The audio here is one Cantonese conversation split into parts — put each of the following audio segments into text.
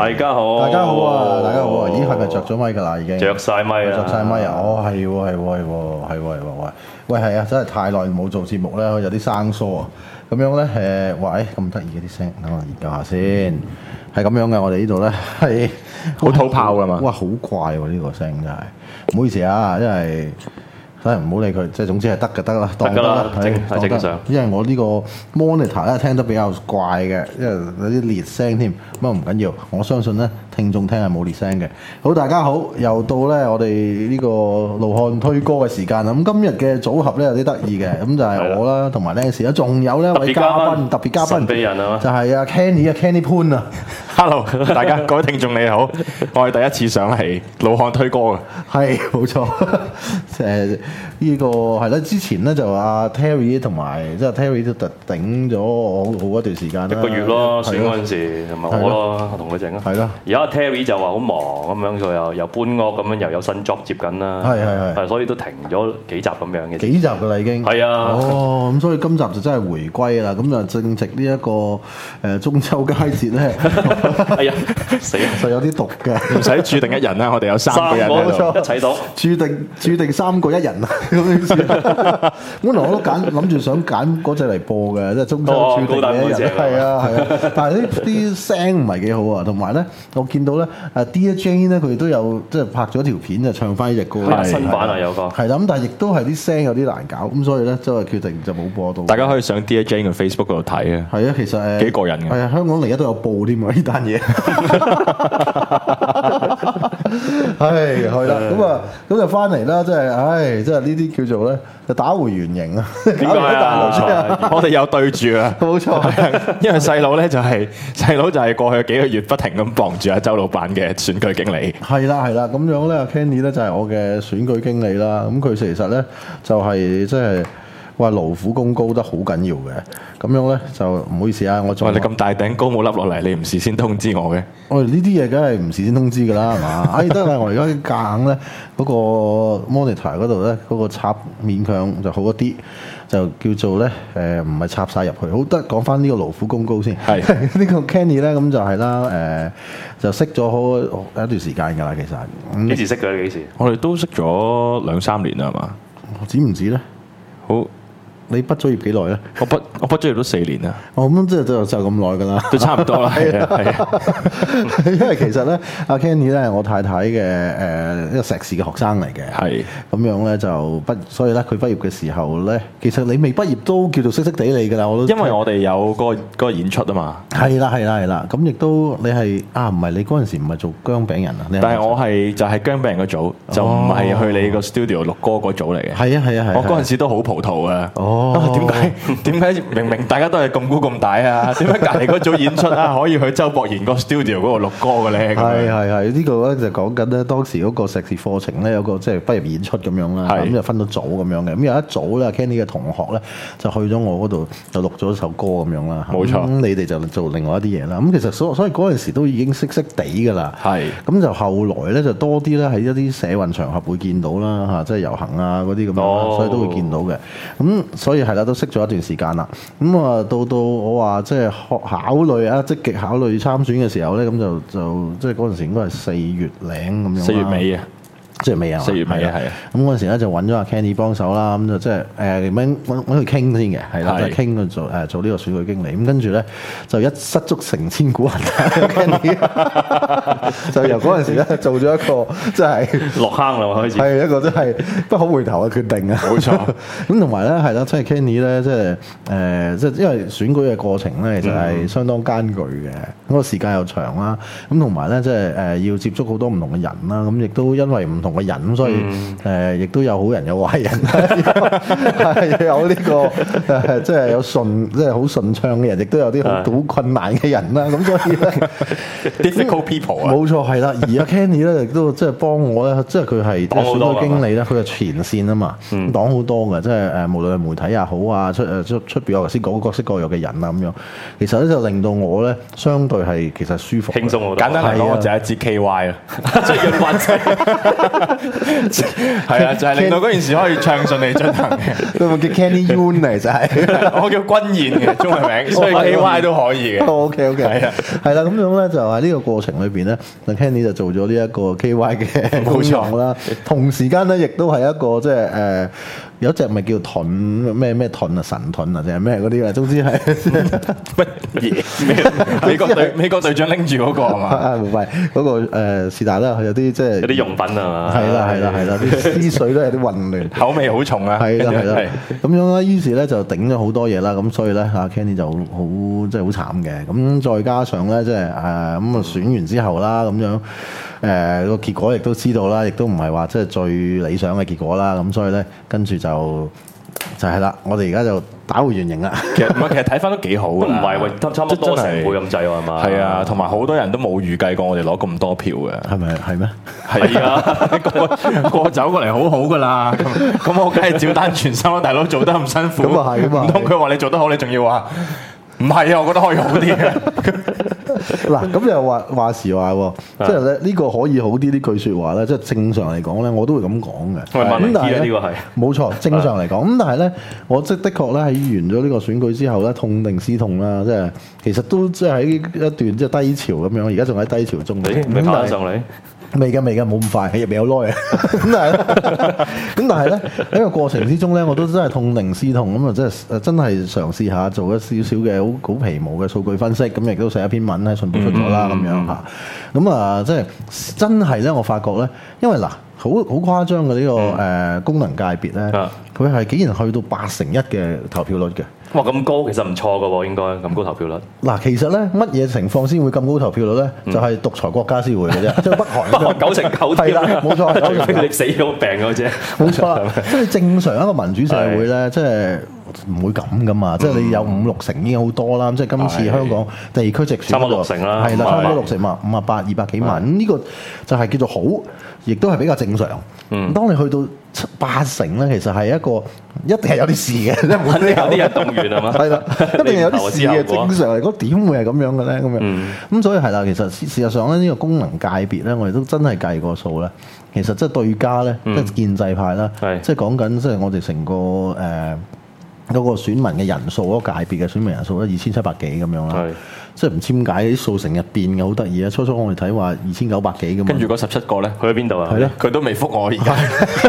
大家好， 大家好啊！大家好啊！咦，係咪着咗咪㗎啦？已經着晒咪啦， 着晒咪啊！哦，係喂，係啊！真係太耐冇做節目咧，有啲生疏啊！咁樣咧喂，咁得意嘅啲聲，等我研究下先。係咁樣嘅，我哋呢度咧係好土炮㗎嘛！ 哇，好怪喎！呢個聲真係，唔好意思啊，因為。真係唔好理佢，即係總之係得就得啦，當得啦， 係正常。 因為我呢個 monitor 咧聽得比較怪嘅，因為有啲裂聲添，咁啊唔緊要，我相信咧聽眾聽係冇裂聲嘅。好，大家好，又到咧我哋呢個盧漢推歌嘅時間啦。咁今日嘅組合咧有啲得意嘅，咁就係我啦，同埋 Nancy 啦，仲有呢一位嘉賓，特別嘉賓， 神秘人啊， 就係阿 Kenny 潘啊。 Hello， 大家各位聽眾你好，我係第一次上嚟盧漢推歌嘅， 係冇錯，呢個係啦，之前咧就阿 Terry 同埋即係 Terry 都特頂咗我好一段時間啦， 一個月咯，選嗰陣時同埋我咯，同佢整咯。 係咯。 而家 Terry 就話好忙咁樣，佢又搬屋咁樣，又有新 job 接緊啦。係，所以都停咗幾集咁樣嘅。 幾集㗎啦已經。 係啊。 哦，咁所以今集就真係回歸啦。咁就正值呢一個中秋佳節咧。 哎呀，死啦！ 就有啲毒嘅， 唔使注定一人啦，我哋有三個人喺度一齊讀。 注定三個一人啊！咁樣先。本來我都諗住想揀嗰隻嚟播嘅，即係中秋注定嘅一人。係啊，但係呢啲聲唔係幾好啊。同埋咧，我見到咧Dear Jane 咧，佢都有即係拍咗條片就唱翻呢隻歌。 新版啊有個。 係啦，咁但係亦都係啲聲有啲難搞，咁所以咧即係決定就冇播到。 大家可以上 Dear Jane 嘅 Facebook 嗰度睇啊。 係啊，其實幾過癮嘅。 係啊，香港嚟家都有報添啊呢單嘢。係啦，咁就翻嚟啦，即係，即係呢啲叫做咧，就打回原形啊！ 點解啊？ 我哋有對住啊， 冇錯， 因為細佬咧就係過去幾個月不停咁傍住阿周老闆嘅選舉經理。 係啦，咁樣咧，Kenny 咧就係我嘅選舉經理啦。咁佢其實咧就係即係。話勞苦功高得好緊要嘅，咁樣咧就唔好意思啊！我你咁大頂高帽笠落嚟，你唔事先通知我嘅？ 我哋呢啲嘢梗係唔事先通知㗎啦，係嘛？哎得啦，我而家夾硬咧嗰個 monitor 嗰度咧嗰個插勉強就好一啲，就叫做咧唔係插晒入去。好得講翻呢個勞苦功高先。係呢個 Kenny 咧咁就係啦，就識咗好一段時間㗎啦，其實。 幾時識嘅？幾時？ 我哋都識咗2-3年啦，係嘛？ 止唔止咧？ 好。 你畢咗業幾耐咧？ 我畢咗業都4年啦。 哦，咁即係就咁耐㗎啦， 都差唔多啦。係啊。 因為其實咧，阿 Kenny 咧係我太太嘅一個碩士嘅學生嚟嘅。係。咁樣咧就所以咧佢畢業嘅時候咧，其實你未畢業都叫做識識地你㗎啦，我都。 因為我哋有嗰個演出啊嘛。係啦。咁亦都你係唔係你嗰陣時唔係做薑餅人啊？ 但係我係就係薑餅人嗰組，就唔係去你個 studio 錄歌嗰組嚟嘅。係啊。 我嗰陣時都好葡萄啊。點解明明大家都係咁高咁大啊？點解隔離嗰組演出啊可以去周博賢個 studio 嗰度錄歌嘅咧？ 係呢個咧就講緊咧當時嗰個碩士課程咧有個即係畢業演出咁樣啦，咁就分到組咁樣嘅。咁有一組咧 Kenny 嘅同學咧就去咗我嗰度就錄咗一首歌咁樣啦。冇錯，咁你哋就做另外一啲嘢啦。咁其實所以嗰陣時都已經識地㗎啦。咁就後來咧就多啲咧喺一啲社運場合會見到啦嚇，即係遊行啊嗰啲咁樣，所以都會見到嘅。咁所以係啦，都識咗一段時間啦。咁啊，到我話即係考慮啊，積極考慮參選嘅時候咧，咁就即係嗰陣時應該係4月零咁樣。 4月尾啊， 即係未啊？4月尾啊，係啊。咁嗰陣時咧就揾咗阿 Kenny 幫手啦，咁就即係揾佢傾先嘅，係啦，就傾佢做呢個選舉經理。咁跟住咧就一失足成千古恨，Kenny 就由嗰陣時咧做咗一個即係落坑啦，開始係一個真係不可回頭嘅決定啊！ 冇錯。 咁同埋咧係啦，即係 Kenny 咧，即係因為選舉嘅過程咧，其實係相當艱巨嘅，嗰個時間又長啦。咁同埋咧，即係要接觸好多唔同嘅人啦。咁亦都因為唔同嘅人，所以亦都有好人有壞人，有呢個即係有即係好順暢嘅人，亦都有啲好困難嘅人啦。咁所以咧 difficult people 啊， 冇錯係啦。而阿 Kenny 咧亦都即係幫我咧，即係佢係選舉經理咧，佢係前線啊嘛，擋好多嘅，即係無論係媒體也好啊，出邊我頭先講各式各樣嘅人啊咁樣，其實咧就令到我咧相對係其實舒服， 輕鬆好多。 簡單嚟講，我就係一支 KY 啦，即係潤滑劑。 係啊，就係令到嗰件事可以暢順利進行嘅。 佢叫 Kenny Yun 嚟就係， 我叫君燕嘅中文名，所以 KY 都可以嘅。 OK，係啊，係啦，咁樣咧就係呢個過程裏邊咧，Kenny 就做咗呢一個 KY 嘅工作啦。同時間咧，亦都係一個即係有隻咪叫盾咩盾啊，神盾啊定係咩嗰啲啊，總之係乜嘢？美國隊長拎住嗰個係嘛？ 唔係嗰個是但啦，佢有啲即係有啲用品係嘛？ 係啦，啲思緒都有啲混亂， 口味好重啊！ 係啦，咁樣咧，於是咧就頂咗好多嘢啦，咁所以咧阿 Kenny 就好即係好慘嘅，咁再加上咧即係咁啊選完之後啦，咁樣個結果亦都知道啦，亦都唔係話即係最理想嘅結果啦，咁所以咧跟住就係啦，我哋而家就打回原形啦。 其實睇翻都幾好㗎， 唔係喂，差唔多成倍咁滯喎，係嘛？ 係啊，同埋好多人都冇預計過我哋攞咁多票嘅， 係咪？係咩？ 係啊，個走過嚟好好㗎啦。咁我梗係照單全收啦，大佬做得咁辛苦， 咁啊係咁啊， 唔通佢話你做得好，你仲要話唔係啊？我覺得可以好啲嘅。 嗱，咁又話時話喎，即係咧呢個可以好啲呢句説話咧，即係正常嚟講咧，我都會咁講嘅。 咁但係呢個係冇錯，正常嚟講。咁但係咧，我即係的確咧喺完咗呢個選舉之後咧，痛定思痛啦，即係其實都即係喺一段即係低潮咁樣，而家仲喺低潮中。 你爬得上嚟？ 未㗎，冇咁快，入邊有耐啊！咁但係咧喺個過程之中咧，我都真係痛定思痛咁啊！即係真係嘗試下做一少少嘅好皮毛嘅數據分析，咁亦都寫一篇文喺信報出咗啦，咁樣嚇。咁啊，即係真係咧，我發覺咧，因為嗱，好誇張嘅呢個功能界別咧，佢係竟然去到81%嘅投票率嘅。 哇，咁高其實唔錯㗎喎，應該咁高投票率。 嗱，其實咧乜嘢情況先會咁高投票率咧？就係獨裁國家先會嘅啫，即係北韓 9% 係啦，冇錯， 除非你死咗病嗰啫。 冇錯啦，即係正常一個民主社會咧，即係唔會咁噶嘛。即係你有5-6成已經好多啦。即係今次香港地區直選差唔多6成啦， 係啦，差唔多6成嘛，58、200幾萬。咁呢個就係叫做好，亦都係比較正常。當你去到8成咧，其實係一個一定係有啲事嘅，即係冇有啲人動員係嘛？ 係啦，一定係有啲事嘅。正常嚟講，點會係咁樣嘅咧？咁樣咁所以係啦，其實事實上咧，呢個功能界別咧，我哋都真係計過數咧。其實即係對家咧，即係建制派啦，即係講緊即係我哋成個嗰個選民嘅人數，嗰個界別嘅選民人數咧2700幾咁樣啦。即係唔知點解啲數成日變嘅，好得意啊！初初我哋睇話2900幾咁， 跟住嗰17個咧去咗邊度啊？ 係咧， 佢都未覆我而家，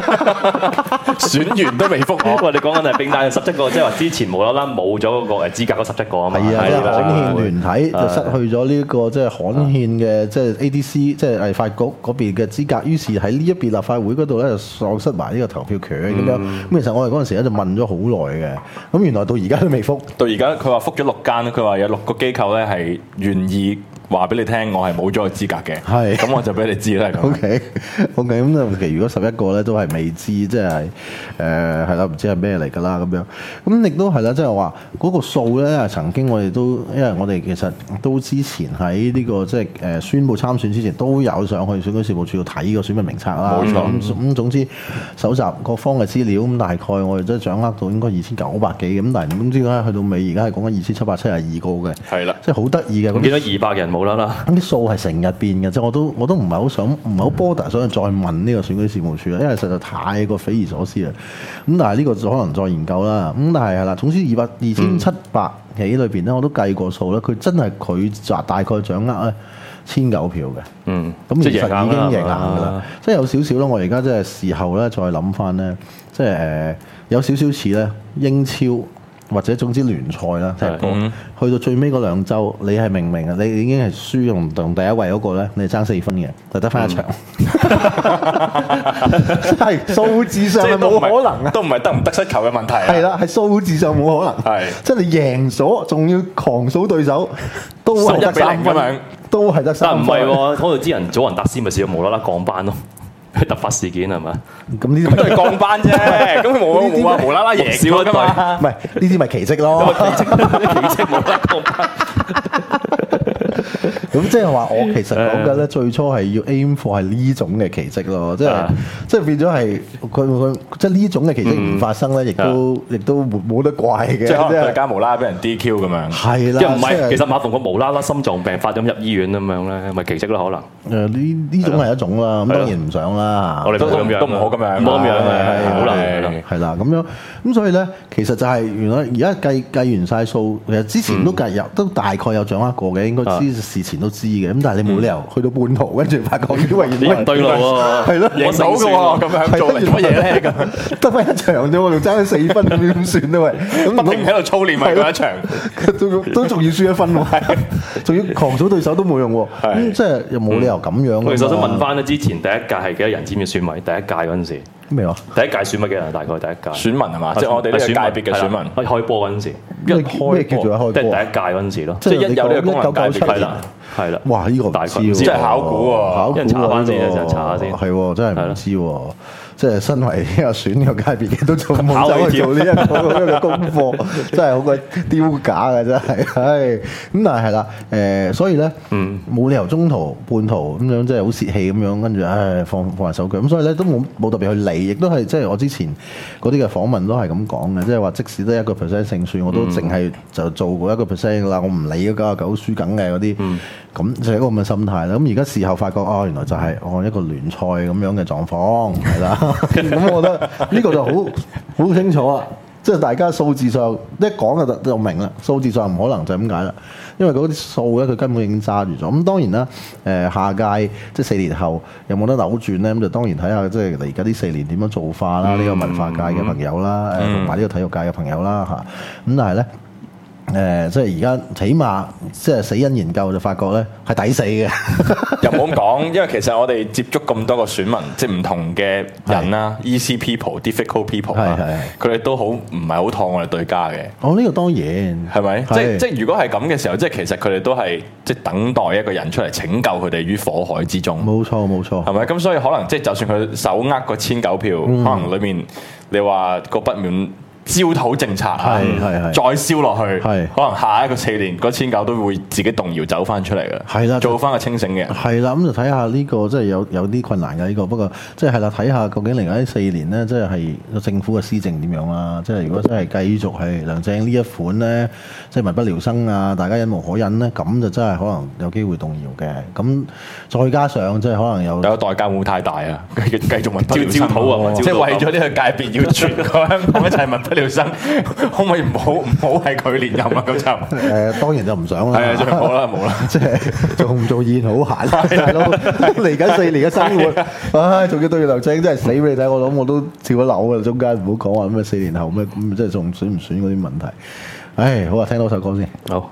選完都未覆我。 喂，你講緊係並但係17個，即係話之前無啦啦冇咗嗰個資格嗰17個啊嘛。 係啊，即係刊憲聯體就失去咗呢個即係刊憲嘅即係 ADC 即係藝發局嗰邊嘅資格，於是喺呢一邊立法會嗰度咧就喪失埋呢個投票權咁樣。咁其實我哋嗰陣時咧就問咗好耐嘅，咁原來到而家都未覆。 到而家佢話覆咗6間，佢話有6個機構咧係願意話俾你聽，我係冇咗個資格嘅。係，咁我就俾你知啦。 OK，咁就其餘嗰11個咧都係未知，即係係啦，唔知係咩嚟㗎啦咁樣。咁亦都係啦，即係話嗰個數咧，曾經我哋都因為我哋其實都之前喺呢個即係宣佈參選之前都有上去選舉事務處度睇個選民名冊啦。冇錯。咁總之搜集各方嘅資料，咁大概我哋都掌握到應該2900幾咁，但係唔知點解去到尾而家係講緊2772個嘅。係啦，即係好得意嘅。 我見到200人冇啦啦。 咁啲數係成日變嘅，即係我都唔係好想，唔係好 bother 想再問呢個選舉事務處啦，因為實在太過匪夷所思啦。咁但係呢個就可能再研究啦。咁但係係啦，總之2700幾裏邊咧，我都計過數啦。佢真係佢大概掌握咧1900票嘅。咁其實已經贏硬㗎啦。即係有少少啦。我而家即係事後咧再諗翻咧，即係有少少似咧英超。或者總之聯賽啦，踢波去到最尾嗰2週，你係明啊？你已經係輸同第一位嗰個咧，你係爭4分嘅，就得翻一場。係數字上係冇可能啊， 都唔係得唔得失球嘅問題。 係啦，係數字上冇可能。係，即係你贏咗，仲要狂數對手，都係得3分，都係得3分。 但唔係喎，嗰度啲人祖雲達斯咪試過無啦啦降班咯。突發事件係嘛？ 咁呢啲都係降班啫，咁佢冇話無啦啦贏少㗎嘛？ 唔係呢啲咪奇蹟咯， 奇蹟無啦啦降班。 咁即係話我其實講緊咧，最初係要 aim for 係呢種嘅奇蹟咯，即係變咗係佢即係呢種嘅奇蹟唔發生咧，亦都冇得怪嘅。 即係可能大家無啦啦俾人 DQ 咁樣。 係啦， 即係唔係？其實馬逢國無啦啦心臟病發咗入醫院咁樣咧，咪奇蹟咯可能。 呢種係一種啦，咁當然唔想啦。 我哋都咁樣， 都唔好咁樣， 唔好咁樣嘅，好難係啦咁樣。咁所以咧，其實就係原來而家計完晒數，其實之前都大概有掌握過嘅，應該知事前都知嘅。咁但係你冇理由去到半途跟住發覺以為唔對路喎， 係咯， 贏到嘅喎，咁樣做乜嘢咧？咁得翻一場啫喎，仲爭咗4分，咁點算咧？喂，咁不停喺度操練埋嗰一場， 都仲要輸1分喎，仲要狂數對手都冇用喎，咁即係又冇理由咁樣。 其實我想問翻咧，之前第一屆係幾多人知唔知選委？第一屆嗰陣時咩話？ 第一屆選乜嘅人？大概第一屆選民係嘛？即係我哋呢個界別嘅選民。 開波嗰陣時， 咩叫做開波？ 即係第一屆嗰陣時咯， 即係一有呢個功能界別係啦。係啦，哇！呢個唔知喎， 即係考古喎， 人查翻先啊，就查下先。 係喎，真係唔知喎。即係身為呢個選呢個界別嘅都做冇走去做呢一個功課，真係好鬼丟架嘅真係。唉，咁但係係啦，所以咧，冇理由中途半途咁樣，即係好泄氣咁樣，跟住唉放埋手腳。咁所以咧都冇特別去理，亦都係即係我之前嗰啲嘅訪問都係咁講嘅，即係話即使得1% 勝算，我都淨係就做過1% 啦，我唔理嗰99輸梗嘅嗰啲。咁就係一個咁嘅心態啦。咁而家事後發覺原來就係一個聯賽咁樣嘅狀況，係啦。咁我覺得呢個就好清楚啊！即係大家數字上一講就明啦，數字上唔可能就咁解啦。因為嗰啲數咧，佢根本已經揸住咗。咁當然啦，下屆即係4年後有冇得扭轉咧？咁就當然睇下即係而家呢4年點樣做法啦。呢個文化界嘅朋友啦，同埋呢個體育界嘅朋友啦嚇。咁但係咧。即係而家起碼即係死因研究就發覺咧係抵死嘅， 又冇咁講，因為其實我哋接觸咁多個選民，即係唔同嘅人啦，easy people、difficult people 啊，佢哋都好唔係好妥我哋對家嘅。 呢個當然係咪？即係如果係咁嘅時候，即係其實佢哋都係即係等待一個人出嚟拯救佢哋於火海之中。冇錯，係咪？咁所以可能即係就算佢手握個1009票，可能裏面你話個不滿。焦土政策再燒落去，可能下一個4年嗰1009都會自己動搖走翻出嚟嘅。係啦，做翻個清醒嘅。係啦，咁就睇下呢個即係有啲困難嘅呢個。不過即係啦，睇下究竟嚟緊呢4年咧，即係個政府嘅施政點樣啦。即係如果真係繼續係梁振英呢一款咧，即係民不聊生啊，大家忍無可忍咧，咁就真係可能有機會動搖嘅。咁再加上即係可能有代價會太大啊，繼續民不聊生焦土啊，即係為咗呢個界別要全個香港一齊民不聊生，可唔可以唔好係佢連任啊？咁就當然就唔想啦。係啊，最好啦，冇啦，即係做唔做演好閒，大佬嚟緊4年嘅生活，唉，仲要對住梁振英真係死俾你睇，我諗我都跳咗樓啊！中間唔好講話咩4年後咩咁，即係仲選唔選嗰啲問題。唉，好啊，聽多首歌先。好。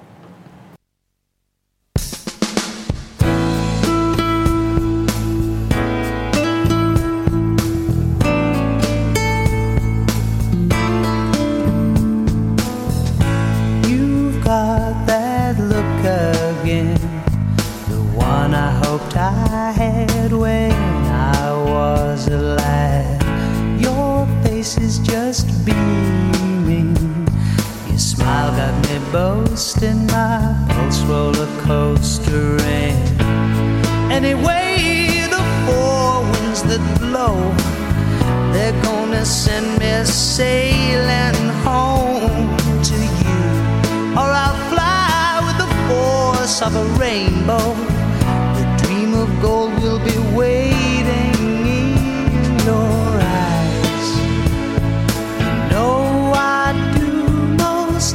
Boasting my pulse roller coastering. Anyway, the four winds that blow, they're gonna send me sailing home to you, or I'll fly with the force of a rainbow. The dream of gold will be waiting in your eyes. You know I do most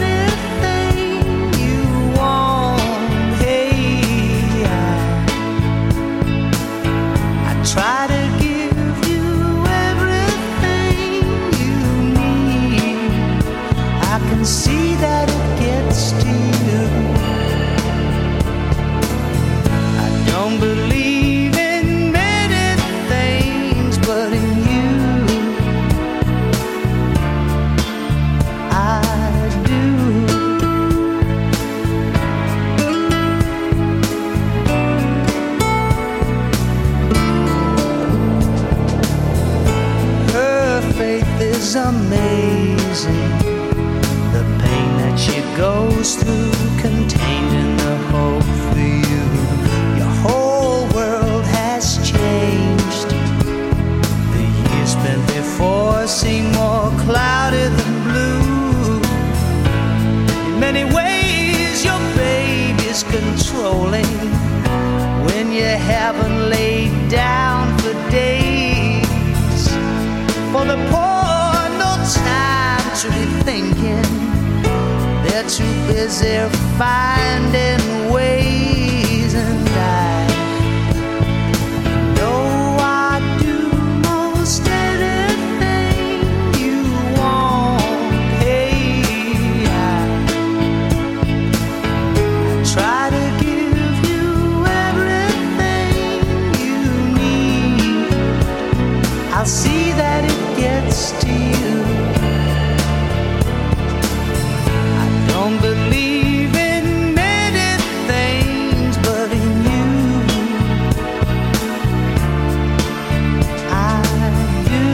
try to give you everything you need. I can see that it gets to you. I don't believe in many things, but in you I do. Is amazing, the pain that she goes through, contained in the hope for seem more cloudy than blue. In many ways your baby's controlling when you haven't laid down for days. For the poor, no time to be thinking, they're too busy finding ways. And I know I do most anything you want. Hey, I try to give you everything you need. I'll see that it gets to you. I don't believe in many things, but in you I do.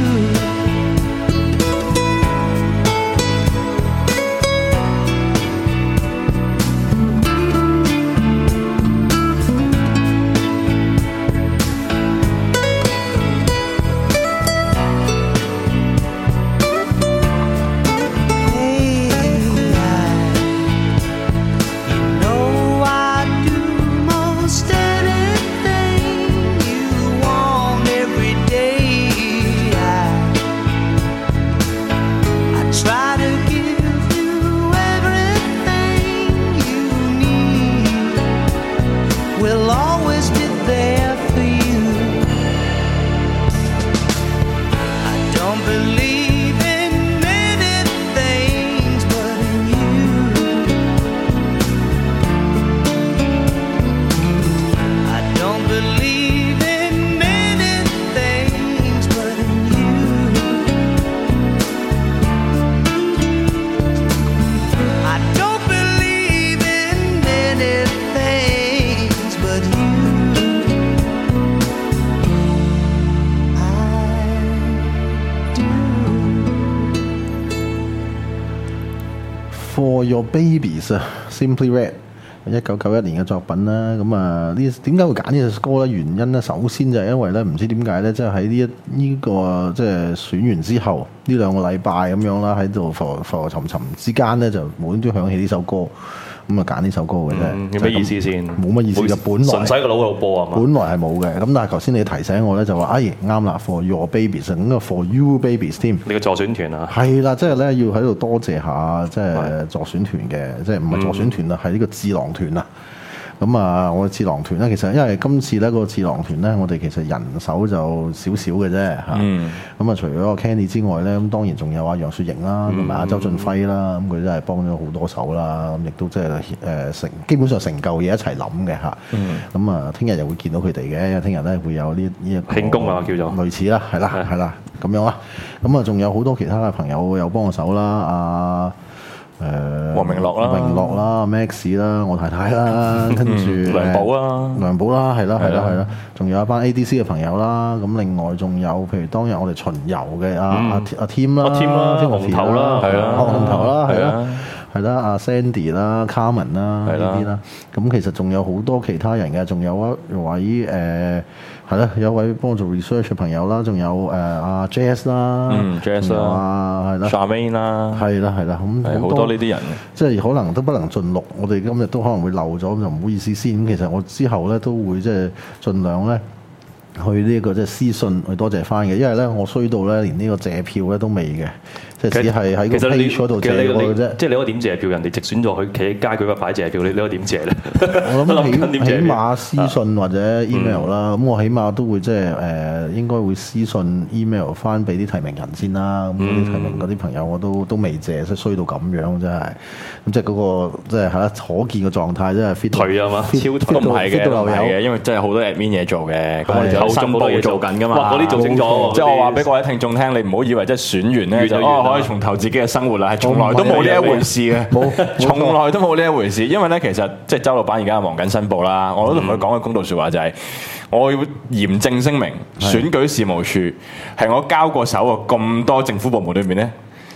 For Your Babies 啊 ，Simply Red 1991年嘅作品啦。咁啊，呢點解會揀呢隻歌咧？原因咧，首先就係因為咧，唔知點解咧，即係喺呢個即係選完之後，呢2個禮拜咁樣啦，喺度浮沉沉之間咧，就無端端響起呢首歌。咁啊揀呢首歌嘅啫， 有咩意思先？ 冇乜意思嘅，本來純粹個腦度播啊嘛。 本來係冇嘅，咁但係頭先你提醒我咧，就話啱啦 ，For Your Babies， 咁個 For You Babies 添。 你個助選團啊？ 係啦，即係咧要喺度多謝下，即係助選團嘅，即係唔係助選團啊，係呢個智囊團啊。咁啊，我嘅智囊團咧，其實因為今次咧個智囊團咧，我哋其實人手就少少嘅啫嚇。咁啊，除咗個 Kenny 之外咧，咁當然仲有阿楊雪瑩啦，同埋阿周俊輝啦，咁佢真係幫咗好多手啦。咁亦都即係基本上成嚿嘢一齊諗嘅嚇。咁啊，聽日又會見到佢哋嘅，因為聽日咧會有呢一個慶功啊，叫做類似啦，係啦，咁樣啦。咁啊，仲有好多其他嘅朋友有幫我手啦， 黃明樂啦、Max 啦、我太太啦，跟住梁寶啦， 係啦，仲有一班 ADC 嘅朋友啦。咁另外仲有譬如當日我哋巡遊嘅阿 Tim 啦、 紅頭啦， 紅頭啦，係啦，阿 Sandy 啦、Carmen 啦呢啲啦。咁其實仲有好多其他人嘅，仲有一位係啦，有位幫我做 research 嘅朋友啦，仲有阿 Jazz 啦 ，Jazz 啦，係啦 Charmaine 啦， 係啦，咁好多呢啲人， 即係可能都不能盡錄，我哋今日都可能會漏咗，咁就唔好意思先。咁其實我之後咧都會即係盡量咧去呢個即係私信去多謝翻嘅，因為咧我衰到咧連呢個謝票咧都未嘅。即係只係喺個 page 嗰度借過嘅啫。 即係你可以點借票？人哋直選咗佢企喺街佢個牌借票，你可以點借咧？ 我諗起碼私信或者 email 啦。咁我起碼都會即係應該會私信 email 翻俾啲提名人先啦。咁嗰啲提名嗰啲朋友我都未借，即係衰到咁樣真係。咁即係嗰個即係係啦，可見嘅狀態真係 fit 頹啊嘛，超頹都唔係嘅，因為真係好多 admin 嘢做嘅。咁我哋有新報做緊㗎嘛。哇！嗰啲做清楚。即係我話俾各位聽眾聽，你唔好以為即係選完咧就可以從頭自己嘅生活啦，係從來都冇呢一回事嘅，從來都冇呢一回事。因為咧，其實即係周老闆而家係忙緊申報啦，我都同佢講嘅公道説話就係，我要嚴正聲明，選舉事務處係我交過手嘅咁多政府部門裏面咧，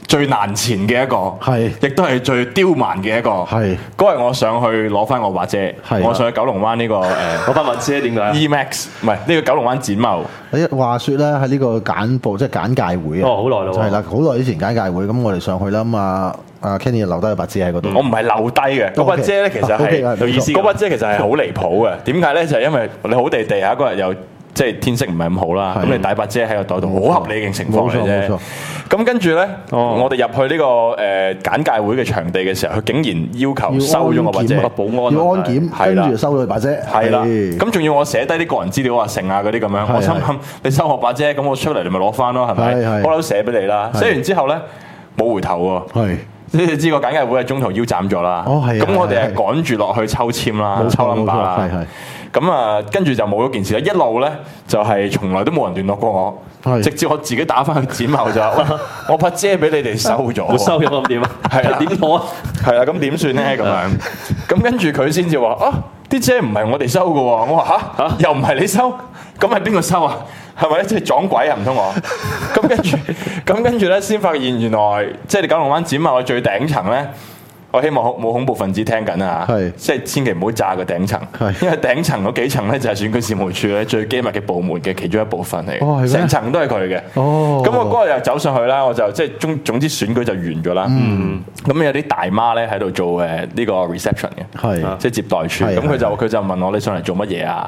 最難纏嘅一個， 係， 亦都係最刁蠻嘅一個。係嗰日我上去攞翻我把遮，我上去九龍灣呢個攞翻把遮點解 ？EMAX 唔係呢個九龍灣展貿。 話説咧喺呢個簡報即係簡介會啊， 好耐咯， 係啦，好耐以前簡介會，咁我哋上去啦，咁啊 Kenny 留低個把遮喺嗰度。 我唔係留低嘅，嗰把遮咧其實係意思，嗰把遮其實係好離譜嘅。點解咧？就係因為你好地下嗰日又即係天色唔係咁好啦，咁你帶把遮喺個袋度，好合理嘅情況嚟啫。咁跟住咧，我哋入去呢個簡介會嘅場地嘅時候，佢竟然要求收咗我把遮， 保安要安檢，跟住收咗佢把遮。 係啦，咁仲要我寫低啲個人資料啊、剩啊嗰啲咁樣。我心諗你收我把遮，咁我出嚟你咪攞翻咯，係咪？我都寫俾你啦。寫完之後咧，冇回頭喎。你知個簡介會係中途腰斬咗啦。咁我哋係趕住落去抽籤啦、抽 number 啦。咁啊，跟住就冇咗件事啦。一路咧就係從來都冇人聯絡過我，直至我自己打翻去展貿就話：我把遮俾你哋收咗。 我收咗咁點啊？ 係啊， 點攞啊？ 係啦，咁點算咧？咁樣咁跟住佢先至話：啲遮唔係我哋收嘅喎。我話嚇，又唔係你收，咁係邊個收啊？係咪即係撞鬼啊？唔通我？咁跟住咧，先發現原來即係你九龍灣展貿嘅最頂層咧。我希望冇恐怖分子聽緊啊！即係千祈唔好炸個頂層，因為頂層嗰幾層咧就係選舉事務處咧最機密嘅部門嘅其中一部分嚟，成層都係佢嘅。咁我嗰日又走上去啦，我就即係總之選舉就完咗啦。咁有啲大媽咧喺度做呢個 reception 嘅，即係接待處。咁佢就問我：你上嚟做乜嘢啊？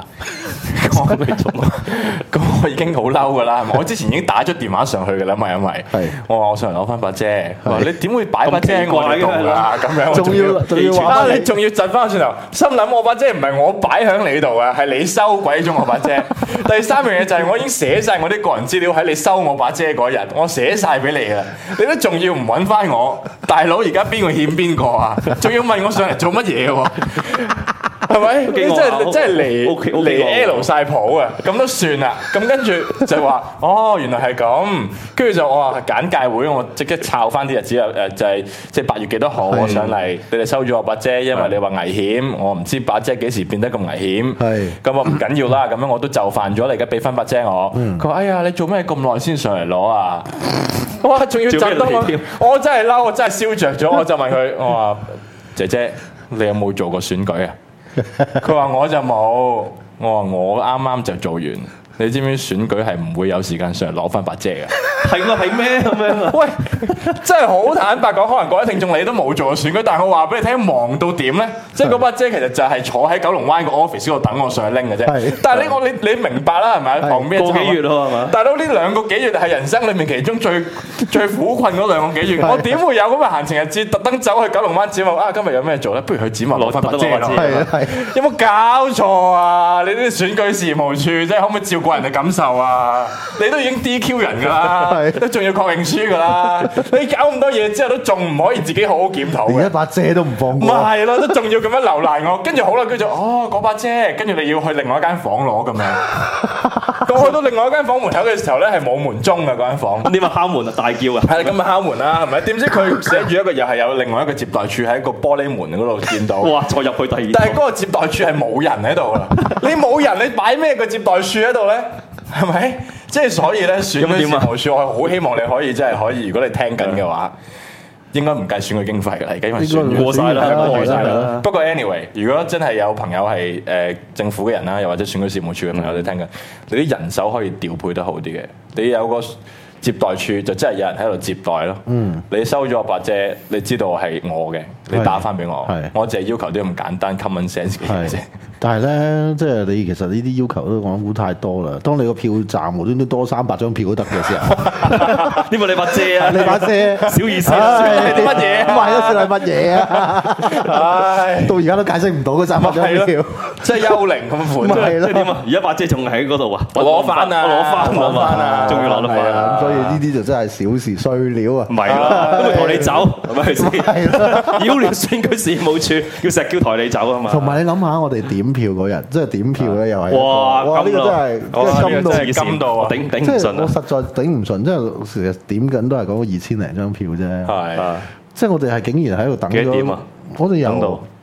咁我已經好嬲噶啦，我之前已經打咗電話上去噶啦嘛，因為我話我上嚟攞翻把遮，你點會擺把遮喺我哋度㗎？仲要話你仲要窒翻轉頭，心諗我把遮唔係我擺喺你度啊，係你收鬼咗我把遮。第三樣嘢就係我已經寫晒我啲個人資料喺你收我把遮嗰日，我寫晒俾你啦，你都仲要唔揾翻我？大佬而家邊個欠邊個啊？仲要問我上嚟做乜嘢喎？係咪？你真係嚟 L 晒譜啊！咁都算啦。咁跟住就話原來係咁。跟住就我話簡介會，我即刻抄翻啲日子啊！就係即係8月幾多號我上嚟，你哋收咗我把遮，因為你話危險，我唔知把遮幾時變得咁危險。咁我唔緊要啦，咁樣我都就範咗，你而家俾翻把遮我。佢話：哎呀，你做咩咁耐先上嚟攞啊？哇！仲要震得我真係嬲，我真係燒着咗。我就問佢：我話姐姐，你有冇做過選舉啊？佢話我就冇，我話我啱啱就做完。你知唔知選舉係唔會有時間上嚟攞翻把遮嘅？ 係我係咩咁樣啊？ 喂，真係好坦白講，可能各位聽眾你都冇做過選舉，但係我話俾你聽，忙到點咧？即係嗰把遮其實就係坐喺九龍灣個 office 嗰度等我上去拎嘅啫。但係你明白啦，係咪？旁邊個幾月咯，係嘛？ 大佬呢2個幾月係人生裏面其中最苦困嗰2個幾月，我點會有咁嘅閒情逸致特登走去九龍灣展貿啊？今日有咩做咧？不如去展貿攞翻把遮咯。有冇搞錯啊？你啲選舉事務處即係可唔可以照顧人嘅感受啊？你都已經 DQ 人㗎啦，都仲要確認書㗎啦。你搞咁多嘢之後都仲唔可以自己好好檢討？ 連一把遮都唔放過。 唔係咯，都仲要咁樣留難我。跟住好啦，跟住嗰把遮，跟住你要去另外一間房攞咁樣。咁去到另外一間房門口嘅時候咧，係冇門鐘嘅嗰間房。 點解敲門啊？大叫啊！ 係咁咪敲門啦，係咪？點知佢寫住一個又係有另外一個接待處喺個玻璃門嗰度見到。 哇！再入去第二。 但係嗰個接待處係冇人喺度啦。你冇人，你擺咩個接待處喺度咧？係咪？即係所以咧，選舉事務處，我好希望你可以真係可以，如果你聽緊嘅話，應該唔計選舉經費㗎啦，而家因為選過晒啦。不過 anyway，如果真係有朋友係政府嘅人啦，又或者選舉事務處嘅朋友你聽緊，你啲人手可以調配得好啲嘅。你有個接待處就真係有人喺度接待咯。你收咗我把遮，你知道係我嘅，你打翻俾我，我淨係要求啲咁簡單 common sense 嘅嘢啫。 但係咧，即係你其實呢啲要求都講估太多啦。當你個票站無端端多300張票都得嘅時候， 呢個你把遮啊？ 你把遮小意思，啲乜嘢？ 賣咗算係乜嘢啊？到而家都解釋唔到嗰300張票， 即係幽靈咁款。 即係點啊？而家把遮仲喺嗰度啊？ 我攞翻啊！ 攞翻啊！終於攞得翻啊！ 所以呢啲就真係小事碎料啊！ 唔係啦，都會抬你走，係咪先？係啦，擾亂選舉事務處，叫石橋抬你走啊嘛！ 同埋你諗下，我哋點票嗰日，即係點票咧，又係哇！ 呢個真係金到啊！頂唔順啊！ 我實在頂唔順，即係成日點緊都係講2000零張票啫。 係， 即係我哋係竟然喺度等咗。 幾點啊？ 我哋由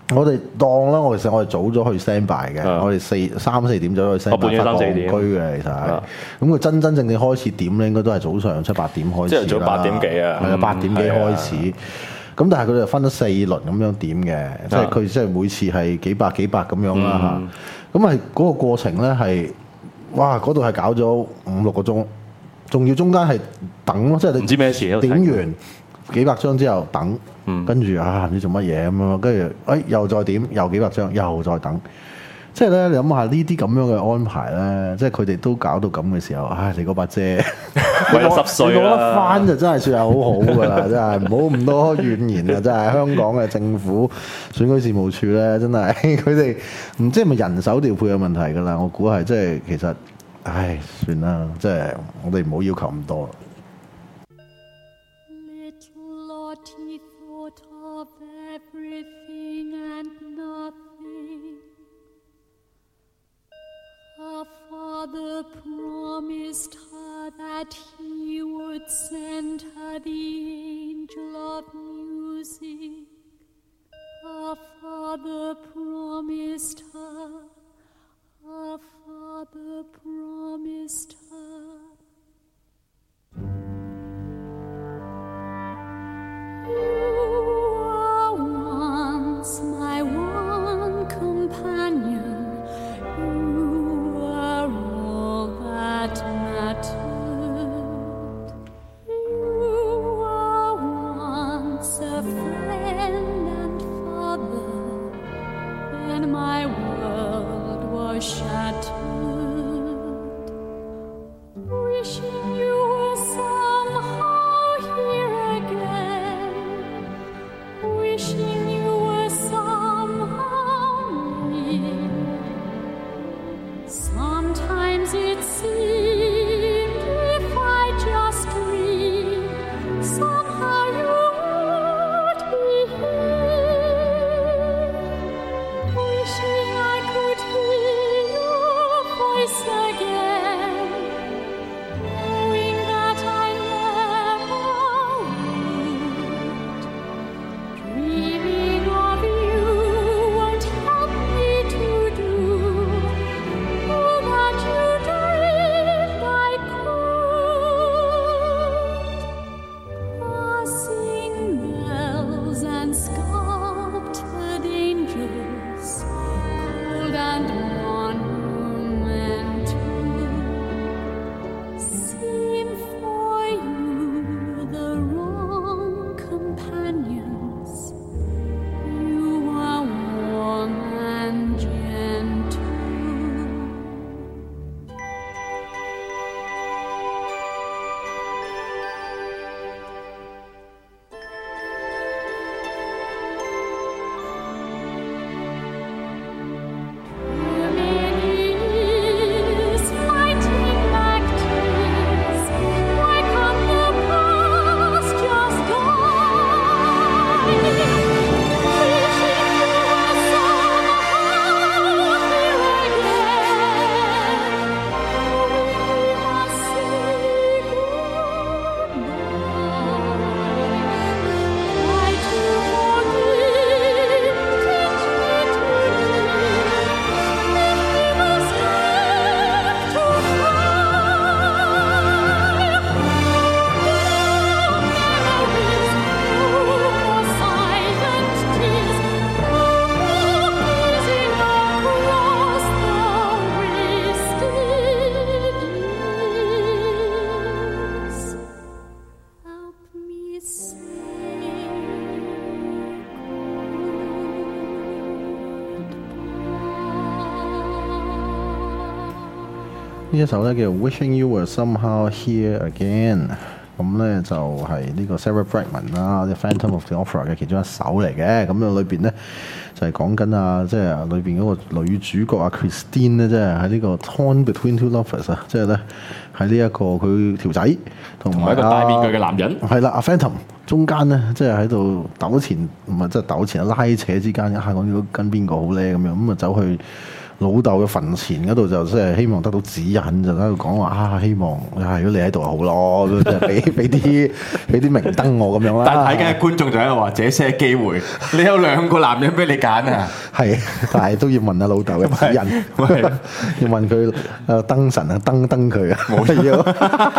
我哋當啦，其實我哋早咗去 stand by 嘅，我哋3、4點走去 stand by 發戇居嘅，其實係。咁佢真正開始點咧，應該都係早上7、8點開始啦。 即係早8點幾啊？ 係啊，8點幾開始。咁但係佢哋分咗4輪咁樣點嘅，即係佢即係每次係幾百咁樣啦嚇。咁係嗰個過程咧係，哇！嗰度係搞咗5、6個鐘，仲要中間係等咯，即係你唔知咩事點完幾百張之後等，跟住唔知做乜嘢咁樣，跟住又再點，又幾百張，又再等。即係咧，你諗下呢啲咁樣嘅安排咧，即係佢哋都搞到咁嘅時候，你嗰把遮為咗10歲啦， 你攞得翻就真係算係好好㗎啦，真係唔好咁多怨言啊！真係香港嘅政府選舉事務處咧，真係佢哋唔知係咪人手調配嘅問題㗎啦？我估係即係其實，算啦，即係我哋唔好要求咁多。 Her father promised her that he would send her the angel of music. Her father promised her. Her father promised her. You were once my one companion. You were all that mattered. You were once a friend and father. Then my world was shattered. Wishing you were somehow here again. Wishing you were somehow near. Sometimes it seemed if I just dreamed, somehow you would be here. Wishing I could hear your voice again, knowing that I never would. Dreaming of you won't help me to do all that you dreamed I could. Passing bells and sculpted angels, cold and monumental, seem for you the wrong companions. You are warm and gentle. Remains fighting back tears. Why can't the past just die? Wishing you were somehow here again. We must say goodbye. Try to forgive, teach me to live. If we must have to cry, no more silent tears, no more gazing across the wasted years. Help me say goodbye. 呢一首咧叫 Wishing You Were Somehow Here Again， 咁咧就係呢個 Sarah Brightman 啦，《The Phantom of the Opera》嘅其中一首嚟嘅。咁啊裏邊咧就係講緊即係裏邊嗰個女主角啊 Christine 咧，即係喺呢個 torn between two lovers 啊，即係咧喺呢一個佢條仔同埋一個戴面具嘅男人， 係啦，阿 Phantom 中間咧，即係喺度糾纏，唔係即係糾纏拉扯之間，我要跟邊個好咧咁樣，咁啊走去老豆嘅墳前嗰度就即係希望得到指引，就喺度講話啊，希望如果你喺度就好咯，即係俾啲明燈我咁樣啦。 但睇緊嘅觀眾就喺度話：這些機會，你有2個男人俾你揀啊！ 係，但係都要問下老豆嘅指引，要問佢燈神啊，燈佢啊，冇得要。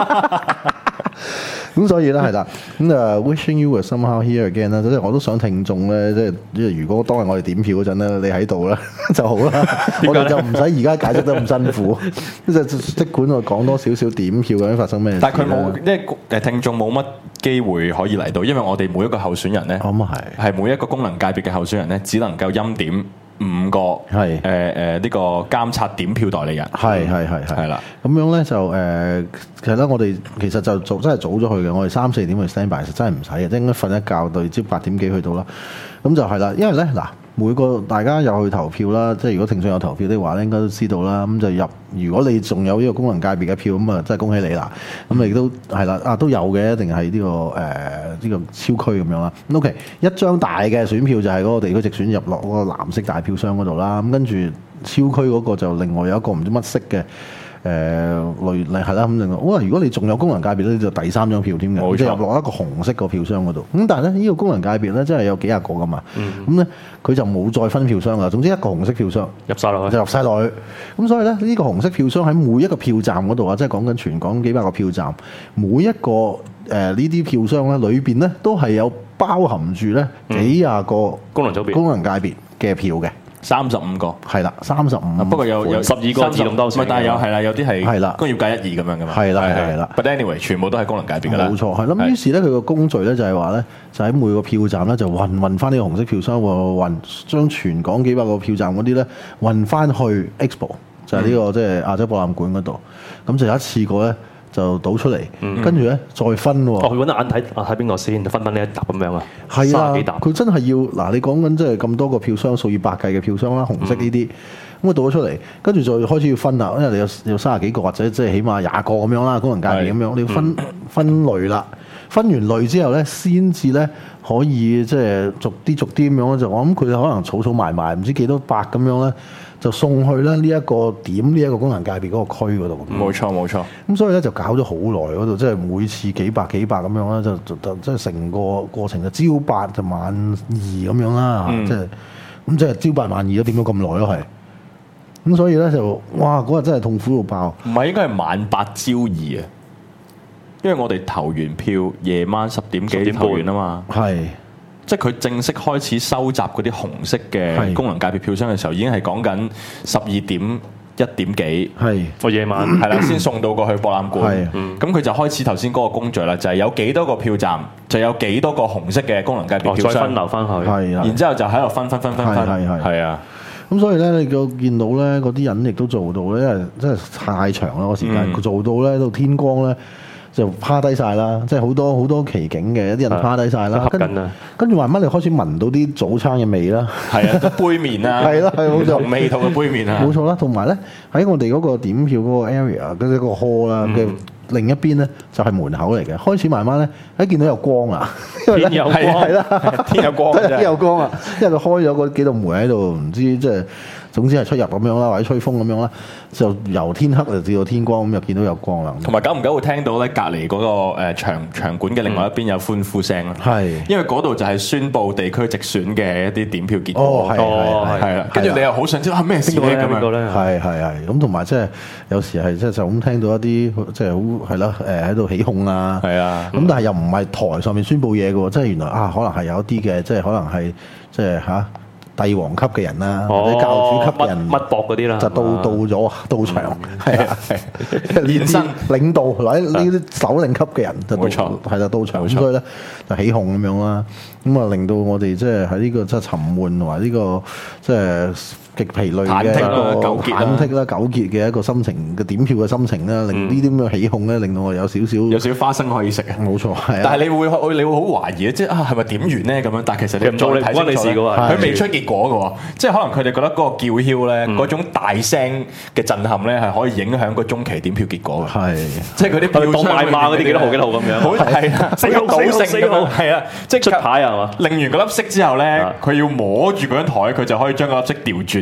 咁所以咧係啦，咁wishing you were somehow here again 啦，即係我都想聽眾咧，即係如果當日我哋點票嗰陣咧，你喺度咧就好啦，我哋就唔使而家解釋得咁辛苦，即管我講多少少點票究竟發生咩事。 但係佢冇，因為聽眾冇乜機會可以嚟到，因為我哋每一個候選人咧，係每一個功能界別嘅候選人咧，只能夠欽點5個係呢個監察點票代理人，係啦。咁樣咧就其實咧我哋其實就真係早咗去嘅，我哋3、4點去 stand by，實真係唔使嘅，即係應該瞓一覺到朝8點幾去到啦。咁就係啦，因為咧嗱，每個大家有去投票啦，即係如果聽眾有投票的話咧，應該都知道啦。咁就入，如果你仲有呢個功能界別嘅票，咁啊真係恭喜你啦。咁你都係啦，都有嘅，一定係呢個超區咁樣啦。OK， 一張大嘅選票就係嗰個地區直選入落嗰個藍色大票箱嗰度啦。咁跟住超區嗰個就另外有一個唔知乜色嘅。類係啦，咁另外，哇！如果你仲有功能界別咧，就第3張票添嘅，即係入落一個紅色個票箱嗰度。咁但係咧，呢個功能界別咧，真係有幾廿個噶嘛。咁咧，佢就冇再分票箱啦。總之一個紅色票箱入晒落去， 就入晒落去。咁所以咧，呢個紅色票箱喺每一個票站嗰度啊，即係講緊全港幾百個票站，每一個呢啲票箱咧，裏邊咧都係有包含住咧幾廿個功能界別嘅票嘅。 35個係啦，35。 不過有 12個自動當選， 但係有啲係工業界1、2咁樣噶嘛。係啦。But anyway， 全部都係功能界別㗎啦。 冇錯，係啦。於是咧，佢個工序咧就係話咧，就喺每個票站咧就運翻呢個紅色票箱，將全港幾百個票站嗰啲咧運翻去 Expo， 就係呢個即係亞洲博覽館嗰度。咁就有一次過咧。就倒出嚟，跟住咧再分喎。 佢揾眼睇邊個先，就分呢一沓咁樣啊。 係啊，佢真係要嗱，你講緊即係咁多個票箱，數以百計嘅票箱啦，紅色呢啲，咁啊倒咗出嚟，跟住就開始要分啦。因為你有30幾個或者即係起碼20個咁樣啦，功能界別咁樣，你要分類啦。分完類之後咧，先至咧可以即係逐啲咁樣就我諗佢可能儲埋唔知幾多百咁樣咧。就送去咧呢一個點呢一個功能界別嗰個區嗰度。 冇錯。 咁所以咧就搞咗好耐嗰度，即係每次幾百咁樣啦，就即係成個過程就朝8就晚2咁樣啦，即係朝8晚2都點咗咁耐咯係。咁所以咧就哇嗰日真係痛苦到爆。 唔係應該係晚8朝2啊，因為我哋投完票夜晚10點幾投完啊嘛。 係。 即係佢正式開始收集嗰啲紅色嘅功能界別票箱嘅時候，已經係講緊12點1點幾， 我夜晚係啦，先送到過去博覽館。咁佢就開始頭先嗰個工序啦，就係有幾多個票站，就有幾多個紅色嘅功能界別票箱， 再分流翻去。 然之後就喺度分，係啊。 咁所以咧，你見到咧嗰啲人亦都做到咧，因為真係太長啦個時間，佢做到咧到天光咧。就趴低晒啦，即係好多奇景嘅，一啲人趴低晒啦，跟住慢慢你開始聞到啲早餐嘅味啦， 係啊，杯麵啊， 係啦，係冇錯， 味道嘅杯麵啊， 冇錯啦。同埋咧喺我哋嗰個點票嗰個 area 嗰啲個 hall 啦嘅另一邊咧就係門口嚟嘅，開始慢慢咧喺見到有光啊， 天有光係啦， 天有光， 天有光啊，因為佢開咗嗰幾道門喺度，唔知即係。總之係出入咁樣啦，或者吹風咁樣啦，就由天黑就至到天光咁，就見到有光啦。 同埋久唔久會聽到咧隔離嗰個場館嘅另外一邊有歡呼聲啦。係，因為嗰度就係宣佈地區直選嘅一啲點票結果。係啦，跟住你又好想知道咩事咧咁樣。係，咁同埋即係有時係即係就咁聽到一啲即係好係啦喺度起哄啊。係啊，咁但係又唔係台上面宣佈嘢嘅喎，即係原來可能係有一啲嘅，即係可能係即係嚇。帝王級嘅人啦，或者教主級嘅人， 乜博嗰啲啦， 就到場，係啊，連身領導或者呢啲首領級嘅人就到場，所以咧就起哄咁樣啦，咁啊令到我哋即係喺呢個即係沉悶同埋呢個即係極疲累嘅糾結嘅一個心情嘅點票嘅心情啦，令呢啲咁嘅起哄咧，令到我有少少花生可以食啊！ 冇錯，係啊。 但係你會好懷疑即係係咪點完咧咁樣？但係其實你唔再睇清楚，佢未出結果嘅喎，即係可能佢哋覺得嗰個叫囂咧，嗰種大聲嘅震撼咧，係可以影響個中期點票結果嘅。係，即係嗰啲票當賣馬嗰啲幾多號咁樣， 係啦，四號賭聖咁樣，係啊，即係出牌係嘛？ 擰完嗰粒色之後咧，佢要摸住嗰張台，佢就可以將嗰粒色調轉。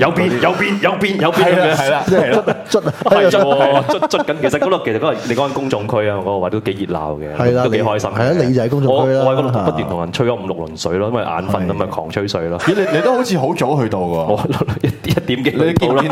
有變係啦， 即係捽緊。其實嗰個你講緊公眾區啊，嗰個位都幾熱鬧嘅，都幾開心。 係啊，你就喺公眾區啦。 我喺嗰度不斷同人吹咗5-6輪水咯，因為眼瞓咁咪狂吹水咯。 你都好似好早去到喎， 我1點幾到啦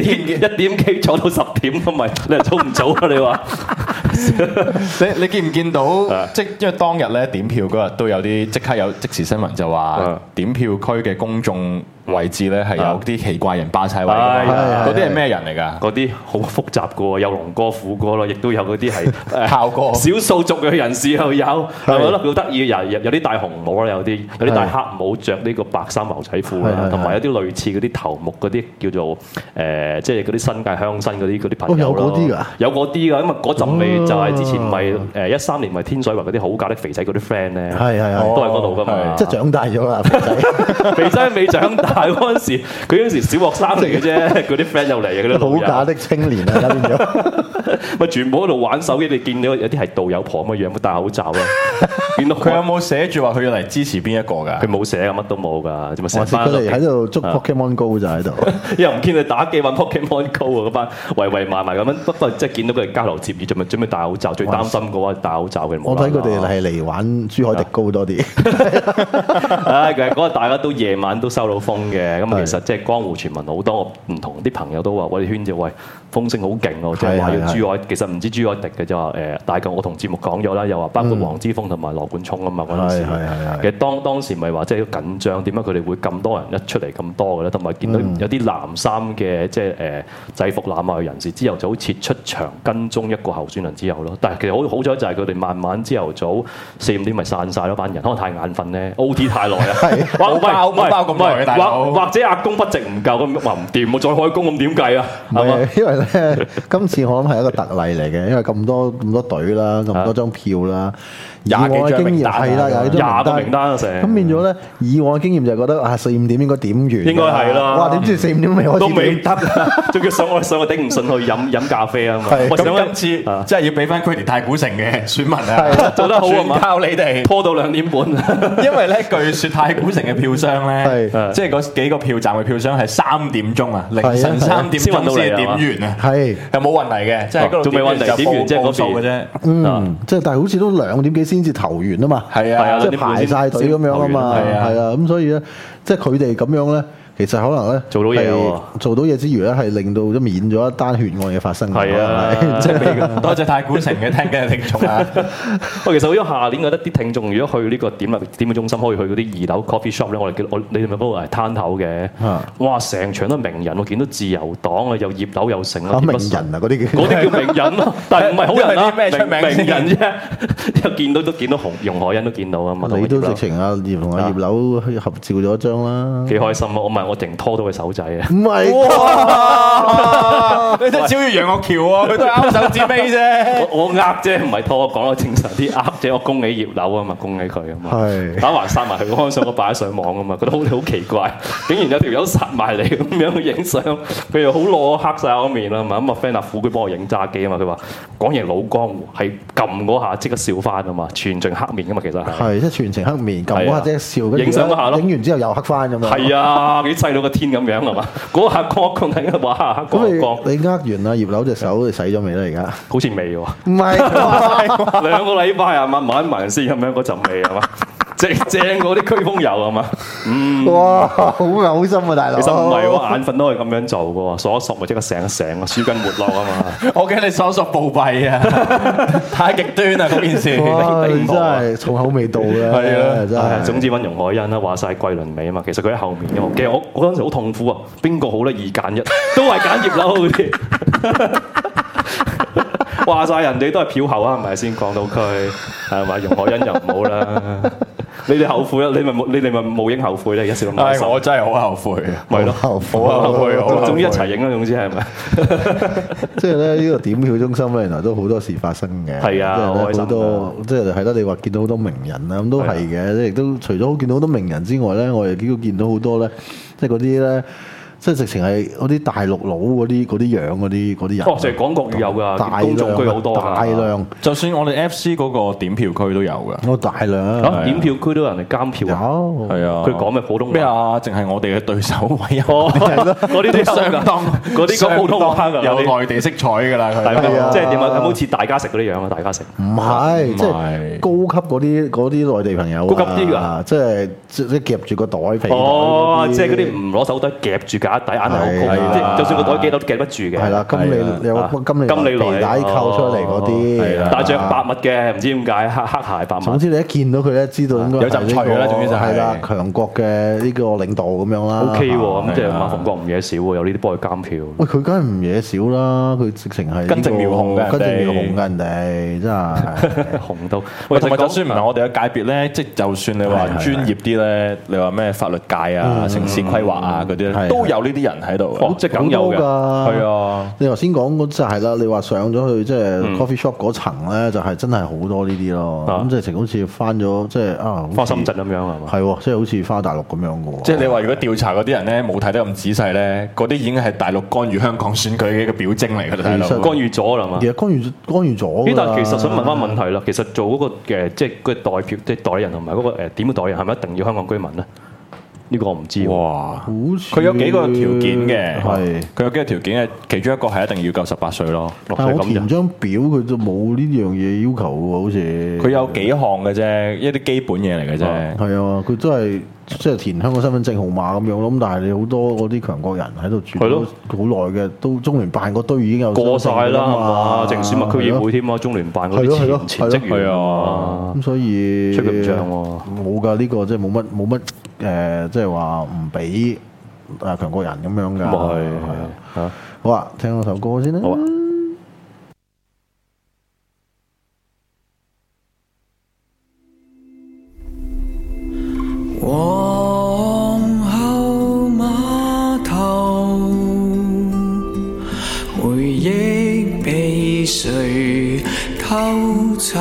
，1點幾坐到10點咁咪，你早唔早啊？你話？ 你見唔見到？即係因為當日咧點票嗰日都有啲即刻有即時新聞就話點票區嘅公眾位置咧係有啲奇怪人霸晒位，嗰啲係咩人嚟㗎？ 嗰啲好複雜嘅喎，有龍哥、虎哥咯，亦都有嗰啲係炮哥、 少數族嘅人士又有，係咪咯？好得意嘅，有啲戴紅帽啦，有啲戴黑帽，着呢個白衫牛仔褲啦，同埋有啲類似嗰啲頭目嗰啲叫做即係嗰啲新界鄉紳嗰啲朋友咯。有嗰啲㗎，有嗰啲㗎，因為嗰陣味就係之前咪13年咪天水圍嗰啲好假的肥仔嗰啲 friend 咧，都係嗰度㗎嘛， 即係長大咗啦， 肥仔未長大。嗰陣時，佢嗰陣時小學生嚟嘅啫，佢啲 friend 又嚟嘅，嗰啲好假的青年啊，變咗咪全部喺度玩手機。你見到有啲係道友婆咁嘅樣，戴口罩啦。見到佢有冇寫住話佢要嚟支持邊一個㗎？ 佢冇寫㗎，乜都冇㗎，就咪成班佢哋喺度捉 Pokemon Go 就喺度， 又唔見佢打機玩 Pokemon Go 啊！嗰班圍埋咁樣，不過即係見到佢哋交流接語，準備戴口罩。最擔心嘅話戴口罩嘅。 我睇佢哋係嚟玩珠海迪高多啲。 唉，其實嗰日大家都夜晚都收到風嘅，咁其實即係江湖傳聞好多唔同啲朋友都話：我哋圈子喂風聲好勁喎，即係話要珠海。其實唔知珠海迪嘅就話大概我同節目講咗啦，又話包括黃之鋒同埋羅冠聰啊嘛嗰陣時。其實當時咪話即係緊張，點解佢哋會咁多人一出嚟咁多嘅咧？同埋見到有啲藍衫嘅即係制服藍嘅人士，朝頭早撤出場跟蹤一個候選人之後咯。但係其實好彩就係佢哋慢慢朝頭早4-5點咪散晒咯，班人可能太眼瞓咧 ，OT 太耐啊，冇包咁耐大佬，或者壓工不值唔夠咁話唔掂，我再開工咁點計啊？係嘛？ 因為咧今次我諗係一個特例嚟嘅，因為咁多隊啦，咁多張票啦。以往嘅經驗係啦，有 20個名單成咁變咗咧。以往嘅經驗就係覺得4-5點應該點完， 應該係啦。 哇！點知4-5點未開始都未得，仲要上我頂唔順去飲咖啡啊嘛。 咁今次真係要俾翻佢哋太古城嘅選民啊， 做得好啊嘛， 靠你哋拖到2點半。 因為咧據説太古城嘅票箱咧，即係嗰幾個票站嘅票箱係3點鐘啊，凌晨3點鐘先點完啊， 係又冇運嚟嘅，即係嗰度仲未運嚟，點完即係嗰數嘅啫。 即係但係好似都2點幾先至投完啊嘛， 係啊， 即係排晒隊咁樣啊嘛，係啊，咁所以咧，即係佢哋咁樣咧。其實可能咧做到嘢喎， 做到嘢之餘咧，係令到都免咗一單血案嘅發生。 係啊， 即係多謝太古城嘅聽緊嘅聽眾啊！ 喂，其實好似下年覺得啲聽眾如果去呢個點票中心，可以去嗰啲2樓 coffee shop 咧，你哋咪嗰度係攤頭嘅。哇！成場都名人，我見到自由黨啊，又葉劉又成啦。 名人啊，嗰啲叫名人咯，但係唔係好人啦， 咩出名名人啫。又見到容海恩都見到啊嘛。 你都直情阿葉同阿葉劉合照咗一張啦， 幾開心啊！我淨拖到佢手仔啊！ 唔係， 你真係超越楊岳橋喎，佢都係勾手指尾啫。 我啫，唔係拖。我講得正常啲，啫。我恭喜葉劉啊嘛，恭喜佢啊嘛。 係打橫殺埋佢，我上我擺上網啊嘛，覺得好奇怪，竟然有條友殺埋嚟咁樣去影相，佢又好攞黑晒我面啦嘛。咁啊 friend 阿虎佢幫我影揸機啊嘛，佢話講贏老江湖係撳嗰下即刻笑翻啊嘛，全程黑面噶嘛，其實係即係全程黑面撳嗰下即刻笑， 影相嗰下咯， 影完之後又黑翻咁樣。 係啊，幾細到個天咁樣係嘛？嗰下光睇嘅話黑光。 你呃完啊葉劉隻手你洗咗未咧？而家好似未喎。 唔係 2個禮拜啊嘛，聞一聞先咁樣嗰陣味係嘛？正嗰啲驅風油係嘛？ 哇，好嘔心啊大佬！ 其實唔係喎，眼瞓都係咁樣做嘅喎，索一索咪即刻醒啊，舒筋活絡啊嘛！ 我驚你索一索暴斃啊！太極端啊嗰件事， 真係重口味道嘅。係啊，真係。 總之揾容海恩啦，話晒桂綸鎂啊嘛，其實佢喺後面嘅嘛。其實我嗰陣時好痛苦啊，邊個好咧？2揀1，都係揀葉劉嗰啲。話晒人哋都係票后啊，係咪先講到佢係咪？容海恩又唔好啦。你哋後悔啦？你哋咪冇影後悔咧？而家笑咁開心。 我真係好後悔啊！ 咪咯， 好後悔。總之一齊影啦，總之係咪？ 即係咧呢個點票中心咧，原來都好多事發生嘅。 係啊， 好多即係係啦。你話見到好多名人啦，咁都係嘅。即係亦都除咗見到好多名人之外咧，我亦都見到好多咧，即係嗰啲咧即係直情係嗰啲大陸佬嗰啲樣嗰啲人。 哦，就係講國語有㗎，公眾區好多㗎， 大量。 就算我哋 FC 嗰個點票區都有㗎。 我大量點票區都有人嚟監票啊！ 係啊， 佢講咩普通話咩啊？淨係我哋嘅對手委任， 嗰啲都相當，嗰啲講普通話㗎， 有內地色彩㗎啦。 即係點啊？係咪好似大家食嗰啲樣啊？大家食唔係，即係高級嗰啲內地朋友， 高級啲㗎， 即係夾住個袋皮袋。 哦，即係嗰啲唔攞手袋夾住架底，眼係好高，即係就算個袋幾多都夾得住嘅。 係啦，金利來皮帶扣出嚟嗰啲， 但係著白襪嘅，唔知點解黑鞋白襪。 總之你一見到佢咧，知道應該有陣趣啦。總之就係啦，強國嘅呢個領導咁樣啦。 OK 喎，咁即係馬逢國唔嘢少喎，有呢啲幫佢監票。 喂，佢梗係唔嘢少啦，佢直情係根正苗紅嘅， 根正苗紅嘅人哋真係紅到。 喂，同埋就算唔係我哋嘅界別咧，即係就算你話專業啲咧，你話咩法律界啊、城市規劃啊嗰啲咧，都有呢啲人喺度，即係梗有㗎。係啊， 你頭先講嗰就係啦，你話上咗去即係 coffee shop 嗰層咧，就係真係好多呢啲咯。咁即係成好似翻咗即係翻深圳咁樣係嘛？ 係喎，即係好似翻大陸咁樣嘅喎。 即係你話如果調查嗰啲人咧冇睇得咁仔細咧，嗰啲已經係大陸干預香港選舉嘅一個表徵嚟㗎啦， 干預咗啦嘛。 其實干預咗。 但係其實想問翻問題啦，其實做嗰個即係嗰代表即係代理人同埋嗰個點嘅代理人係咪一定要香港居民咧？呢個我唔知喎。 哇！佢有幾個條件嘅， 係佢有幾個條件嘅，其中一個係一定要夠18歲咯。 但係我填張表佢就冇呢樣嘢要求喎，好似。 佢有幾項嘅啫，一啲基本嘢嚟嘅啫。 係啊，佢都係即係填香港身份證號碼咁樣咯。咁但係你好多嗰啲強國人喺度住咗好耐嘅，都中聯辦嗰堆已經有過晒啦，係嘛？淨選埋區議會添啊，中聯辦嗰啲前職員啊。 咁所以出佢唔漲喎。 冇㗎，呢個即係冇乜即係話唔俾強國人咁樣㗎。 係啊，好啊，聽嗰首歌先啦。好啊。 皇后碼頭，回憶被誰偷走？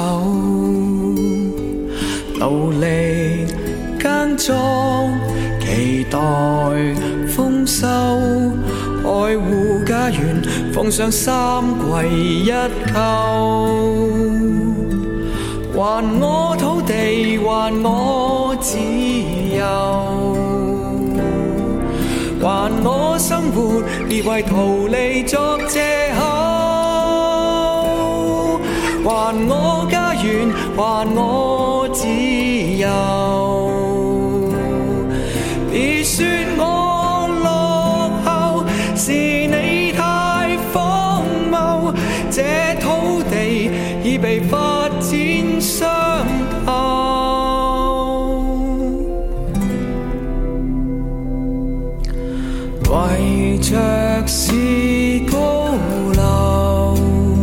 努力耕作，期待豐收，愛護家園，奉上3跪1叩。還我土地，還我自由，還我生活，別為逃離作藉口。還我家園，還我自由，別說我落後，是你太荒謬。這土地已被發展傷透，為着是高樓，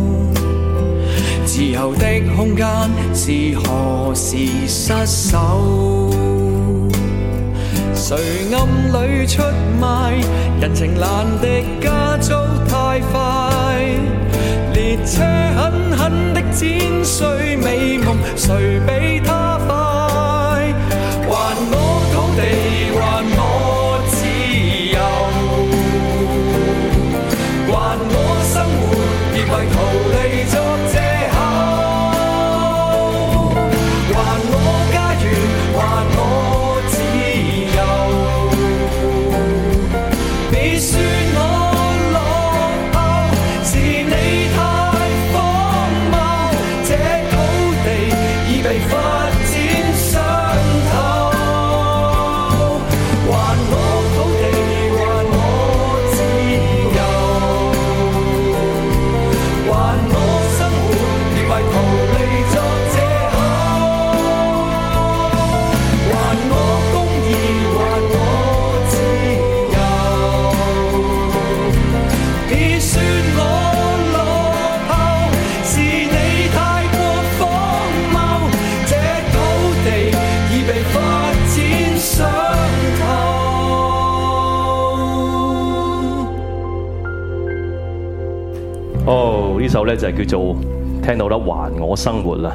自由的空間是何時失守？誰暗裏出賣人情難敵加速太快？列車狠狠的剪碎美夢，誰比他快？還我土地，還我自由，還我生活，別為逃離作藉口。還我家園，還我自由，別說我落後，是你太荒謬。這土地已被發展傷透，還我土地，還我自由，還我生活，別為逃離作藉口。還我公義，還我自由，別說我落後，是你太過荒謬。這土地已被發展傷透。 哦，呢首咧就係叫做聽到啦，還我生活啦。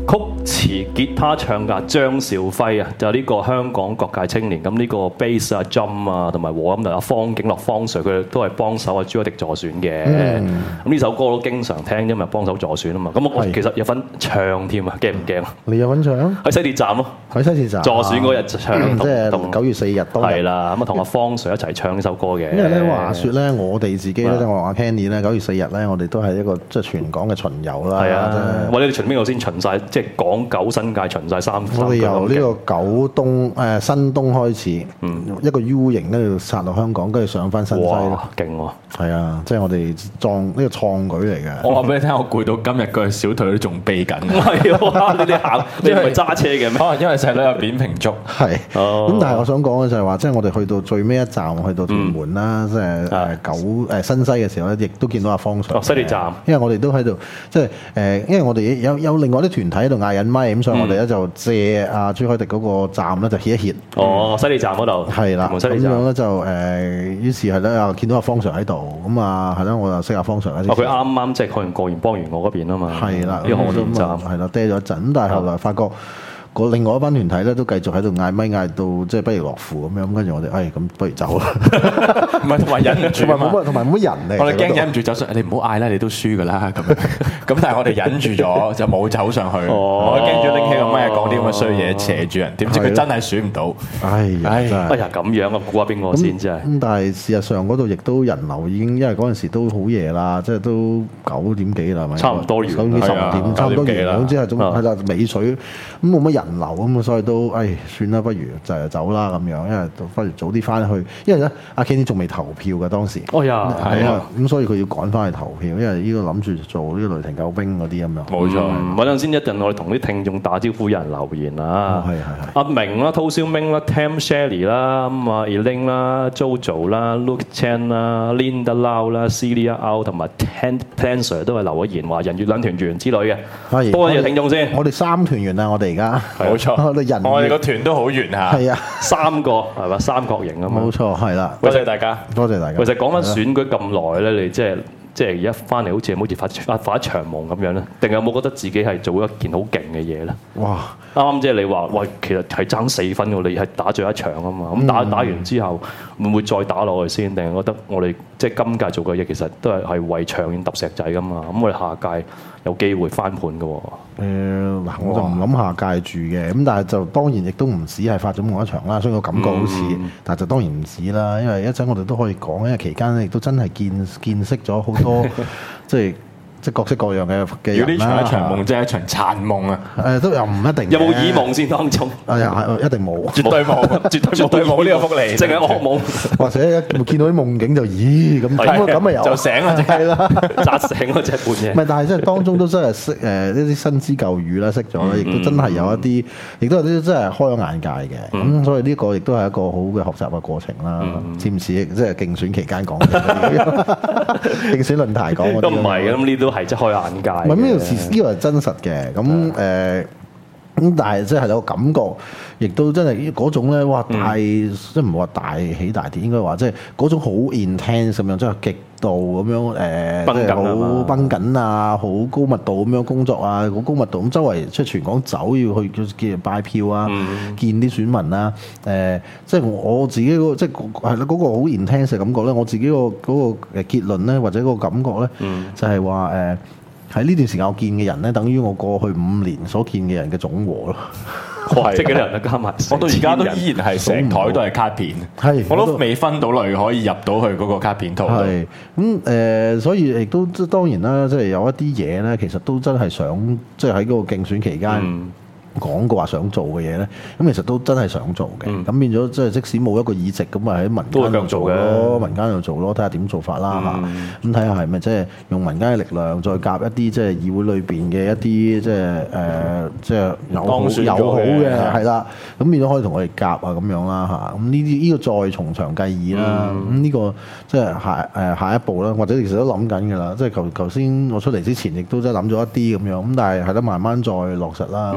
曲詞吉他唱嘅張兆輝啊，就呢個香港各界青年。咁呢個 bass 啊、drum 啊同埋和音啊，方景樂、方 Sir 佢哋都係幫手啊朱凱廸助選嘅。咁呢首歌都經常聽，因為幫手助選啊嘛。咁我其實有份唱添啊，驚唔驚啊？ 你有份唱？喺西鐵站咯， 喺西鐵站助選嗰日唱， 即係9月4日都係啦。咁啊同阿方 Sir 一齊唱呢首歌嘅。 因為咧話説咧，我哋自己咧，即係我話 Kenny 咧，9月4日咧，我哋都係一個即係全港嘅巡遊啦。 係啊，喂，你哋巡邊度先巡晒？即係港九新界巡晒三。 我哋由呢個九東新東開始，一個 U 型咧要殺落香港，跟住上翻新西咯。 勁喎！ 係啊，即係我哋呢個創舉嚟嘅。 我話俾你聽，我攰到今日個小腿都仲痹緊。 係喎，你哋行，你唔係揸車嘅咩？ 可能因為細佬有扁平足。 係。咁但係我想講嘅就係話，即係我哋去到最尾一站，去到屯門啦，即係新西嘅時候咧，亦都見到阿方 Sir。 西鐵站。 因為我哋都喺度，即係因為我哋有另外啲團體喺度嗌緊咪，咁所以我哋咧就借阿朱凱廸嗰個站咧就歇一歇。 哦，西鐵站嗰度。 係啦。咁樣咧就於是係咧見到阿方 Sir 喺度，咁啊係啦，我就識阿方 Sir 咧。 佢啱啱即係過完幫完我嗰邊啊嘛。係啦，呢個河田站係啦，嗲咗一陣，但係後來發覺。另外一班團體咧都繼續喺度嗌咪嗌到即係不亦樂乎咁樣，跟住我哋咁不如走啦。 唔係同埋忍唔住啊嘛， 同埋冇乜人嚟。 我哋驚忍唔住走上，你唔好嗌啦，你都輸㗎啦咁樣。咁但係我哋忍住咗就冇走上去。我驚住拎起個咪講啲咁嘅衰嘢斜住人，點知佢真係選唔到。 哎呀咁樣啊，估下邊個先真係。 咁但係事實上嗰度亦都人流已經，因為嗰陣時都好夜啦，即係都9點幾啦，係咪？ 差唔多完。 10點差唔多完，總之係係啦尾水，咁冇乜人流咁啊，所以都算啦，不如就走啦咁樣，因為不如早啲翻去，因為咧阿 Kenny 仲未投票嘅當時。 哎呀，係啊， 咁所以佢要趕翻去投票，因為呢個諗住做呢個雷霆救兵嗰啲咁樣。 冇錯，揾陣先一陣，我哋同啲聽眾打招呼，有人留言啦。阿明啦、陶小明啦、Tam Shelley 啦、咁啊 Elaine 啦、Jojo 啦、Luke Chan 啦、Linda Lau 啦、Celia Out 同埋 Tan Sir 都係留咗言話人月兩團圓之類嘅。多謝聽眾先。 我哋3團圓啦，我哋而家。 冇錯。我哋個團都好圓嚇。係啊，3個係嘛，三角形啊嘛。 冇錯，係啦。 多謝大家， 多謝大家。 其實講翻選舉咁耐咧，你即係而家翻嚟好似發一場夢咁樣咧，定係有冇覺得自己係做一件好勁嘅嘢咧？哇！啱啱即係你話喂，其實係爭4分喎，你係打咗一場啊嘛。咁打完之後會唔會再打落去先？定係覺得我哋即係今屆做嘅嘢其實都係為長遠揼石仔噶嘛？咁我哋下屆有機會翻盤嘅喎。 我就唔諗下屆住嘅，咁但係就當然亦都唔止係發咗夢一場啦，所以個感覺好似，但係就當然唔止啦，因為一陣我哋都可以講，因為期間亦都真係見識咗好多即係各式各樣嘅人啦。 如果呢場一場夢，即係一場殘夢啊！ 都又唔一定。 有冇耳夢先當中？ 一定冇， 絕對冇，絕對冇呢個福利， 淨係噩夢。 或者見到啲夢境就咁咪有就醒啦， 係啦， 扎醒嗰隻半夜。 唔係，但係即係當中都真係識一啲新知舊語啦，識咗啦，亦都真係有一啲，亦都有啲真係開咗眼界嘅。咁所以呢個亦都係一個好嘅學習嘅過程啦。似唔似即係競選期間講嘅？競選論壇講嗰啲都唔係嘅，咁呢都係即係開眼界。 唔係呢個係真實嘅。咁但係即係有個感覺，亦都真係嗰種咧，哇！即係唔係話大起大跌，應該話即係嗰種好 intense 咁樣，即係極度咁樣即係好繃緊啊，好高密度咁樣工作啊，好高密度咁周圍即係全港走要去叫拜票啊，見啲選民啊，即係我自己即係係啦嗰個好 intense 嘅感覺咧，我自己嗰個結論咧，或者嗰個感覺咧，就係話喺呢段時間我見嘅人咧，等於我過去5年所見嘅人嘅總和咯。 即係幾多人都加埋， 我到而家都依然係成台都係卡片，我都未分到類可以入到去嗰個卡片套。 係咁所以亦都當然啦，即係有一啲嘢咧，其實都真係想即係喺嗰個競選期間。講過話想做嘅嘢咧，咁其實都真係想做嘅。咁變咗即係即使冇一個議席，咁咪喺民間度做咯，民間度做咯，睇下點做法啦嚇。咁睇下係咪即係用民間嘅力量，再夾一啲即係議會裏邊嘅一啲即係友好嘅係啦。咁變咗可以同我哋夾啊咁樣啦嚇。咁呢個再從長計議啦。咁呢個即係下一步啦，或者其實都諗緊㗎啦。即係頭先我出嚟之前，亦都真係諗咗一啲咁樣。咁但係係得慢慢再落實啦。咁所以。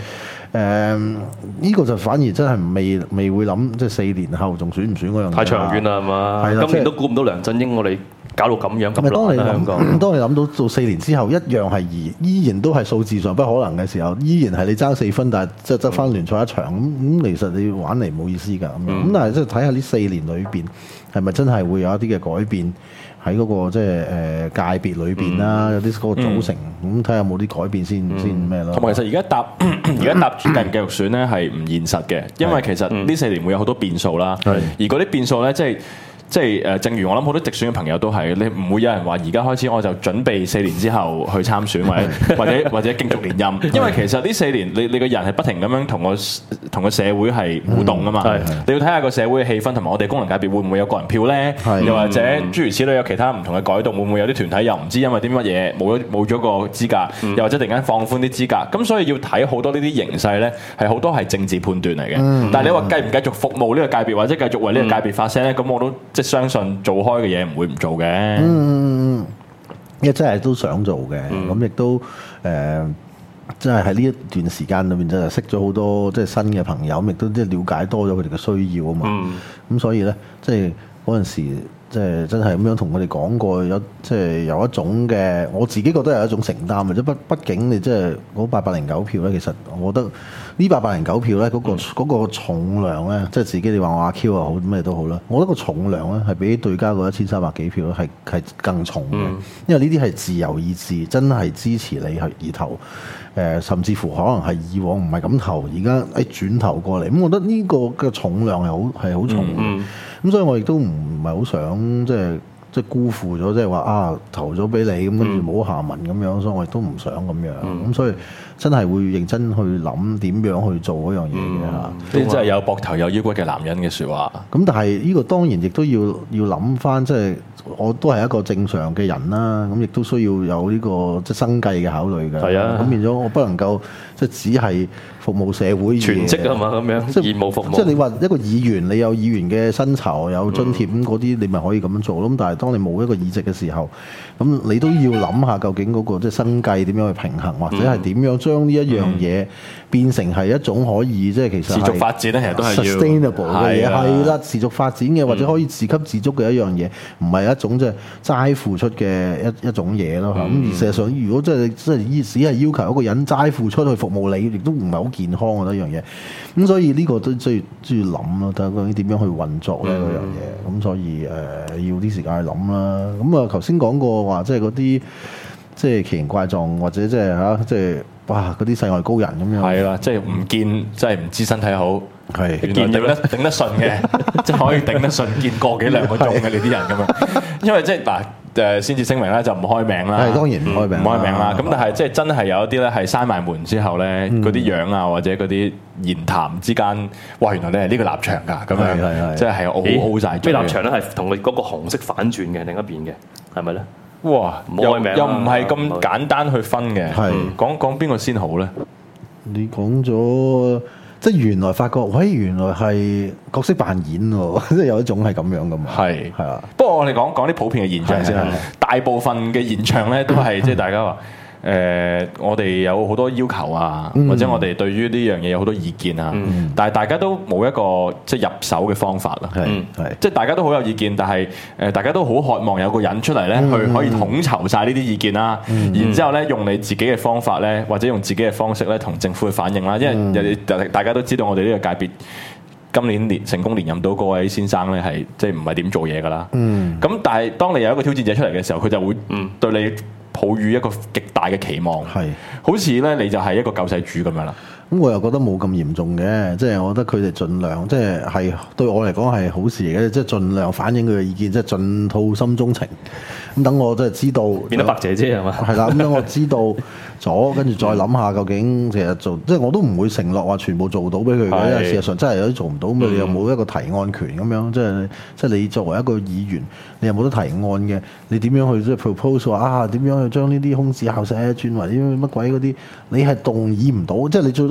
呢個就反而真係未會諗，即係4年後仲選唔選嗰樣嘢。 太長遠啦，係嘛？ 係啦， 今年都估唔到梁振英，我哋搞到咁樣咁當你難香港。 當你諗到到4年之後一樣係依然都係數字上不可能嘅時候，依然係你爭4分，但係即係得翻聯賽一場咁，其實你玩嚟冇意思㗎咁樣。咁但係即係睇下呢4年裏邊係咪真係會有一啲嘅改變喺嗰個即係界別裏邊啦，有啲嗰個組成咁睇下有冇啲改變先咩咯。 同埋其實而家答繼唔繼續選咧係唔現實嘅，因為其實呢4年會有好多變數啦，而嗰啲變數咧即係正如我諗好多直選嘅朋友都係，你唔會有人話而家開始我就準備4年之後去參選或者競逐連任，因為其實呢4年你個人係不停咁樣同個社會係互動啊嘛，你要睇下個社會嘅氣氛同埋我哋功能界別會唔會有個人票咧，又或者諸如此類有其他唔同嘅改動，會唔會有啲團體又唔知因為啲乜嘢冇咗個資格，又或者突然間放寬啲資格，咁所以要睇好多呢啲形勢咧，係好多係政治判斷嚟嘅。但係你話繼唔繼續服務呢個界別或者繼續為呢個界別發聲咧，咁我都相信做開嘅嘢唔會唔做嘅， 因為真係都想做嘅，咁亦都真係喺呢一段時間裏面，真係識咗好多即係新嘅朋友，亦都即係了解多咗佢哋嘅需要啊嘛。咁所以咧，即係嗰陣時，即係真係咁樣同佢哋講過，即係有一種嘅，我自己覺得有一種承擔嘅，即係畢竟你即係嗰809票咧，其實我覺得呢809票咧，嗰個重量咧，即係自己你話我阿 Q 又好咩都好啦，我覺得個重量咧係比對家嗰1300幾票咧係更重嘅，因為呢啲係自由意志，真係支持你去而投。甚至乎可能係以往唔係咁投，而家轉頭過嚟，咁我覺得呢個嘅重量係好重嘅，咁所以我亦都唔係好想即係辜負咗，即係話投咗俾你咁跟住冇下文咁樣，所以我亦都唔想咁樣，咁所以真係會認真去諗點樣去做嗰樣嘢嘅嚇。 呢啲真係有膊頭有腰骨嘅男人嘅説話。 咁但係呢個當然亦都要諗翻，即係我都係一個正常嘅人啦，咁亦都需要有呢個即係生計嘅考慮嘅。係啊，咁變咗我不能夠即係只係服務社會全職啊嘛，咁樣義務服務。 即係你話一個議員，你有議員嘅薪酬有津貼咁嗰啲，你咪可以咁樣做咯。咁但係當你冇一個議席嘅時候，咁你都要諗下究竟嗰個即係生計點樣去平衡，或者係點樣將呢一樣嘢變成係一種可以即係其實持續發展咧，其實都係 sustainable 嘅嘢，係啦，持續發展嘅或者可以自給自足嘅一樣嘢，唔係一種即係齋付出嘅一種嘢咯。咁而事實上，如果即係只係要求一個人齋付出去服務你，亦都唔係好健康嘅一樣嘢。咁所以呢個都需要諗咯，睇下究竟點樣去運作咧嗰樣嘢。咁所以要啲時間去諗啦。咁頭先講過話，即係嗰啲即係奇形怪狀或者即係即係哇嗰啲世外高人咁樣。係啦，即係唔見，即係唔知身體好。 係見頂得順嘅，即係可以頂得順，見個幾兩個鐘嘅呢啲人咁樣。因為即係嗱先至聲明啦，就唔開名啦。 係當然唔開名啦。咁但係即係真係有一啲咧係閂埋門之後咧，嗰啲樣啊或者嗰啲言談之間，哇！原來你係呢個立場㗎，咁樣即係 O 晒。 咩立場咧？係同佢嗰個紅色反轉嘅另一邊嘅，係咪咧？ 哇！又唔係咁簡單去分嘅。係講邊個先好咧？ 你講咗。即係原來發覺，原來係角色扮演喎，即係有一種係咁樣噶嘛。係啊。 不過我哋講啲普遍嘅現象先啦。大部分嘅現象咧都係即係大家話我哋有好多要求啊，或者我哋對於呢樣嘢有好多意見啊。但係大家都冇一個即係入手嘅方法啦。即係大家都好有意見，但係大家都好渴望有個人出嚟咧，去可以統籌晒呢啲意見啦。然之後咧，用你自己嘅方法咧，或者用自己嘅方式咧，同政府去反映啦。因為大家都知道我哋呢個界別今年成功連任到嗰位先生咧，係即係唔係點做嘢㗎啦。咁但係當你有一個挑戰者出嚟嘅時候，佢就會對你抱予一個極大嘅期望，好似咧你就係一個救世主咁樣啦。 咁我又覺得冇咁嚴重嘅，即係我覺得佢哋盡量即係對我嚟講係好事嚟嘅，即係盡量反映佢嘅意見，即係盡吐心中情。咁等我即係知道變得白姐姐係嘛？ 係啦，咁等我知道咗，跟住再諗下究竟其實做，即係我都唔會承諾話全部做到俾佢嘅，因為事實上真係有啲做唔到，咁你又冇一個提案權咁樣，即係你作為一個議員，你又冇得提案嘅，你點樣去即係 propose 話點樣去將呢啲空置校舍轉為啲乜鬼嗰啲，你係動議唔到，即係你最多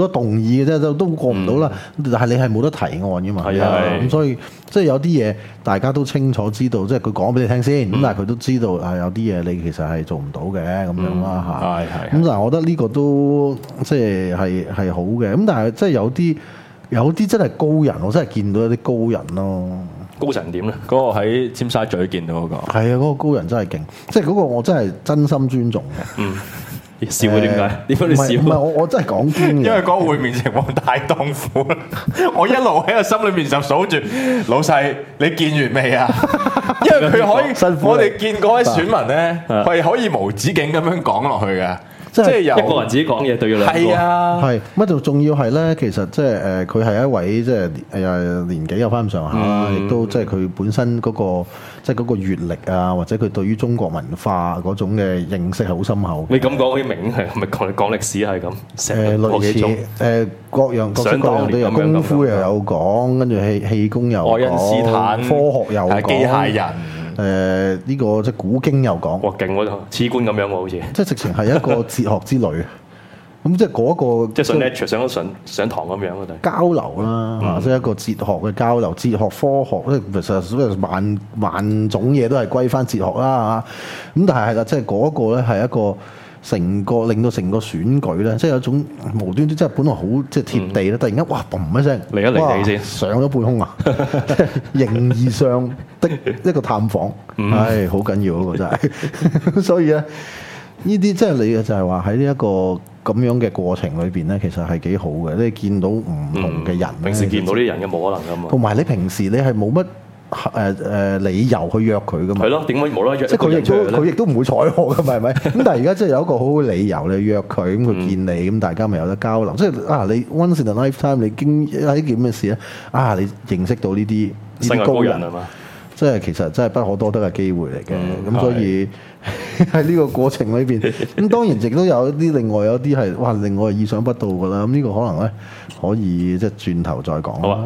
動議嘅啫，都過唔到啦。但係你係冇得提案㗎嘛。 係啊， 咁所以即係有啲嘢大家都清楚知道，即係佢講俾你聽先。咁但係佢都知道有啲嘢你其實係做唔到嘅咁樣啦嚇。咁但係我覺得呢個都即係好嘅。咁但係即係有啲真係高人，我真係見到有啲高人咯。 高人點咧？ 嗰個喺尖沙咀見到嗰個。係啊，嗰個高人真係勁，即係嗰個我真係真心尊重嘅。 笑嘅點解？點解你笑？ 唔係我真係講堅嘅。 因為嗰個會面情況太痛苦啦，我一路喺個心裏面就數住老細，你見完未啊？因為佢可以，我哋見嗰位選民咧，係可以無止境咁樣講落去嘅。即係由一個人自己講嘢對咗兩個， 係啊， 係乜就仲要係咧？其實即係佢係一位即係年紀有翻咁上下，亦都即係佢本身嗰個即係嗰個閲歷啊，或者佢對於中國文化嗰種嘅認識係好深厚。 你咁講好似明係咪講歷史係咁？ 類似各樣各種各樣都有，功夫又有講，跟住氣功又講， 愛因斯坦科學又講， 機械人。 呢個即係古經又講， 哇勁喎，黐官咁樣喎，好似即係直情係一個哲學之旅。咁即係嗰個即係上 lecture 上堂咁樣嘅交流啦，即係一個哲學嘅交流，哲學科學其實萬種嘢都係歸翻哲學啦嚇。咁但係啦，即係嗰個咧係一個令到成個選舉咧，即係有一種無端端即係本來好即係貼地咧，突然間哇嘣一聲嚟一嚟你先上咗半空啊！形而上的一個探訪，唉，好緊要嗰個真係。所以咧，呢啲即係你嘅就係話喺呢一個咁樣嘅過程裏邊咧，其實係幾好嘅。你見到唔同嘅人， 平時見到啲人嘅冇可能噶嘛。 同埋你平時你係冇乜理由去約佢噶嘛？ 係咯，點解冇得約？ 即係佢亦都唔會睬我噶嘛，係咪？咁但係而家即係有一個好好理由你約佢，咁佢見你，咁大家咪有得交流。即係你 once in a lifetime 你經喺件咩事咧？你認識到呢啲高人係嘛？即係其實真係不可多得嘅機會嚟嘅。咁所以喺呢個過程裏邊，咁當然亦都有啲另外有啲係令我意想不到噶啦。咁呢個可能咧可以即係轉頭再講。 好啊。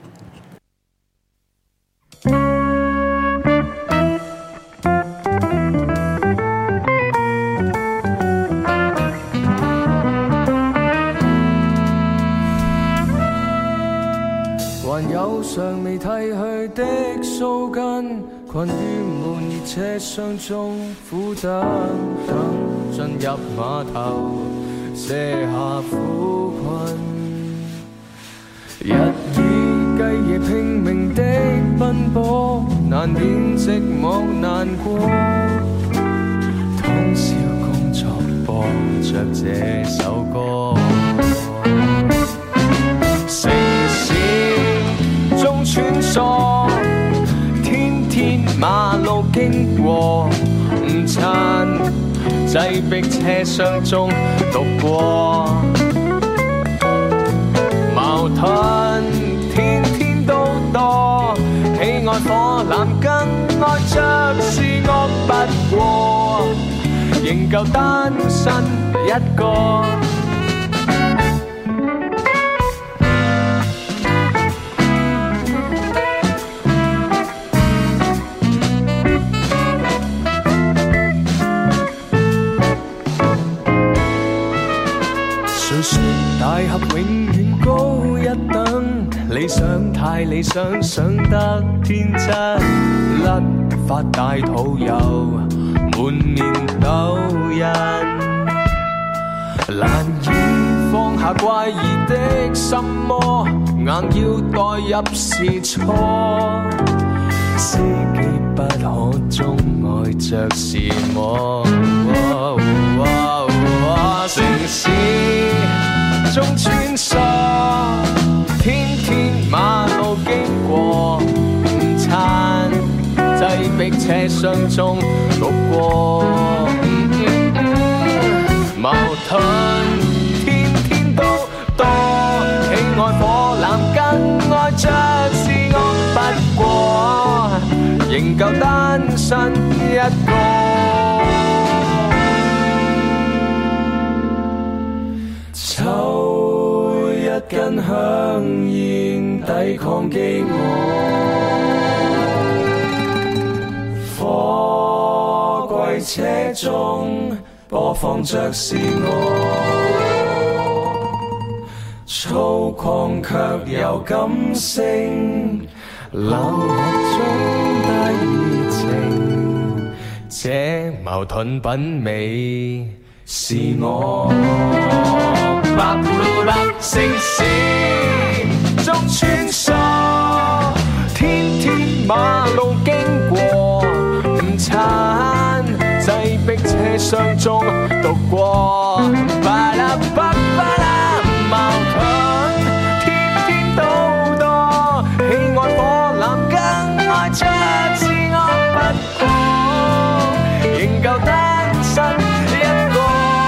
還有尚未剃去的鬚根，困於悶熱車廂中苦等，等進入碼頭卸下苦困。日以繼夜拼命的奔波，難免寂寞難過。通宵工作播着這首歌。城市中穿梭，天天馬路經過，午餐擠迫車廂中度過，矛盾天天都多，喜愛火男更愛着是惡不過，仍舊單身一個。大俠永遠高一等，理想太理想，想得天真，甩髮大肚油，滿面痘印，難以放下怪異的心魔，硬要代入是錯，司機不可鍾愛着是我。城市中穿梭，天天馬路經過，午餐擠迫車廂中度過，矛盾天天都多，喜愛火男更愛着是惡不過，仍舊單身一個。抽一根香煙抵抗飢餓，貨櫃車中播放着是我， 粗獷卻又感性，冷漠中帶熱情，這矛盾品味是我。百路百城市中穿梭，天天馬路經過，午餐擠迫車廂中度過，巴拉巴拉矛盾天天都多，喜愛火男更愛出自我不過，仍舊單身一個。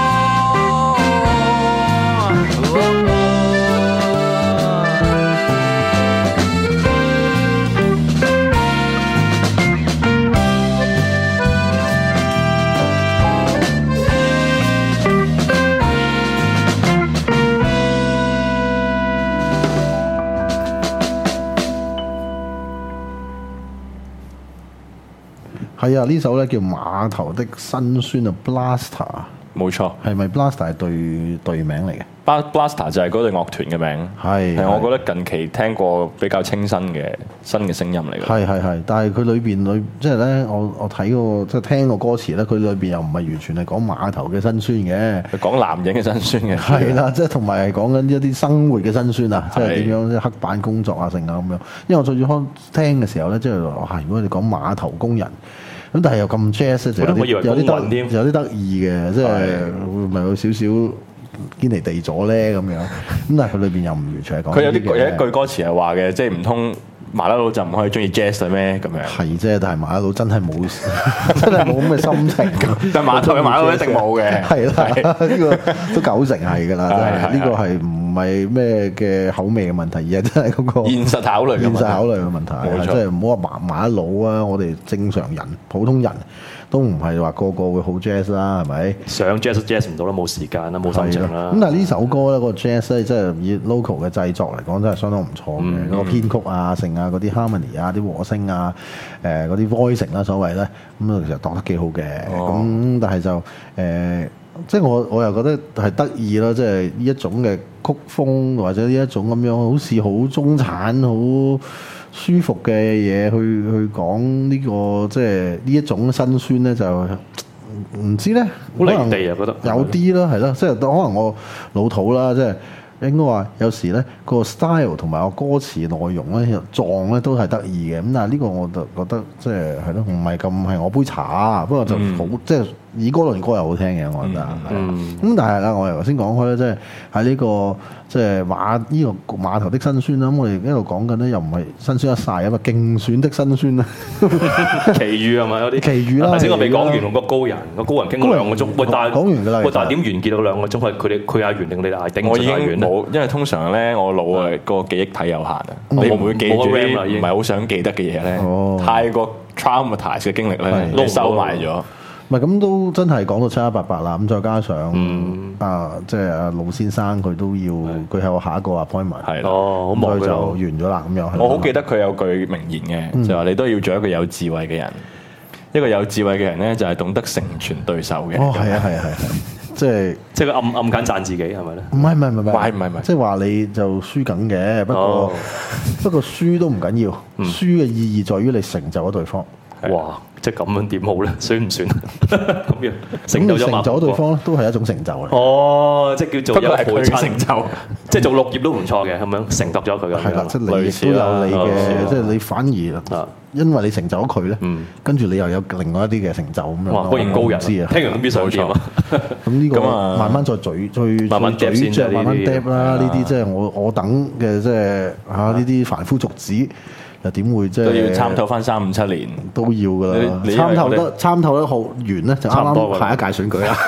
係啊，呢首咧叫碼頭的辛酸啊 ，Blaster。 冇錯， 係咪 Blaster 係隊名嚟嘅 ？Blaster 就係嗰隊樂團嘅名。係我覺得近期聽過比較清新嘅聲音嚟嘅。 係，但係佢裏邊即係咧，我睇過即係聽個歌詞咧，佢裏邊又唔係完全係講碼頭嘅辛酸嘅， 係講男人嘅辛酸嘅。 係啦，即係同埋係講緊一啲生活嘅辛酸啊，即係點樣即係黑板工作啊，成啊咁樣。因為我最初聽嘅時候咧，即係話如果你講碼頭工人。咁但係又咁 jazz 就有啲得意嘅，即係會唔係有少少堅尼地咗咧咁樣？咁但係佢裏邊又唔完全係講。佢有一句歌詞係話嘅，即係唔通麻甩佬就唔可以中意 jazz 咩咁樣？ 係啫，但係麻甩佬真係冇咁嘅心情。 但係碼頭嘅麻甩佬一定冇嘅。 係啦，呢個都90%係㗎啦，真係呢個係唔係咩嘅口味嘅問題，而係真係嗰個現實考慮嘅問題。即係唔好話麻甩佬啊，我哋正常人、普通人都唔係話個個會好 jazz 啦，係咪？ 想 jazz 唔到啦，冇時間啦，冇心情啦。 咁但係呢首歌咧，個 jazz 咧，即係以 local 嘅製作嚟講，真係相當唔錯嘅。個編曲啊、成啊、嗰啲 harmony 啊、啲和聲啊、嗰啲 voicing 啦，所謂咧，咁啊其實度得幾好嘅。咁但係就即係我又覺得係得意咯，即係呢一種嘅曲風或者呢一種咁樣，好似好中產、好舒服嘅嘢去講呢個即係呢一種辛酸咧，就唔知咧， 好離地啊，覺得有啲啦，係咯，即係可能我老土啦，即係應該話有時咧個 style 同埋個歌詞內容咧撞咧都係得意嘅，咁但係呢個我就覺得即係咯，唔係咁係我杯茶，不過就好即係。以歌論歌又好聽嘅，我覺得。咁但係啦，我哋頭先講開咧，即係喺呢個即係呢個碼頭的辛酸啦。咁我哋一路講緊咧，又唔係辛酸一晒啊嘛，競選的辛酸啦。 奇遇係咪有啲？奇遇啦。 頭先我未講完個高人傾咗2個鐘。喂，但係講完㗎啦。 喂，但係點完結到2個鐘？係佢嗌完定你嗌頂？ 我已經冇，因為通常咧我腦個記憶體有限啊，你唔會記住啲唔係好想記得嘅嘢咧。太過 traumatized 嘅經歷咧，都收埋咗。 唔係咁都真係講到七七八八啦，咁再加上即係阿盧先生佢都要佢係有下一個 appointment， 係咯，好忙就完咗啦咁樣。 我好記得佢有句名言嘅，就話你都要做一個有智慧嘅人，一個有智慧嘅人咧就係懂得成全對手嘅。 哦，係啊，係，即係佢暗緊讚自己係咪咧？ 唔係，即係話你就輸緊嘅，不過輸都唔緊要，輸嘅意義在於你成就咗對方。 哇！即係咁樣點好咧？算唔算咁樣成就對方都係一種成就啦。 哦，即係叫做一倍成就， 即係做綠葉都唔錯嘅，咁樣承托咗佢嘅。 係啦，即係你亦都有你嘅，即係你反而因為你成就咗佢咧，跟住你又有另外一啲嘅成就咁樣。 哇！果然高人知啊，聽完都必想點啊！ 咁呢個慢慢再慢慢 drop 先，慢慢 drop 啦。呢啲即係我等嘅，即係呢啲凡夫俗子。又點會即係都要參透翻357年都要㗎啦！參透得好完咧，就啱啱下一屆選舉啦。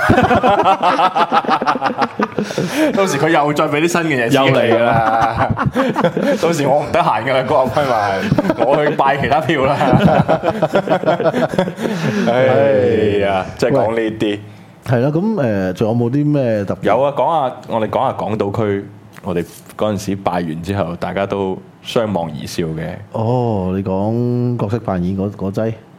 到時佢又再俾啲新嘅嘢，又嚟㗎啦！到時我唔得閒㗎啦，嗰個批文，我去拜其他票啦。哎呀，即係講呢啲係啦。咁仲有冇啲咩特別？ 有啊，我哋講下港島區。我哋嗰陣時拜完之後，大家都相望而笑嘅。 哦，你講角色扮演嗰劑，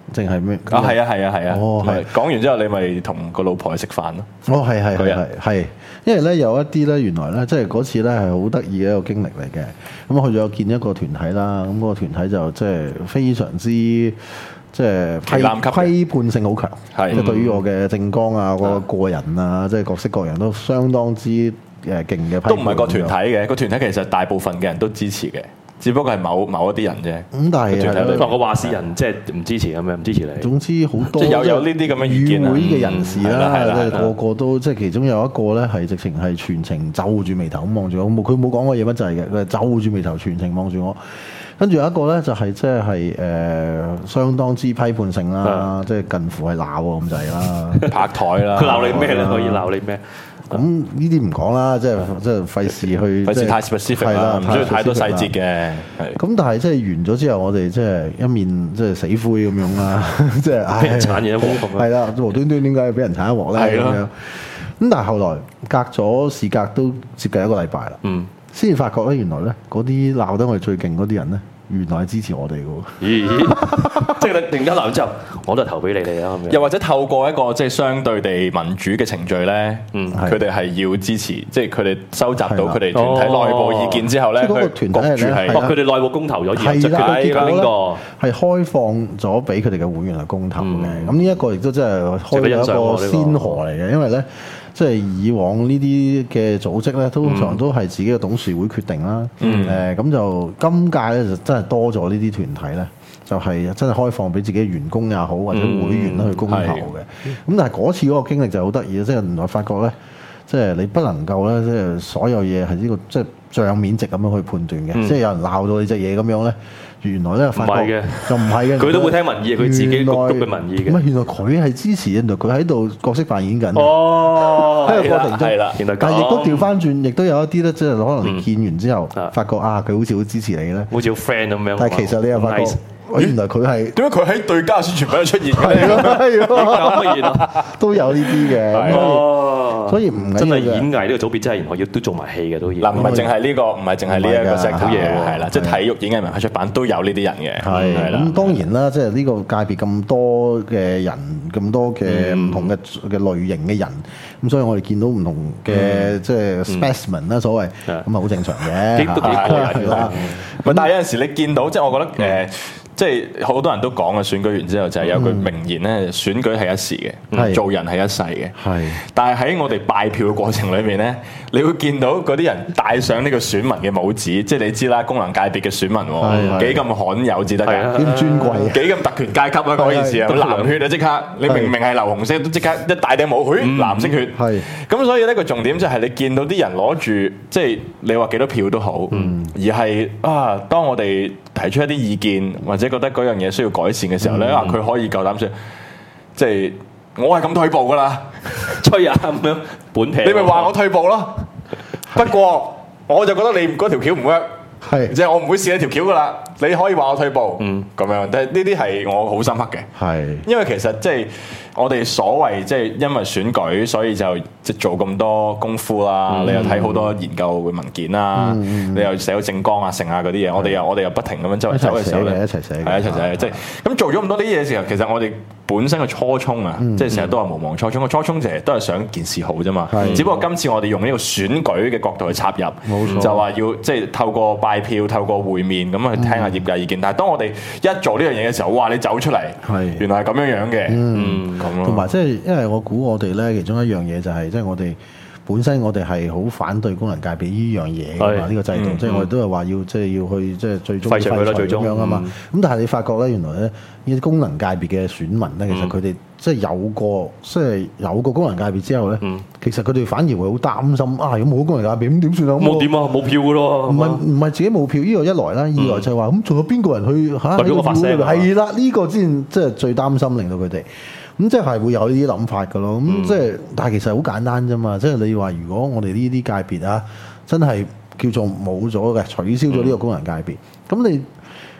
淨係咩？ 啊，係啊！ 哦，係講完之後，你咪同個老婆去食飯咯。 哦，係，因為咧有一啲咧原來咧，即係嗰次咧係好得意嘅一個經歷嚟嘅。咁去咗見一個團體啦，咁嗰個團體就即係非常之即係批判性好強，即係對於我嘅政綱啊、個人啊，即係各式各樣都相當之勁嘅批判。 都唔係個團體嘅，個團體其實大部分嘅人都支持嘅。只不過係某一啲人啫。 咁但係個話事人即係唔支持咁樣，唔支持你。 總之好多即係有呢啲咁嘅意見與會嘅人士啦，即係個個都即係其中有一個咧係直情係全程皺住眉頭咁望住我，佢冇講過嘢乜滯嘅，佢係皺住眉頭全程望住我。跟住有一個咧就係即係相當之批判性啦，即係近乎係鬧咁滯啦， 拍台啦。 佢鬧你咩咧？可以鬧你咩？ 咁呢啲唔講啦，即係費事去， 費事太 specific 啦，唔需要太多細節嘅。 咁但係即係完咗之後，我哋即係一面即係死灰咁樣啦，即係俾人鏟嘢都冇咁。 係啦，無端端點解要俾人鏟一鑊咧？咁樣。咁但係後來事隔都接近1個禮拜啦，先至發覺咧，原來咧嗰啲鬧得我哋最勁嗰啲人咧，原來係支持我哋嘅喎。 咦？即係你突然間鬧完之後，我都係投俾你哋啦咁樣。 又或者透過一個即係相對地民主嘅程序咧，佢哋係要支持，即係佢哋收集到佢哋團體內部意見之後咧， 嗰個團體係佢哋內部公投咗，然後就決定邊個係開放咗俾佢哋嘅會員去公投嘅。咁呢一個亦都真係開咗一個先河嚟嘅，因為咧。即係以往呢啲嘅組織咧，通常都係自己嘅董事會決定啦。咁就今屆咧就真係多咗呢啲團體咧，就係真係開放俾自己嘅員工也好，或者會員去公投嘅。咁但係嗰次嗰個經歷就好得意，即係原來發覺咧，即係你不能夠咧，即係所有嘢係呢個即係帳面值咁樣去判斷嘅。即係有人鬧到你隻嘢咁樣咧。原來咧，發覺就唔係嘅， 佢都會聽民意，佢自己谷嘅民意嘅。 唔係，原來佢係支持，原來佢喺度角色扮演緊。 哦， 喺個過程中， 原來但係亦都調翻轉，亦都有一啲咧，即係可能你見完之後，發覺啊，佢好似好支持你咧， 好似好 friend 咁樣。 但係其實你又發覺，原來佢係點解佢喺對家宣傳品出現嘅？都有呢啲嘅。所以唔真係演藝呢個組別真係要都做埋戲嘅都要。 嗱，唔係淨係呢個，唔係淨係呢一個 set 好嘢喎，係啦，即係體育、演藝、文化出版都有呢啲人嘅。 係咁當然啦，即係呢個界別咁多嘅人，咁多嘅唔同嘅類型嘅人，咁所以我哋見到唔同嘅即係 specimen 啦，所謂咁啊好正常嘅。 都幾過癮啦。 但係有陣時你見到，即係我覺得即係好多人都講嘅選舉完之後就係有句名言咧，選舉係一時嘅，做人係一世嘅。係，但係喺我哋拜票嘅過程裏面咧，你會見到嗰啲人戴上呢個選民嘅帽子，即係你知啦，功能界別嘅選民幾咁罕有至得㗎， 幾咁尊貴， 幾咁特權階級啊！嗰件事啊，藍血啊，即刻你明明係流紅色，都即刻一大頂帽，藍色血。係，咁所以呢個重點就係你見到啲人攞住，即係你話幾多票都好，而係啊，當我哋提出一啲意見或者覺得嗰樣嘢需要改善嘅時候咧，佢可以夠膽說，即係我係咁退步噶啦， 吹啊咁樣本皮， 你咪話我退步咯。不過我就覺得你嗰條橋唔 work，係即係我唔會試你條橋噶啦。你可以話我退步，咁樣，但係呢啲係我好深刻嘅，係因為其實即係我哋所謂即係因為選舉，所以就即係做咁多功夫啦。你又睇好多研究嘅文件啦，你又寫到政綱啊、成啊嗰啲嘢。我哋又不停咁樣周圍走嘅時候咧，一齊寫，係一齊寫。即係咁做咗咁多啲嘢嘅時候，其實我哋本身嘅初衷啊，即係成日都話無忘初衷。個初衷就係都係想件事好啫嘛。只不過今次我哋用呢個選舉嘅角度去插入，就話要即係透過拜票、透過會面咁去聽下業界意見。但係當我哋一做呢樣嘢嘅時候，哇！你走出嚟，原來係咁樣樣嘅，咁咯。 同埋即係因為我估我哋咧，其中一樣嘢就係即係我哋本身我哋係好反對功能界別呢樣嘢㗎嘛，呢個制度，即係我哋都係話要即係要去即係最終廢除佢啦，最終咁樣啊嘛。咁但係你發覺咧，原來咧呢啲功能界別嘅選民咧，其實佢哋即係有個功能界別之後咧，其實佢哋反而會好擔心啊！如果冇功能界別咁點算啊？ 冇點啊，冇票㗎咯。 唔係自己冇票，呢個一來啦，二來就係話咁仲有邊個人去嚇喺個票裏邊？係啦，呢個先即係最擔心，令到佢哋。咁即係會有呢啲諗法㗎咯，咁即係，但係其實好簡單啫嘛，即係你話如果我哋呢啲界別啊，真係叫做冇咗嘅，取消咗呢個功能界別，咁你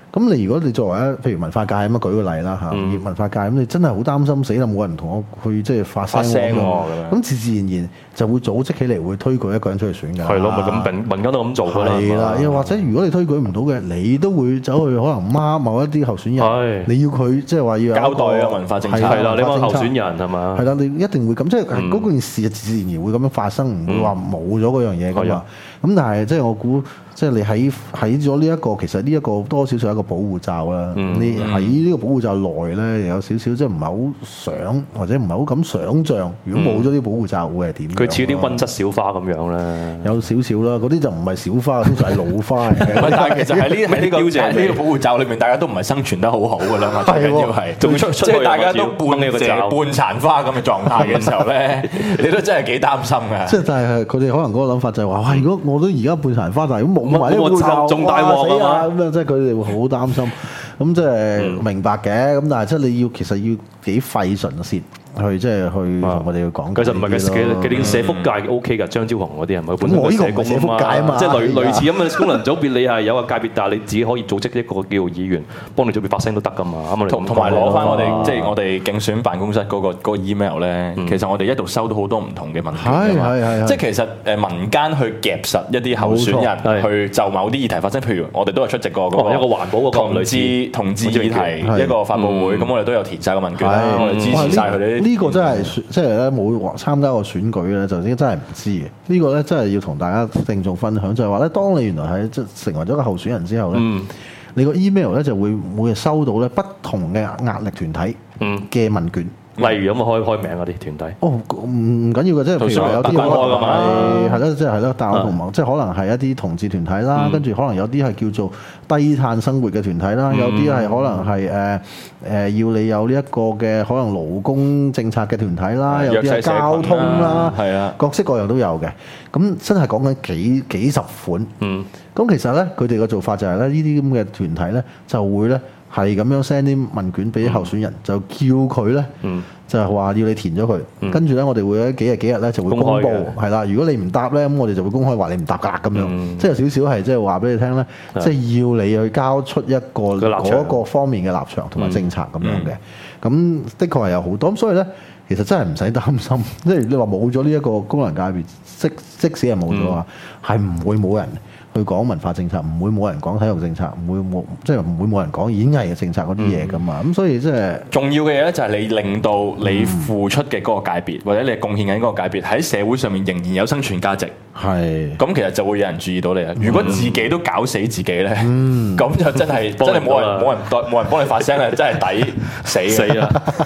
咁你如果你作為譬如文化界咁啊，舉個例啦嚇，文化界咁你真係好擔心死啦，冇人同我去即係發聲咁自自然然就會組織起嚟，會推舉一個人出去選㗎。 係咯，咪咁民間都咁做㗎啦。 係啦，又或者如果你推舉唔到嘅，你都會走去可能孖某一啲候選人，你要佢即係話要交代啊文化政策係啦，你話候選人係嘛？ 係啦，你一定會咁，即係嗰件事自然而會咁樣發生，唔會話冇咗嗰樣嘢㗎嘛。咁但係即係我估。即係你喺咗呢一個，其實呢一個多少少係一個保護罩啦。你喺呢個保護罩內咧，有少少即係唔係好想，或者唔係好敢想像，如果冇咗呢個保護罩會係點？ 佢似啲溫室小花咁樣咧， 有少少啦。嗰啲就唔係小花，通常係老花嚟嘅。 但係其實喺呢個保護罩裏面，大家都唔係生存得好好㗎啦嘛。最緊要係仲即係大家都半殘花咁嘅狀態嘅時候咧，你都真係幾擔心㗎。 即係但係佢哋可能嗰個諗法就係話：哇！如果我都而家半殘花，但係如果冇埋呢個保護罩， 仲大鑊啊！咁啊，即係佢哋會好擔心。咁即係明白嘅。咁但係即係你其實要幾費唇舌。去即係去同我哋去講， 其實唔係嘅，啲社福界 OK 㗎，張超雄嗰啲係咪？本身我呢個唔係社福界啊嘛， 即係類似咁嘅功能組別，你係有個界別，但係你自己可以組織一個叫議員幫你組別發聲都得㗎嘛。 同埋攞翻我哋即係我哋競選辦公室嗰個 email 咧，其實我哋一度收到好多唔同嘅問題㗎嘛。即係其實民間去夾實一啲候選人去就某啲議題發聲，譬如我哋都係出席過嗰個一個環保嗰個同志議題一個發佈會，咁我哋都有填晒個問卷啦，我哋支持晒佢哋。 呢個真係即係咧冇參加過選舉咧，就真係唔知嘅。呢個咧真係要同大家聽眾分享，就係話咧，當你原來係即成為咗個候選人之後咧，你個 email 咧就會每日收到咧不同嘅壓力團體嘅問卷。 例如咁開名嗰啲團體， 唔緊要嘅，即係譬如話有啲係咯，即係咯，但我同埋即係可能係一啲同志團體啦，跟住可能有啲係叫做低碳生活嘅團體啦，有啲係可能係要你有呢一個嘅可能勞工政策嘅團體啦，有啲係交通啦，係啊，各式各樣都有嘅。咁真係講緊幾十款。咁其實咧，佢哋嘅做法就係咧，呢啲咁嘅團體咧就會咧。係咁樣 send 啲問卷俾候選人，就叫佢咧，就係話要你填咗佢，跟住咧我哋會喺幾日咧就會公佈，係啦。如果你唔答咧，咁我哋就會公開話你唔答㗎啦咁樣，即係有少少係即係話俾你聽咧，即係要你去交出一個嗰個方面嘅立場同埋政策咁樣嘅。咁的確係有好多，咁所以咧其實真係唔使擔心，即係你話冇咗呢一個功能界別，即使係冇咗啊，係唔會冇人去講文化政策，唔會冇人講體育政策，唔會冇人講演藝嘅政策嗰啲嘢噶嘛。咁所以即係重要嘅嘢咧，就係你令到你付出嘅嗰個界別，或者你貢獻緊嗰個界別喺社會上面仍然有生存價值。 係咁， 其實就會有人注意到你啦。如果自己都搞死自己咧，咁就真係冇人幫你發聲啦，真係抵死啊！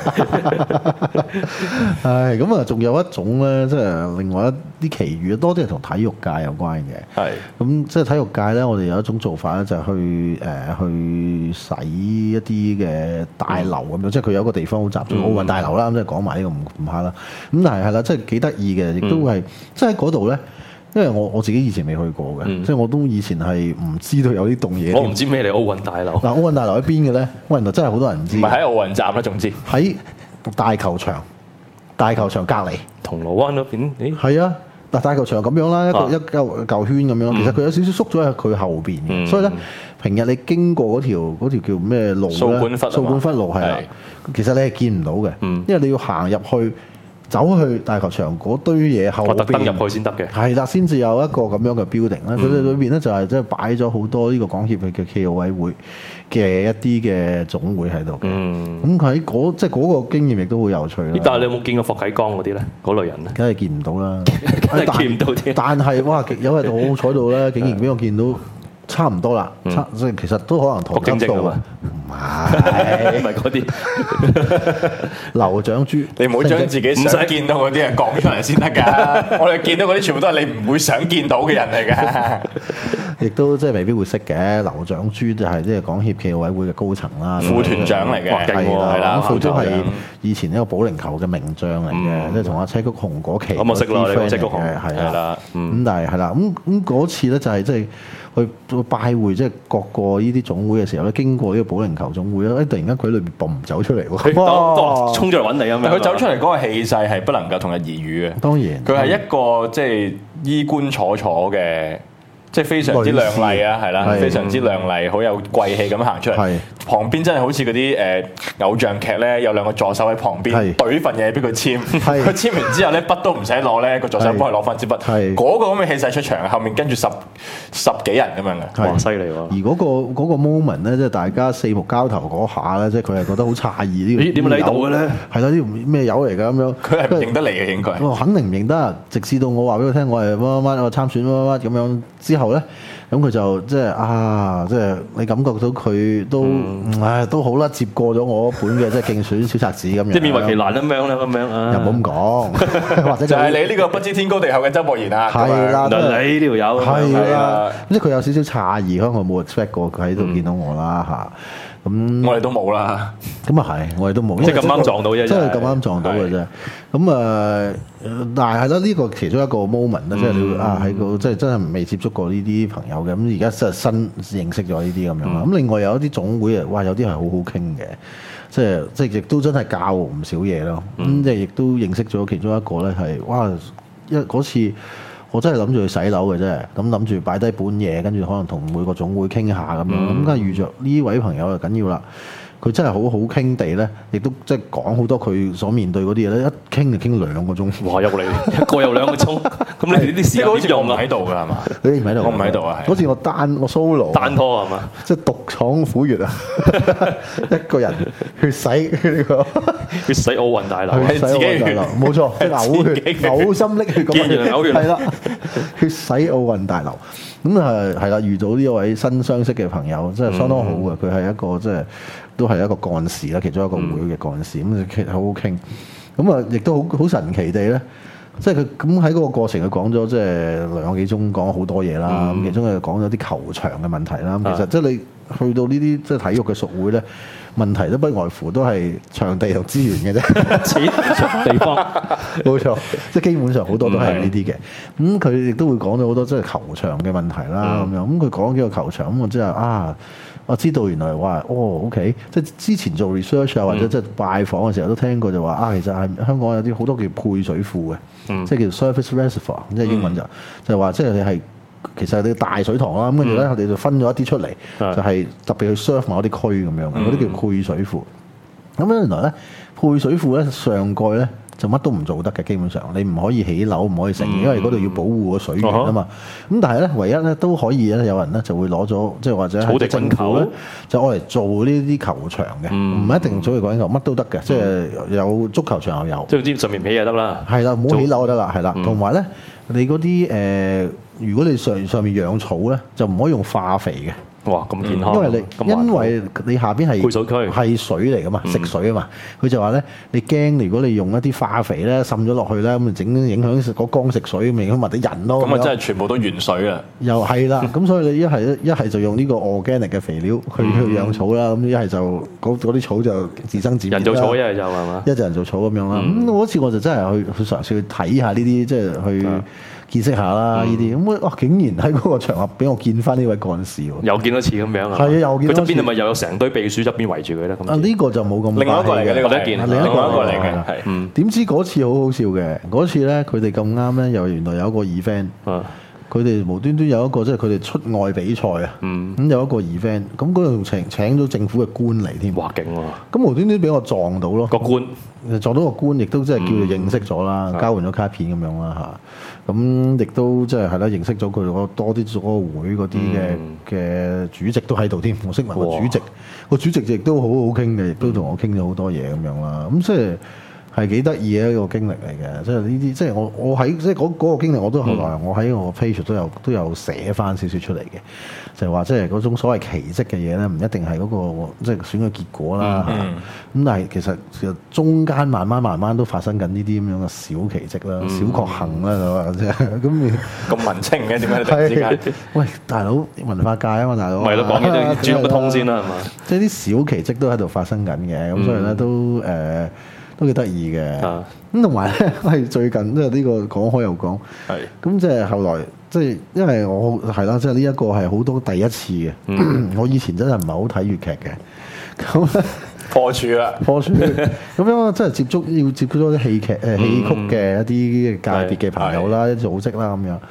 係咁啊，仲有一種咧，即係另外一啲奇遇，多啲係同體育界有關嘅。係咁。即係體育界咧，我哋有一種做法咧，就係去洗一啲嘅大樓咁樣，即係佢有一個地方好集中，奧運大樓啦，咁即係講埋呢個唔怕啦。咁但係係啦，即係幾得意嘅，亦都係即係喺嗰度咧。因為我自己以前未去過嘅，即係我都以前係唔知道有啲棟嘢。 我唔知咩嚟奧運大樓。 嗱，奧運大樓喺邊嘅咧？原來真係好多人唔知。 唔係喺奧運站啦，總之喺大球場隔離， 銅鑼灣嗰邊。咦？ 係啊。嗱，大球場咁樣啦，一嚿圈咁樣，其實佢有少少縮咗喺佢後邊嘅，所以咧平日你經過嗰條叫咩路咧？掃管笏路係啦，其實你係見唔到嘅，因為你要行入去，走去大球場嗰堆嘢後邊， 特登入去先得嘅。係啦，先至有一個咁樣嘅 building 咧。佢哋裏邊咧就係即係擺咗好多呢個港協嘅暨奧委會嘅一啲嘅總會喺度嘅。咁佢喺即係嗰個經驗亦都好有趣啦。 但係你有冇見過霍啟剛嗰啲咧？嗰類人咧， 梗係見唔到啦， 見唔到添。 但係哇，有日我好彩到咧，竟然俾我見到。差唔多啦，即係其實都可能同級數啊，唔係嗰啲劉長珠， 你唔好將自己想見到嗰啲人講出嚟先得㗎。我哋見到嗰啲全部都係你唔會想見到嘅人嚟㗎， 亦都即係未必會識嘅。劉長珠就係即係港協暨奧委會嘅高層啦， 副團長嚟嘅，係啦， 副都係以前一個保齡球嘅名將嚟嘅，即係同阿車菊紅嗰期咁我識啦，你車菊紅係啦，咁但係係啦，咁嗰次咧就係即係。去拜會即係各個呢啲總會嘅時候咧，經過呢個保齡球總會咧，突然間佢裏邊嘣走出嚟喎， 哇！衝出嚟揾你咁樣。 佢走出嚟嗰個氣勢係不能夠同日而語嘅。 當然， 佢係一個即係衣冠楚楚嘅即係非常之亮麗啊，係啦， 係非常之亮麗，好有貴氣咁行出嚟係。 旁邊真係好似嗰啲偶像劇咧，有兩個助手喺旁邊係懟份嘢俾佢簽， 係佢簽完之後咧筆都唔使攞咧，個助手幫佢攞翻支筆， 係嗰個咁嘅氣勢出場，後面跟住十幾人咁樣嘅。 哇，犀利喎！ 而嗰個 moment 咧，即係大家四目交投嗰下咧，即係佢係覺得好詫異呢個。 咦點解你喺度嘅咧？ 係啦，呢條咩友嚟㗎咁樣？ 佢係唔認得你嘅應該。 我肯定唔認得，直至到我話俾佢聽，我係乜乜乜，我參選乜乜乜咁樣之後咧，咁佢就即係即係你感覺到佢都都好啦，接過咗我本嘅即係競選小冊子咁樣。 即係勉為其難咁樣啦，咁樣啊！ 又冇咁講，或者就係你呢個不知天高地厚嘅周博賢啊！ 係啦， 就你呢條友係啦，即係佢有少少詫異，可能我冇 expect 過佢喺度見到我啦嚇。咁我哋都冇啦。 咁啊係，我哋都冇， 即係咁啱撞到啫， 真係咁啱撞到嘅啫。咁但係係啦，呢個其中一個 moment 啦，即係你喺個即係真係未接觸過呢啲朋友嘅，咁而家真係新認識咗呢啲咁樣啦。咁另外有一啲總會啊，哇，有啲係好好傾嘅，即係亦都真係教唔少嘢咯。咁即係亦都認識咗其中一個咧係，哇！嗰次我真係諗住去洗樓嘅啫，咁諗住擺低本嘢，跟住可能同每個總會傾下咁樣。咁梗係遇着呢位朋友就緊要啦。佢真係好好傾地咧，亦都即係講好多佢所面對嗰啲嘢咧，一傾就傾2個鐘。 哇！入嚟一個又2個鐘，咁你哋呢啲時間好似點用啊？ 喺度㗎係嘛？ 你唔喺度， 我唔喺度啊。 嗰次我solo 單拖係嘛？ 即係獨闖虎穴啊！一個人血洗呢個血洗奧運大樓， 血洗奧運大樓，冇錯，即係嘔血、嘔心瀝血咁見人嘔血係啦，血洗奧運大樓。咁係啦，遇到呢一位新相識嘅朋友，真係相當好嘅。佢係一個即係都係一個幹事啦，其中一個會嘅幹事，咁其實好好傾。咁亦都好神奇地咧，即係佢咁喺嗰個過程，佢講咗即係2個幾鐘，講好多嘢啦。咁其中佢講咗啲球場嘅問題啦。其實即係你去到呢啲即係體育嘅屬會咧，問題都不外乎都係場地同資源嘅啫， 錢地方冇錯，即係基本上好多都係呢啲嘅。咁佢亦都會講到好多即係球場嘅問題啦咁樣。咁佢講幾個球場，咁我即係我知道原來話OK，即係之前做 research 啊，或者即係拜訪嘅時候都聽過就話其實係香港有啲好多叫配水庫嘅，即係叫 surface reservoir，即係英文就係話即係你係其實你大水塘啦，咁跟住咧我哋就分咗一啲出嚟，就係特別去 serve 某啲區咁樣嘅，嗰啲叫配水庫。咁咧原來咧配水庫咧上蓋咧就乜都唔做得嘅，基本上你唔可以起樓，唔可以成，因為嗰度要保護個水源啊嘛。咁但係咧，唯一咧都可以咧，有人咧就會攞咗，即係或者係政府咧就愛嚟做呢啲球場嘅，唔一定做嚟滾球，乜都得嘅，即係有足球場又有， 即係啲上面起就得啦。 係啦，唔好起樓就得啦，係啦。同埋咧，你嗰啲如果你上面養草咧，就唔可以用化肥嘅。 哇，咁健康！ 因為你下邊係配水區係水嚟噶嘛，食水啊嘛。佢就話咧，你驚如果你用一啲化肥咧滲咗落去咧，咁整影響個缸食水，咪影響埋啲人咯。 咁啊，真係全部都原水啊！ 又係啦，咁所以你一係就用呢個 organic 嘅肥料去養草啦，咁一係就嗰啲草就自生自滅啦。 人造草一係就係嘛？ 一係人造草咁樣啦。咁嗰次我就真係去嘗試去睇下呢啲，即係去見識下啦呢啲。咁竟然喺嗰個場合俾我見翻呢位幹事喎， 又見多次咁樣啊！ 係啊，又見多次。 佢側邊係咪又有成堆秘書側邊圍住佢咧？ 呢個就冇咁。 另外一個嚟嘅，呢個一件，另一個嚟嘅， 係。點知嗰次好好笑嘅，嗰次咧佢哋咁啱咧，又原來有一個 event。佢哋無端端有一個即係佢哋出外比賽啊，咁有一個 event，咁嗰度請咗政府嘅官嚟添， 哇勁喎！ 咁無端端俾我撞到咯， 個官撞到個官，亦都即係叫做認識咗啦，交換咗卡片咁樣啦嚇，咁亦都即係啦，認識咗佢多啲嗰個會嗰啲嘅主席都喺度添，我識埋個主席，個主席亦都好好傾嘅，亦都同我傾咗好多嘢咁樣啦，咁即係。係幾得意嘅一個經歷嚟嘅，即係呢啲，即係我喺即係嗰個經歷，我都後來我喺我 page 都有寫翻少少出嚟嘅，就係話即係嗰種所謂奇蹟嘅嘢咧，唔一定係嗰個即係選舉結果啦，咁但係其實中間慢慢都發生緊呢啲咁樣嘅小奇蹟啦、小確幸啦，就話即係咁文青嘅點解突然之間？ 喂，大佬文化界啊嘛，大佬， 咪咯，講呢啲轉個通先啦，係嘛？ 即係啲小奇蹟都喺度發生緊嘅，咁所以咧都幾得意嘅，咁同埋咧係最近即係呢個講開又講，咁即係後來即係因為我係啦，即係呢一個係好多第一次嘅，我以前真係唔係好睇粵劇嘅，咁破處啦， 破處，咁樣即係接觸咗啲戲曲嘅一啲界別嘅朋友啦、一啲組織啦咁樣，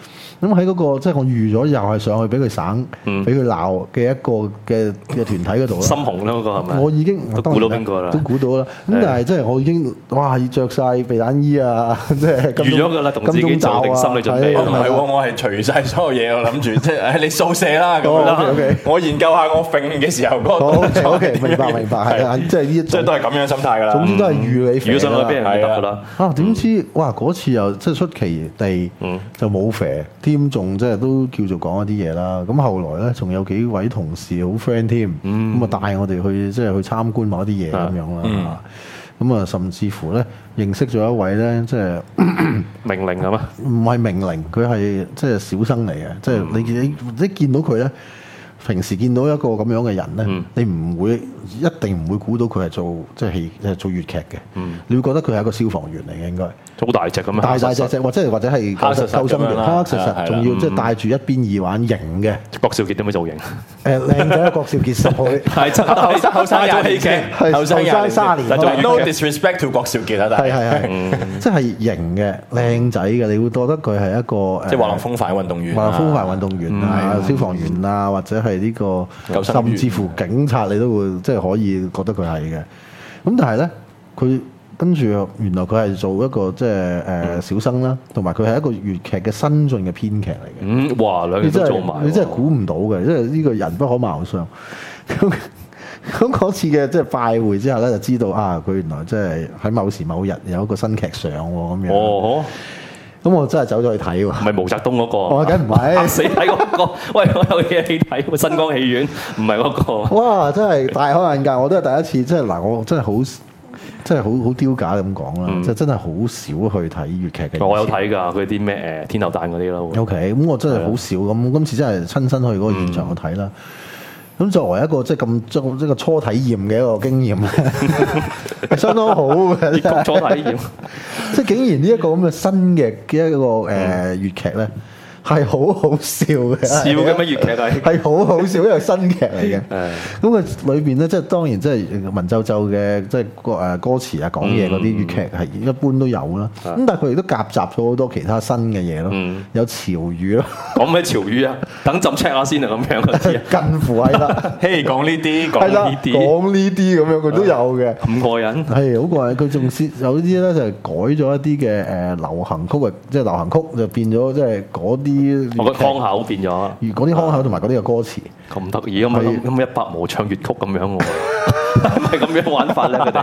咁喺嗰個即係我預咗又係上去俾佢省，俾佢鬧嘅一個嘅團體嗰度啦。 深紅啦嗰個係咪？ 我已經都估到邊個啦？ 都估到啦。咁但係即係我已經哇要着晒避彈衣啊，即係預咗㗎啦，同自己做定心理準備。 唔係喎，我係除晒所有嘢，我諗住即係你掃射啦咁樣啦。我研究下我揈嘅時候嗰個。 O K，明白係啊，即係呢， 即係都係咁樣心態㗎啦。 總之都係預你如果上去俾人得㗎啦。 點知哇嗰次又即係出奇地就冇肥添，仲即係都叫做講一啲嘢啦。咁後來咧仲有幾位同事好 friend 添，咁啊帶我哋去即係去參觀某一啲嘢咁樣啦。咁啊甚至乎咧認識咗一位咧即係名伶係嘛？ 唔係名伶，佢係即係小生嚟嘅，即係你見到佢咧。平時見到一個咁樣嘅人咧，你一定唔會估到佢係做即係做粵劇嘅。你會覺得佢係一個消防員嚟嘅應該。 好大隻咁樣， 大隻，或者係救生員，黑實，仲要即係戴住一邊耳環型嘅。 郭兆傑點樣造型？ 靚仔郭兆傑10歲， 係後生做戲劇，後生 30年。 No disrespect to 郭兆傑啊，但係，即係型嘅靚仔嘅，你會覺得佢係一個即係滑浪風帆運動員， 滑浪風帆運動員啊，消防員啊，或者係呢個甚至乎警察，你都會即係可以覺得佢係嘅。咁但係咧，佢跟住原來佢係做一個即係小生啦，同埋佢係一個粵劇嘅新晉嘅編劇嚟嘅。 哇！兩樣都做埋， 你真係估唔到嘅，因為呢個人不可貌相。咁嗰次嘅即係拜會之後咧，就知道啊，佢原來即係喺某時某日有一個新劇上喎咁樣。 哦， 咁我真係走咗去睇喎。 唔係毛澤東嗰個， 我梗唔係嚇死睇嗰個。喂，我有嘢戲睇喎，新光戲院唔係嗰個。 哇！真係大開眼界，我都係第一次，即係嗱，我真係好。真係好丟架咁講啦，即係真係好少去睇粵劇嘅。 我有睇㗎，佢啲咩天后誕嗰啲咯。 OK，咁我真係好少咁，今次真係親身去嗰個現場去睇啦。咁作為一個即係咁一個初體驗嘅一個經驗咧，相當好嘅。 初體驗， 即係竟然呢一個咁嘅新嘅一個粵劇咧。係好好笑嘅， 笑嘅咩粵劇係好好笑，因為新劇嚟嘅。咁佢裏邊咧，即係當然即係文縐縐嘅，即係歌詞啊、講嘢嗰啲粵劇係一般都有啦。咁但係佢亦都夾雜咗好多其他新嘅嘢咯，有潮語咯。 講咩潮語啊？等陣 check 下先啊，咁樣嗰啲近乎係啦。 嘿，講呢啲，講呢啲， 講呢啲咁樣，佢都有嘅。 咁過癮係好過癮，佢仲有啲咧就係改咗一啲嘅流行曲啊，即係流行曲就變咗即係嗰啲。 我覺得腔口變咗， 嗰啲腔口同埋嗰啲嘅歌詞咁得意，咁一百無唱粵曲咁樣喎，係咪咁樣玩法咧？佢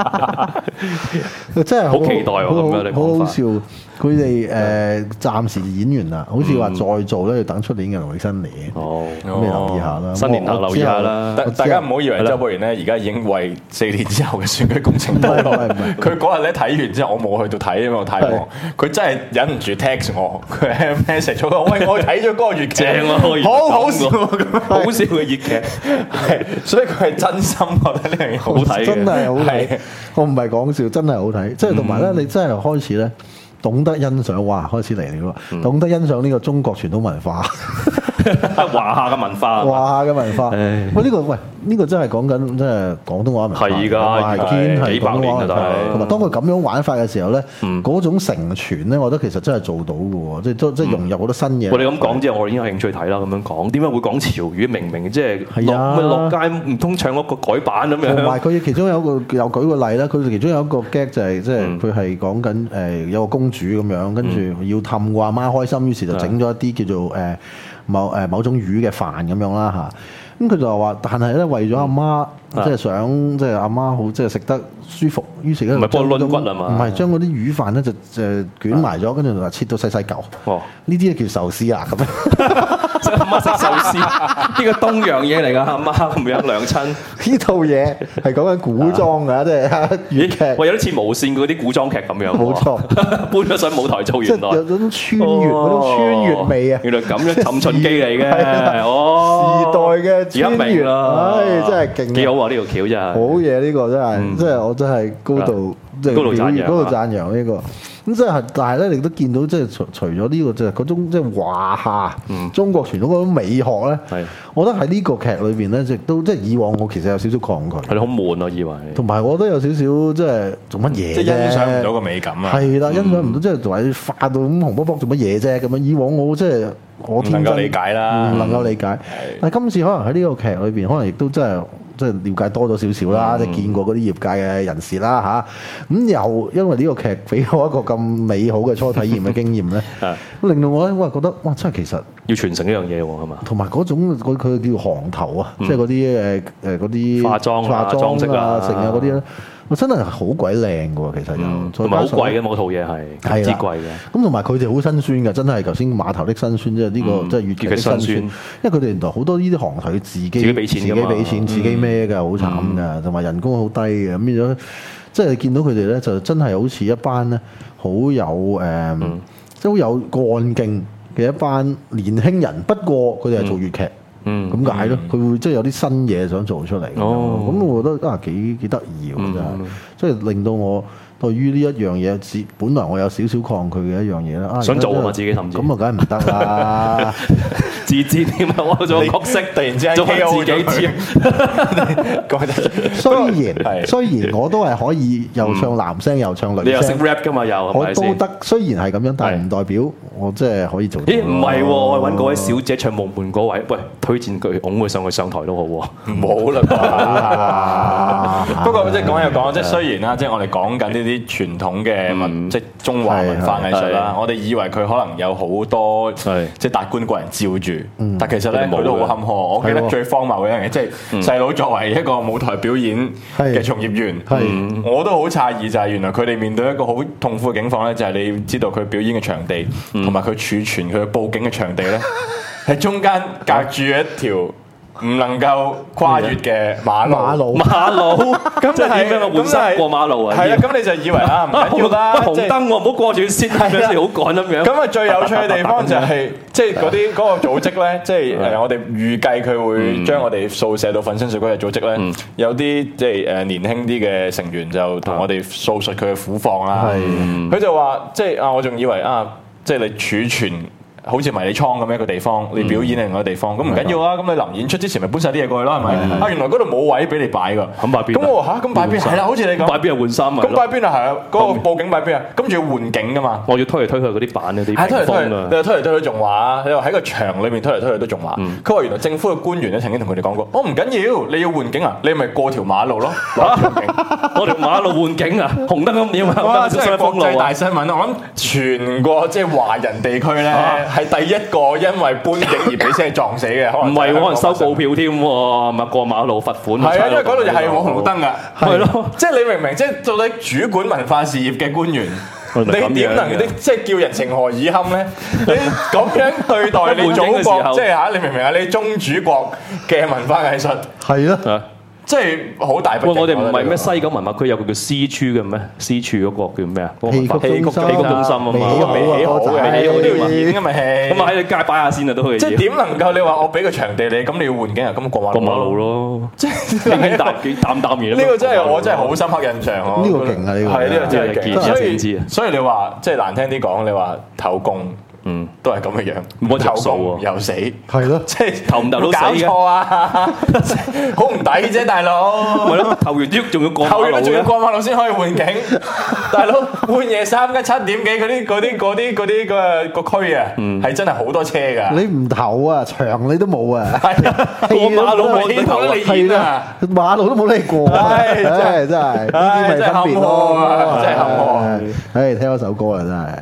哋真係好期待喎，咁樣你講法。 好好笑，佢哋暫時演完啦，好似話再做咧要等出年嘅農曆新年。哦，咁你留意下啦， 新年留意下啦。 大家唔好以為周博賢咧而家已經為4年之後嘅選舉工程鋪路。佢嗰日咧睇完之後，我冇去到睇，因為我太忙。佢真係忍唔住 text 我，佢 message 咗我，喂，我睇咗嗰個粵劇， 正啊， 好好笑， 好笑嘅粵劇， 係，所以佢係真心覺得呢樣嘢好睇， 真係好睇。我唔係講笑，真係好睇。即係同埋咧，你真係開始咧懂得欣賞，哇！開始嚟了，懂得欣賞呢個中國傳統文化。 華夏嘅文化， 華夏嘅文化。喂，呢個真係講緊即係廣東話文化。 係㗎，係幾百年㗎，但係同埋當佢咁樣玩法嘅時候咧，嗰種承傳咧，我覺得其實真係做到嘅喎，即係融入好多新嘢。 我哋咁講之後，我已經有興趣睇啦。咁樣講，點解會講潮語？明明即係落街唔通唱嗰個改版咁樣。同埋佢其中有一個又舉個例啦，佢其中有一個 gag 就係即係佢係講緊有個公主咁樣，跟住要氹個阿媽開心，於是就整咗一啲叫做某種魚嘅飯咁樣啦嚇。咁佢就話，但係咧為咗阿媽。即係想，即係阿媽好，即係食得舒服。於是咧， 唔係幫佢攆骨啊嘛？ 唔係將嗰啲魚飯咧就捲埋咗，跟住就話切到細細嚿。哦，呢啲叫壽司啊咁樣。 阿媽食壽司，呢個東洋嘢嚟㗎。阿媽咁樣娘親。 呢套嘢係講緊古裝㗎，即係粵劇。 喂，有啲似無線嗰啲古裝劇咁樣。冇錯，搬咗上舞台做原來。 有種穿越嗰種穿越味啊！ 原來咁樣尋秦記嚟嘅。哦， 時代嘅穿越啦， 唉，真係勁。 幾好。呢條橋真係好嘢，呢個真係，即係我真係高度讚揚呢個。 咁即係，但係咧，你都見到即係除咗呢個即係嗰種即係華夏中國傳統嗰種美學咧，我覺得喺呢個劇裏邊咧，亦都即係以往我其實有少少抗拒， 係你好悶啊，以為。 同埋我覺得有少少即係做乜嘢即係欣賞唔到個美感啊。 係啦，欣賞唔到，即係話化到咁紅卜卜做乜嘢啫？咁樣以往我即係我天真唔能夠理解啦， 唔能夠理解。但係今次可能喺呢個劇裏邊，可能亦都真係。即係了解多咗少少啦，即係見過嗰啲業界嘅人士啦嚇，咁又因為呢個劇俾我一個咁美好嘅初體驗嘅經驗咧，令到我咧哇覺得哇真係其實要傳承一樣嘢喎係嘛， 同埋嗰種佢叫行頭啊，即係嗰啲嗰啲化妝啊、裝飾啊、 成啊嗰啲咧。真係好鬼靚嘅喎，其實又同埋好貴嘅，嗰套嘢係極之貴嘅。 咁同埋佢哋好辛酸嘅，真係頭先碼頭的辛酸，即係呢個即係粵劇的辛酸。因為佢哋原來好多呢啲行頭佢自己俾錢，自己孭嘅，好慘㗎，同埋人工好低嘅，咁變咗即係見到佢哋咧，就真係好似一班咧好有即係好有幹勁嘅一班年輕人。不過佢哋係做粵劇。咁解咯，佢會即係有啲新嘢想做出嚟。咁我覺得幾得意喎，真係，即係令到我對於呢一樣嘢，本來我有少少抗拒嘅一樣嘢啦。 想做啊嘛，自己甚至咁啊，梗係唔得啦！ 自知添啊，我做角色突然之間做自己知。 雖然我都係可以又唱男聲又唱女聲， 你又識 rap 噶嘛？又我都得。雖然係咁樣，但係唔代表我即係可以做。 咦？唔係喎，我揾嗰位小姐唱《夢伴》嗰位，喂，推薦佢擁佢上去上台都好喎。 冇啦啩。不過即係講又講，即係雖然啦，即係我哋講緊呢啲傳統嘅即係中華文化藝術啦，我哋以為佢可能有好多即係達官貴人照住，但其實咧佢都好坎坷。我記得最荒謬嘅一樣嘢，即係細佬作為一個舞台表演嘅從業員，我都好詫異，就係原來佢哋面對一個好痛苦嘅境況咧，就係你要知道佢表演嘅場地同埋佢儲存佢嘅佈景嘅場地咧，係中間隔住一條唔能夠跨越嘅馬路，咁即係點樣換衫過馬路啊？ 係啦，咁你就以為啊唔緊要啦， 紅燈喎，唔好過住先，好趕咁樣。 咁啊，最有趣嘅地方就係即係嗰個組織咧，即係我哋預計佢會將我哋掃射到粉身碎骨嘅組織咧，有啲即係年輕啲嘅成員就同我哋訴述佢嘅苦況啦。佢就話即係啊，我仲以為啊，即係你儲存。好似迷你倉咁一個地方，你表演另外一個地方，咁唔緊要啊！咁你臨演出之前咪搬晒啲嘢過去咯，係咪？啊，原來嗰度冇位俾你擺㗎，咁擺邊？咁我咁擺邊？係啦，好似你咁。 擺邊係換衫啊？ 咁擺邊啊？係啊，嗰個佈景擺邊啊？跟住要換景㗎嘛。 我要推嚟推去嗰啲板嗰啲。 係推嚟推去，你話推嚟推去仲話，你話喺個場裏面推嚟推去都仲話。佢話原來政府嘅官員咧曾經同佢哋講過，唔緊要，你要換景啊，你咪過條馬路咯，攞條景，過條馬路換景啊，紅燈咁點啊？哇！真係國際大新聞啊！我諗全個即係華人地區咧係第一個。因為搬景而俾車撞死嘅， 唔係可能收告票添喎，咪過馬路罰款。 係啊，因為嗰度就係冇紅燈噶，係咯，即係你明唔明？即係到底主管文化事業嘅官員，你點能即係叫人情何以堪咧？你咁樣對待你祖國，即係嚇你明唔明啊？你宗主國嘅文化藝術係咯。 即係好大不敬。 我哋唔係咩西九文化區有個叫 C 處嘅咩 ？C 處嗰個叫咩啊？ 戲曲中心啊嘛， 未起好嘅，都要演㗎嘛戲。 咁啊喺你街擺下先啊都可以。 即係點能夠你話我俾個場地你，咁你要換景啊？咁過馬路咯，即係淡嘢。 呢個真係我真係好深刻印象咯。 呢個勁啊！呢個係呢個真係勁。所以你話即係難聽啲講，你話投共。都係咁嘅樣， 冇投數又死， 係咯， 即係投唔投都死嘅。 搞錯啊！好唔抵啫，大佬。 係咯，投完啲仲要過馬路， 投完仲要過馬路先可以換景。大佬半夜3更7點幾嗰啲個區啊，係真係好多車㗎。 你唔投啊，場你都冇啊。 過馬路冇你投你演啊， 馬路都冇你過。真係呢啲咪分別咯， 真係坎坷。 唉，聽嗰首歌啦，真係。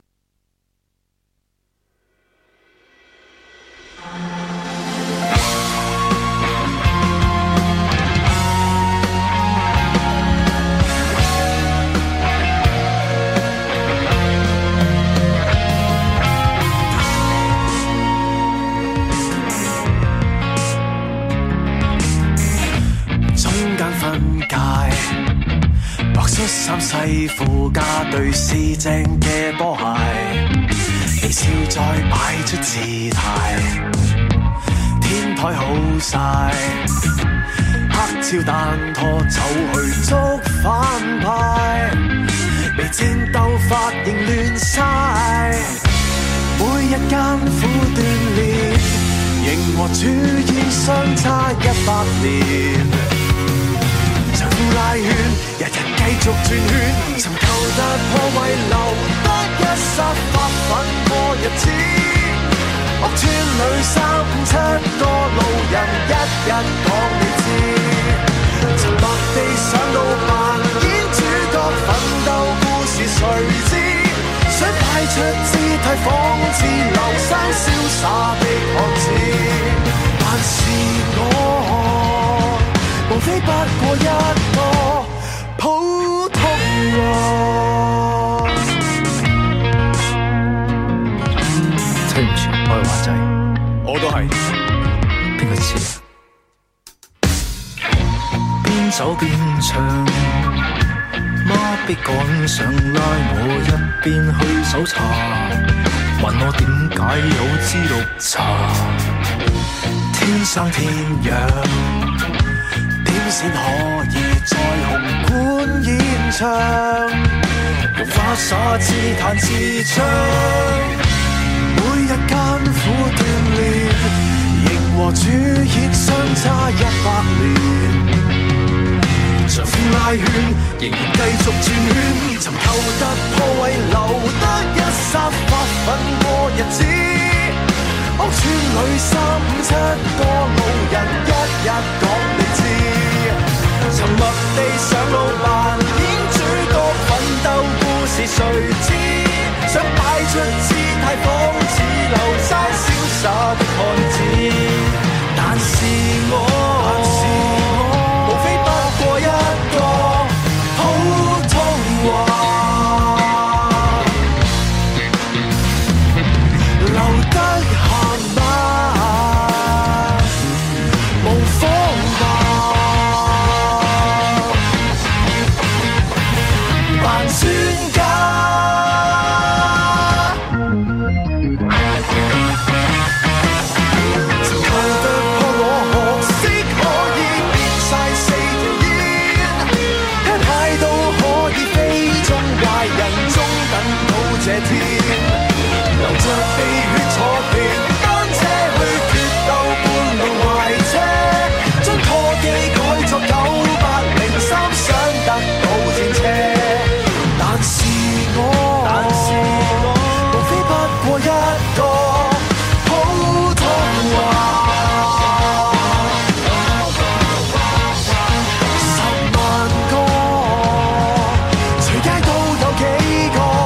衫細褲加對四正嘅波鞋，微笑再擺出姿態，天台好晒，黑超單拖走去捉反派， 未戰鬥髮型亂晒，每日艱苦鍛鍊，仍和主演相差100年。長褲拉圈，日日繼續轉圈，尋求突破為留得一剎發奮過日子。屋村裏357個路人，一一講你知。沉默地上路扮演主角，奮鬥故事誰知？想擺出姿態仿似流山瀟灑的漢子，但是我無非不過一個普通話。對唔住，我係華仔，我都係。邊個知啊？邊走邊唱，媽逼趕上拉我一邊去搜查，問我點解有支綠茶？天生天養，點先可以在紅館演唱？用花灑自彈自唱，每日艱苦鍛鍊，仍和主演相差100年。長褲拉圈，仍然繼續轉圈，尋求突破為留得一剎發奮過日子。屋村裏357個路人，一一講你知。沉默地上路扮演主角，奮鬥故事誰知？想擺出姿態仿似流山瀟灑的漢子，但是我無非不過一個普通話，留得下嗎？無方法扮專家。這天流着鼻血坐電單車去決鬥半路壞車，將拖機改作983想得到戰車，但是我無非不過一個普通話，10萬個隨街都有幾個。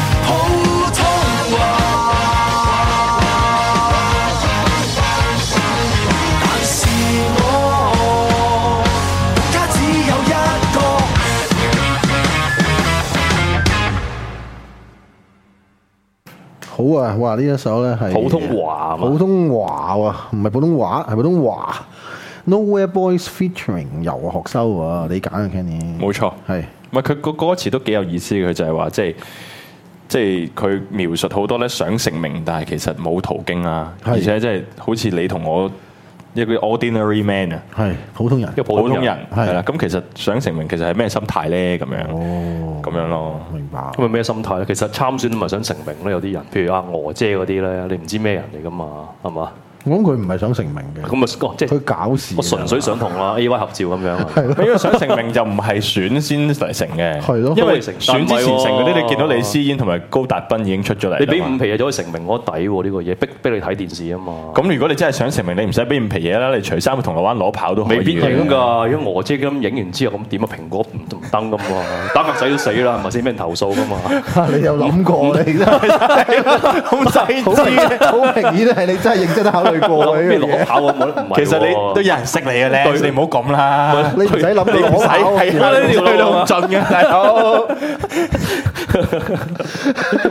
好啊！哇！呢一首咧係普通話， 普通話喎，唔係普通話，係普通話。Nowhere Boys featuring 游學修喎，你揀啊 Kenny。 冇錯， 係。 唔係佢個歌詞都幾有意思嘅，佢就係話即係佢描述好多咧想成名，但係其實冇途徑啊，而且即係好似你同我。一個 ordinary man 啊， 係普通人， 一個普通人係啦。咁其實想成名，其實係咩心態咧？咁樣，咁樣咯。 明白。 咁係咩心態咧？其實參選都唔係想成名咧，有啲人，譬如阿娥姐嗰啲咧，你唔知咩人嚟噶嘛，係嘛？ 我諗佢唔係想成名嘅， 咁啊，即係佢搞事。 我純粹想同阿 AY 合照咁樣。 係因為想成名就唔係選先嚟成嘅， 係咯。 因為選之前成嗰啲，你見到李思嫣同埋高達斌已經出咗嚟。 你俾5皮嘢就可以成名，我抵喎呢個嘢，逼你睇電視啊嘛。 咁如果你真係想成名，你唔使俾5皮嘢啦，你除衫去銅鑼灣攞跑都可以。 未必影㗎，如果娥姐咁影完之後咁點啊？蘋果唔登㗎嘛，打格仔都死啦，係咪先？俾人投訴㗎嘛。 你有諗過你真係好細緻，好明顯係你真係認真考慮過呢樣嘢。 跑我冇， 其實你都有人識你嘅咧，你唔好咁啦。 你唔使諗， 你唔使係啊，呢條路咁盡嘅大佬。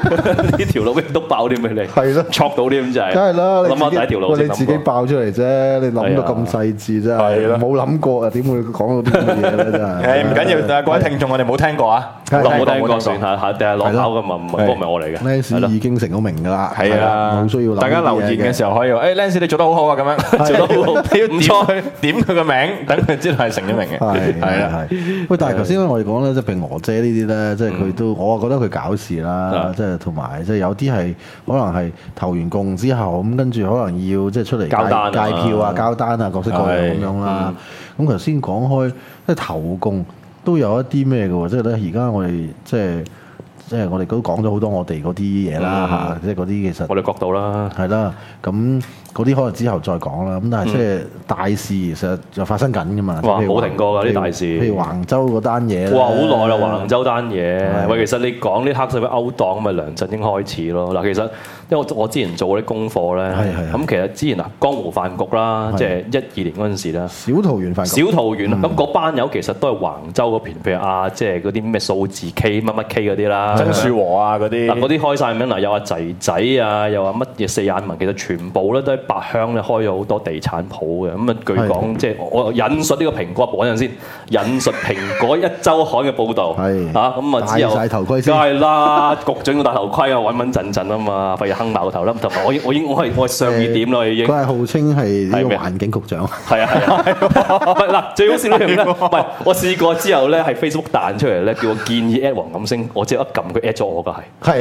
呢條路都爆啲俾你， 係咯， 戳到啲咁就係。 梗係啦， 諗下第一條路喂你自己爆出嚟啫，你諗到咁細緻真係冇諗過啊，點會講到啲咁嘅嘢咧？真係。 唔緊要，各位聽眾，我哋冇聽過啊， 冇聽過算下定係落口嘅嘛，嗰個唔係我嚟嘅。 Lance 已經成咗名㗎啦， 係啊， 冇需要諗。 大家留言嘅時候可以話，Lance 你做得好好啊，咁樣做得好好，你要唔錯點佢個名，等佢知道係成咗名嘅。係啊， 喂，但係頭先我哋講咧，即係譬如娥姐呢啲咧，即係佢都，我覺得佢搞事啦，即係同埋即係有啲係可能係投完共之後咁，跟住可能要即係出嚟交單計票啊、交單啊，各式各樣咁樣啦。咁頭先講開即係投共都有一啲咩嘅喎，即係咧而家我哋即係我哋都講咗好多我哋嗰啲嘢啦嚇，即係嗰啲其實我哋角度啦， 係啦，咁嗰啲可能之後再講啦。咁但係即係大事其實就發生緊㗎嘛。 哇，冇停過㗎啲大事。 譬如橫州嗰單嘢。 哇，好耐啦，橫州單嘢。喂，其實你講啲黑社會勾當咁咪梁振英開始咯。嗱，其實因為我之前做嗰啲功課咧，咁其實之前江湖飯局啦，即係12年嗰陣時啦， 小桃園飯局。 小桃園咁嗰班友其實都係橫州嗰邊，譬如即係嗰啲咩數字 K 乜乜 K 嗰啲啦。 曾樹和啊嗰啲， 嗱嗰啲開晒名啦，有阿仔仔啊，又話乜嘢四眼文，其實全部咧都喺八鄉咧開咗好多地產鋪嘅。咁啊據講即係我引述呢個蘋果嗰陣先，引述蘋果一週刊嘅報導，咁啊之後戴曬頭盔先， 梗係啦，局長要戴頭盔啊，穩穩陣陣啊嘛，費事坑爆個頭啦。同埋我係上熱點啦已經。 佢係號稱係呢個環境局長。 係啊，嗱最好笑呢樣咧，唔係我試過之後咧，係 Facebook 彈出嚟咧，叫我建議 at 黃錦星，我即刻撳佢 at 咗我㗎係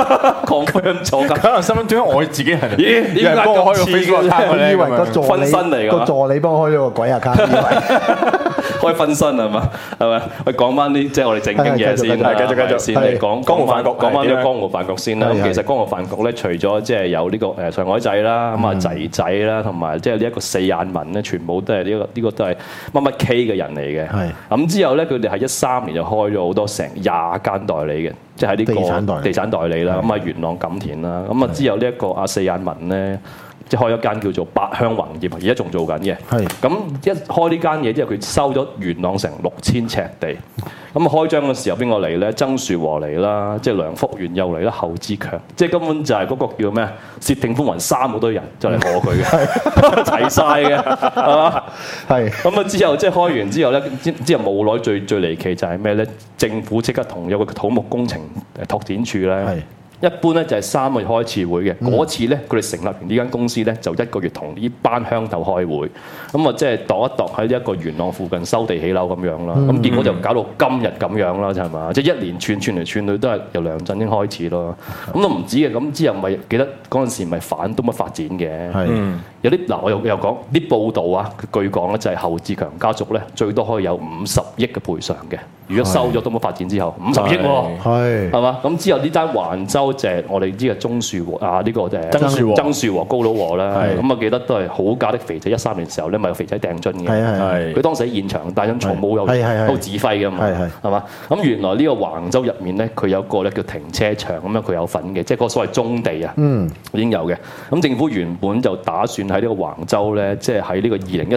confirm 咗㗎。 可能心諗點解我自己係？ 咦？點解幫我開個 Facebook account 咧？ 以為個助理分身嚟㗎， 個助理幫我開咗個鬼 account，以為開分身係嘛？係咪？喂，講翻啲即係我哋正經嘢先，繼續先嚟講江湖飯局，講翻啲江湖飯局先啦。咁其實江湖飯局咧，除咗即係有呢個上海仔啦，咁啊仔仔啦，同埋即係呢一個四眼文咧，全部都係呢個都係乜乜 K 嘅人嚟嘅。係咁之後咧，佢哋係13年就開咗好多成20間代理嘅，即係呢個地產代理啦。咁啊元朗錦田啦，咁啊之後呢一個阿四眼文咧。即係開一間叫做八鄉宏業，而家仲做緊嘅。係咁一開呢間嘢之後，佢收咗元朗成6000尺地。咁開張嘅時候邊個嚟咧？曾樹和嚟啦，即係梁福元又嚟啦，侯志強，即係根本就係嗰個叫咩？竊聽風雲3好多人就嚟賀佢嘅，齊晒嘅，係嘛？係咁啊！之後即係開完之後咧，之後冇耐最離奇就係咩咧？政府即刻同有個土木工程拓展處咧。一般咧就係3個月開一次會嘅，嗰次咧佢哋成立完呢間公司咧，就1個月同呢班鄉頭開會，咁啊即係度一度喺呢一個元朗附近收地起樓咁樣啦，咁結果就搞到今日咁樣啦，係嘛？即係一連串嚟串去都係由梁振英開始咯，咁都唔止嘅，咁之後咪記得嗰陣時咪反東北發展嘅，有啲嗱我又講啲報道啊，據講咧就係侯志強家族咧最多可以有50億嘅賠償嘅，如果收咗東北發展之後50億喎，係嘛？咁之後呢單橫州就係我哋知嘅鍾樹和啊，呢個曾樹和高佬和啦，咁啊記得都係好假的肥仔13年時候咧，咪有肥仔掟樽嘅，佢當時喺現場帶緊草帽有都指揮嘅嘛，係嘛？咁原來呢個橫州入面咧，佢有個咧叫停車場咁樣，佢有份嘅，即係嗰個所謂棕地啊，已經有嘅。咁政府原本就打算喺呢個橫州咧，即係喺呢個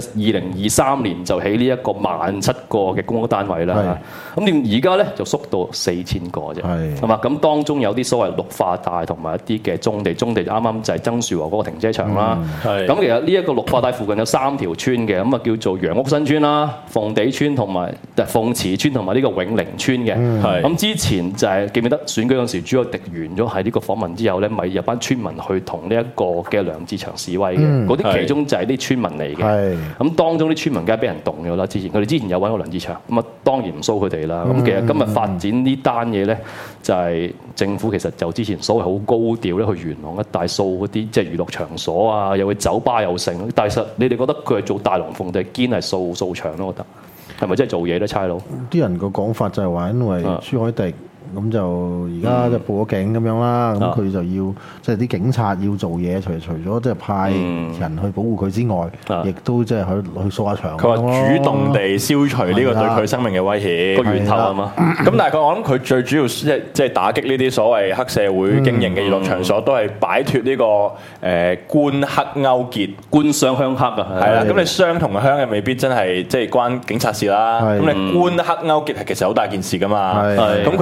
2023年就起呢一個17000個嘅公屋單位啦。咁而家咧就縮到4000個啫，係嘛？咁當中有啲所謂綠化帶同埋一啲嘅棕地啱啱就係曾樹和嗰個停車場啦。咁其實呢一個綠化帶附近有3條村嘅，咁啊叫做楊屋新村啦、鳳地村同埋鳳池村同埋呢個永寧村嘅。咁之前就係記唔記得選舉嗰陣時，朱凱廸完咗喺呢個訪問之後咧，咪有班村民去同呢一個嘅梁志祥示威嘅，嗰啲其中就係啲村民嚟嘅。咁當中啲村民梗係俾人動咗啦。佢哋之前有揾過梁志祥，咁啊當然唔騷佢哋啦。咁其實今日發展呢單嘢咧，就係政府其實就之前所謂好高調咧，去元朗一帶掃嗰啲即係娛樂場所啊，又去酒吧又成。但係實你哋覺得佢係做大龍鳳定係堅係掃場咯？我覺得係咪真係做嘢咧？差佬啲人個講法就係話，因為朱凱廸。咁就而家就報咗警咁樣啦，咁佢就要即係啲警察要做嘢，除咗即係派人去保護佢之外，亦都即係去掃下場。 佢話主動地消除呢個對佢生命嘅威脅個源頭啊嘛。 咁但係我諗佢最主要即係打擊呢啲所謂黑社會經營嘅娛樂場所，都係擺脱呢個官黑勾結、 官商鄉黑啊。 係啦，咁你商同鄉又未必真係即係關警察事啦。咁你官黑勾結係其實好大件事噶嘛。咁佢都係想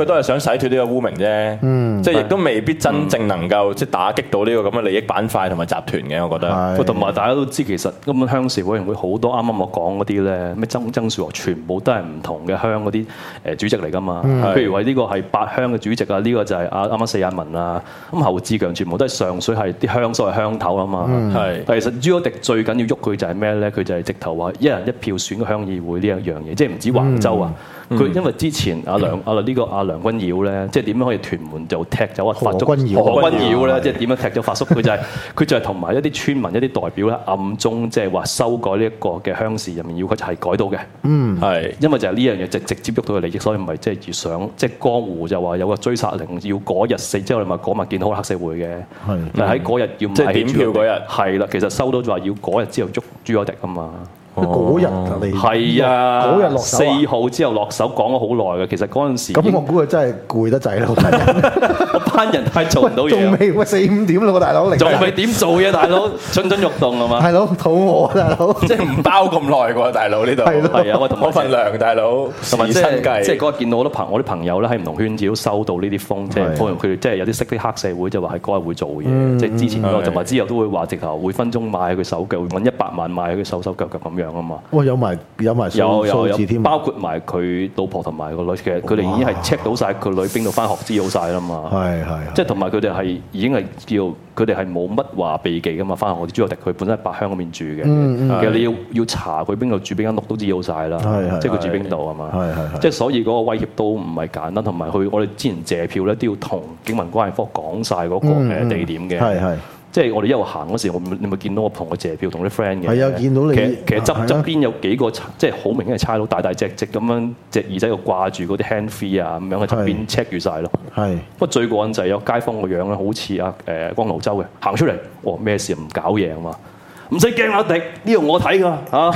洗脫呢個污名啫，即係亦都未必真正能夠即係打擊到呢個咁嘅利益板塊同埋集團嘅，我覺得。 同埋大家都知，其實根本鄉事委員會好多啱啱我講嗰啲咧，咩曾樹和全部都係唔同嘅鄉嗰啲主席嚟㗎嘛。譬如話呢個係八鄉嘅主席啊，呢個就係啱啱四眼文啊，咁侯志強全部都係上水係啲鄉所謂鄉頭啊嘛。但其實朱凱廸最緊要喐佢就係咩咧？佢就係直頭話一人一票選個鄉議會呢一樣嘢，即係唔止橫州啊。佢因為之前阿梁君堯咧，即係點樣可以屯門就踢走阿發叔何君堯咧，即係點樣踢走發叔？佢就係同埋一啲村民一啲代表咧，暗中即係話修改呢一個嘅鄉事入面要佢係改到嘅。係因為就係呢樣嘢直接喐到佢利益，所以唔係即係越想即係江湖就話有個追殺令，要嗰日死之後，你咪嗰晚見到黑社會嘅。但係喺嗰日要即係點票嗰日係啦，其實收到就話要嗰日之後喐朱凱廸啊嘛。 嗰日你係啊， 嗰日落手 4號之後落手講咗好耐嘅，其實嗰陣時咁我估佢真係攰得滯啦， 班人係做唔到嘢， 仲未4、5點啦，大佬， 仲未點做嘢，大佬蠢蠢欲動係嘛？ 大佬肚餓，大佬， 即係唔包咁耐喎，大佬呢度係啊， 我份糧，大佬同埋即係嗰日見到我啲朋友咧喺唔同圈子都收到呢啲風，即係佢哋即係有啲識啲黑社會就話係嗰日會做嘢，即係之前嗰個同埋之後都會話直頭會分鐘買佢手腳，揾100萬買佢手腳咁樣啊嘛。 哇！有埋數字添， 包括埋佢老婆同埋個女，其實佢哋已經係 check 到晒佢女邊度翻學知好晒啦嘛。係，即係同埋佢哋係已經係叫佢哋係冇乜話避忌噶嘛。翻學我哋朱凱廸佢本身係八鄉嗰邊住嘅，其實你要查佢邊度住邊間屋都知好晒啦。即係佢住邊度係嘛？即係所以嗰個威脅都唔係簡單，同埋我哋之前謝票咧都要同警民關係科講晒嗰個地點嘅。即係我哋一路行嗰時，你咪見到我同佢謝票同啲 friend 嘅。 係啊，見到你。 其實側邊有幾個即係好明顯係差佬，大隻咁樣隻耳仔度掛住嗰啲 hand free 啊，咁樣喺側邊 check 住晒咯。係。不過最過癮就係有街坊個樣咧，好似江盧洲嘅行出嚟，咩事唔搞嘢啊嘛？唔使驚阿迪，呢度我睇㗎嚇。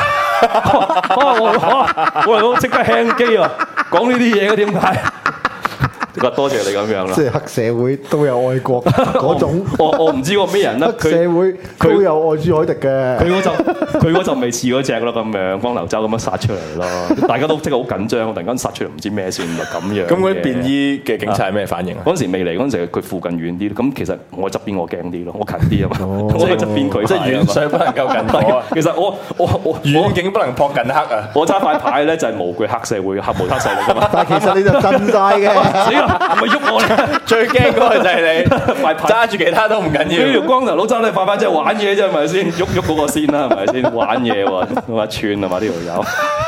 我嚟到即刻輕機啊！講呢啲嘢嘅點解？多謝你咁樣啦， 即係黑社會都有愛國嗰種。 我唔知個咩人啦， 黑社會都有愛朱凱廸嘅。 佢嗰就未似嗰隻咯，咁樣江流洲咁樣殺出嚟咯，大家都即係好緊張，突然間殺出嚟唔知咩事，唔係咁樣。 咁嗰啲便衣嘅警察係咩反應啊？ 嗰陣時未嚟，嗰陣時佢附近遠啲，咁其實我側邊我驚啲咯，我近啲啊嘛，我喺側邊佢， 即係遠水不能夠近火。 其實我遠景不能撲近黑啊！ 我揸塊牌咧就係無懼黑社會，黑無黑勢力㗎嘛。 但係其實你就震晒嘅。 係咪喐我咧？ 最驚嗰個就係你，揸住其他都唔緊要。 呢條光頭佬揸你快快即係玩嘢啫，係咪先？喐嗰個先啦，係咪先？玩嘢喎，咁啊串啊嘛呢條友。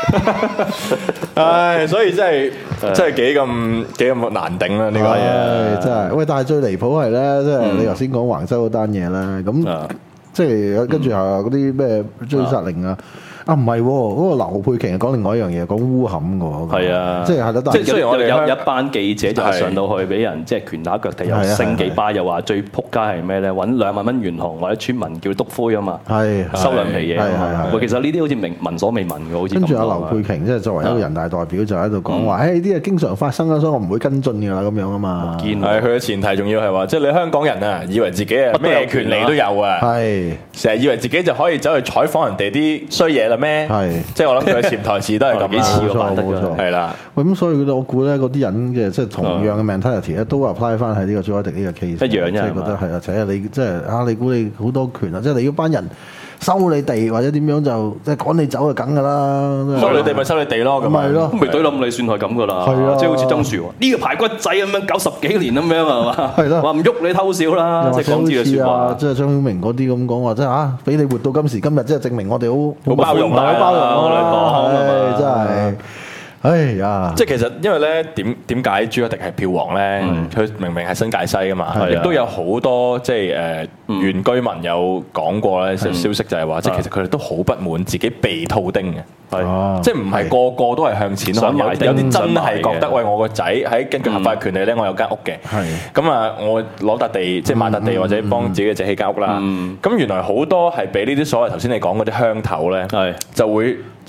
唉，所以真係幾咁難頂啦呢個嘢， 真係。喂，但係最離譜係咧，即係你頭先講橫州嗰單嘢啦，咁即係跟住嗰啲咩追殺令啊。唔係喎，嗰個劉佩瓊講另外一樣嘢，講烏坎嘅喎。係啊，即係即係雖然我哋有一班記者就上到去俾人即係拳打腳踢，又升幾巴，又話最撲街係咩咧？揾2萬蚊懸紅或者村民叫督灰啊嘛，收兩皮嘢。其實呢啲好似聞所未聞嘅，好似。 跟住阿劉佩瓊即係作為一個人大代表，就喺度講話，呢啲係經常發生啦，所以我唔會跟進㗎啦，咁樣啊嘛。 係佢嘅前提，仲要係話，即係你香港人啊，以為自己啊咩權利都有啊，成日以為自己就可以走去採訪人哋啲衰嘢啦咩？即係我諗佢嘅潛台詞都係咁幾似個版得㗎，係啦。喂， 咁所以我估咧嗰啲人嘅即係同樣嘅 mentality 咧，都 apply 翻喺呢個朱凱廸呢個 case 一樣啫， 即係覺得係啊，且你即係你估你好多權啊，即係你嗰班人收你地或者點樣就即係趕你走就梗㗎啦。 收你地咪收你地咯，咁咪咯， 咪懟冧你算係咁㗎啦。即係好似曾樹呢個排骨仔咁樣搞10幾年咁樣係嘛？係咯，話唔喐你偷笑啦，即係講啲嘅説話。 即係張曉明嗰啲咁講話，即係俾你活到今時今日，即係證明我哋好包容啦， 好包容真係。哎呀！ 即係其實因為咧點解朱凱廸係票王咧？佢明明係新界西㗎嘛，亦都有好多即係原居民有講過咧，消息就係話，即係其實佢哋都好不滿自己被套丁嘅，即係唔係個個都係向錢看，有啲真係覺得喂，我個仔喺根據合法權利咧，我有間屋嘅，咁啊我攞笪地即係買笪地或者幫自己嘅仔起間屋啦。咁原來好多係俾呢啲所謂頭先你講嗰啲鄉頭咧，就會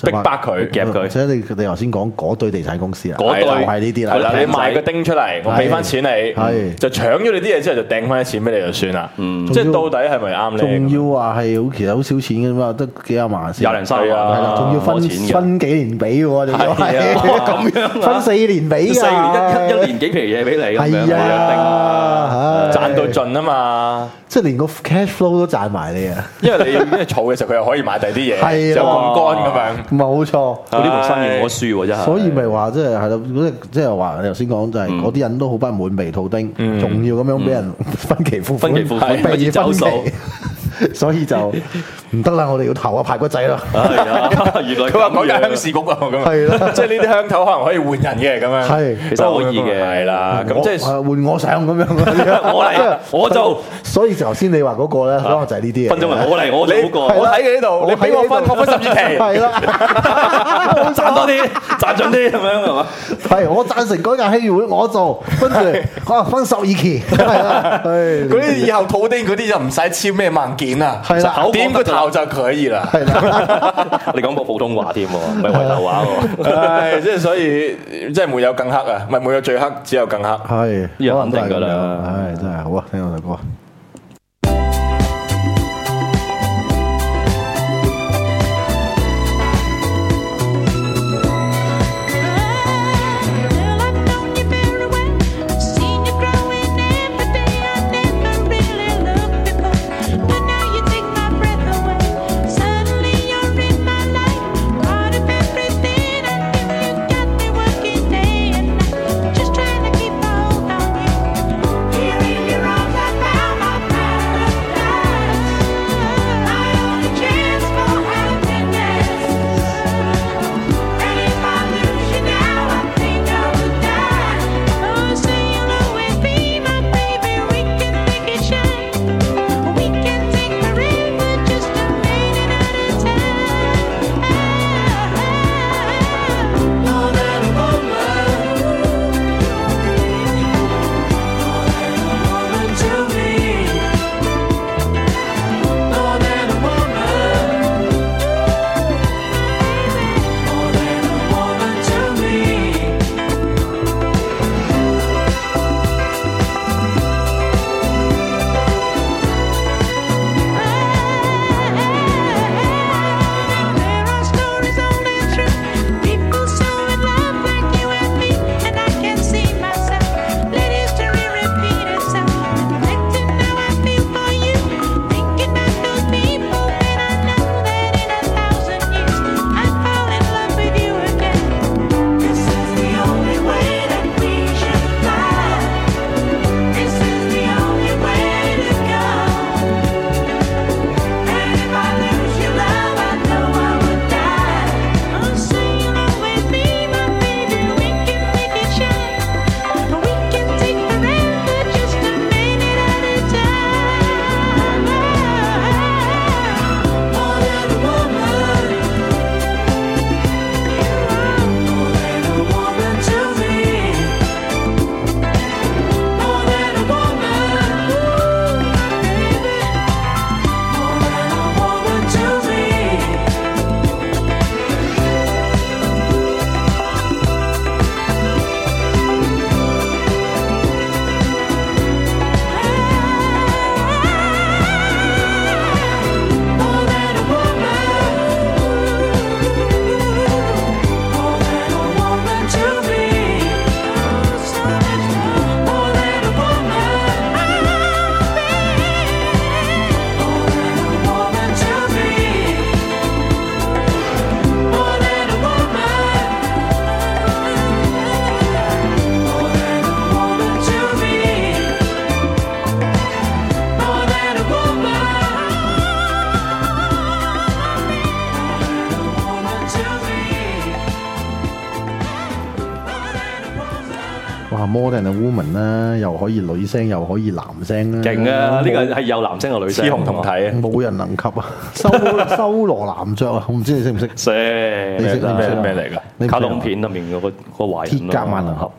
逼迫佢夾佢。 即係你頭先講嗰堆地產公司啊， 嗰堆就係呢啲啦。 係啦，你賣個丁出嚟，我俾翻錢你， 係就搶咗你啲嘢之後就掟翻啲錢俾你就算啦。即係到底係咪啱咧？ 仲要話係好其實好少錢嘅嘛，得幾廿萬先。 廿零三萬啊係啦，仲要分幾年俾喎，仲要係咁樣分4年俾㗎， 4年一年幾皮嘢俾你咁樣， 係啊， 賺到盡啊嘛！ 即係連個 cash flow 都賺埋你啊！ 因為你儲嘅時候，佢又可以買第啲嘢， 係就槓桿咁樣。 冇錯， 呢盤生意冇得輸喎，真係。 所以咪話即係係咯，即係話你頭先講就係嗰啲人都好不滿鼻套丁，仲要咁樣俾人分期付款， 分期付款被分走數期，所以就唔得啦！我哋要投下排骨仔啦。 係啊，原來佢話講緊鄉事局啊，咁係啦即係呢啲鄉頭可能可以換人嘅咁樣。 係其實可以嘅， 係啦。咁即係換我上咁樣， 我嚟我做。 所以頭先你話嗰個咧，可能就係呢啲嘢。 分鐘我嚟我做嗰個， 我睇嘅呢度，你俾我分12期， 係啦， 賺多啲，賺盡啲咁樣係嘛？ 係我贊成改革興會，我做，跟住可能分12期，係啦， 嗰啲以後套丁嗰啲就唔使簽咩文件啊， 係啦點個頭就可以啦。 係啦， 你講個普通話添喎，唔係圍頭話喎。 唉，即係所以，即係沒有更黑啊，唔係沒有最黑，只有更黑。 係呢個肯定㗎啦唉，真係好啊，聽我首歌。More than a woman 啦，又可以女聲又可以男聲啦， 勁啊！呢個係有男聲有女聲， 雌雄同體啊！ 冇人能及啊！修羅男爵啊！我唔知你識唔識？ 識你識咩嚟㗎？ 卡通片入面嗰個壞人鐵甲萬能俠。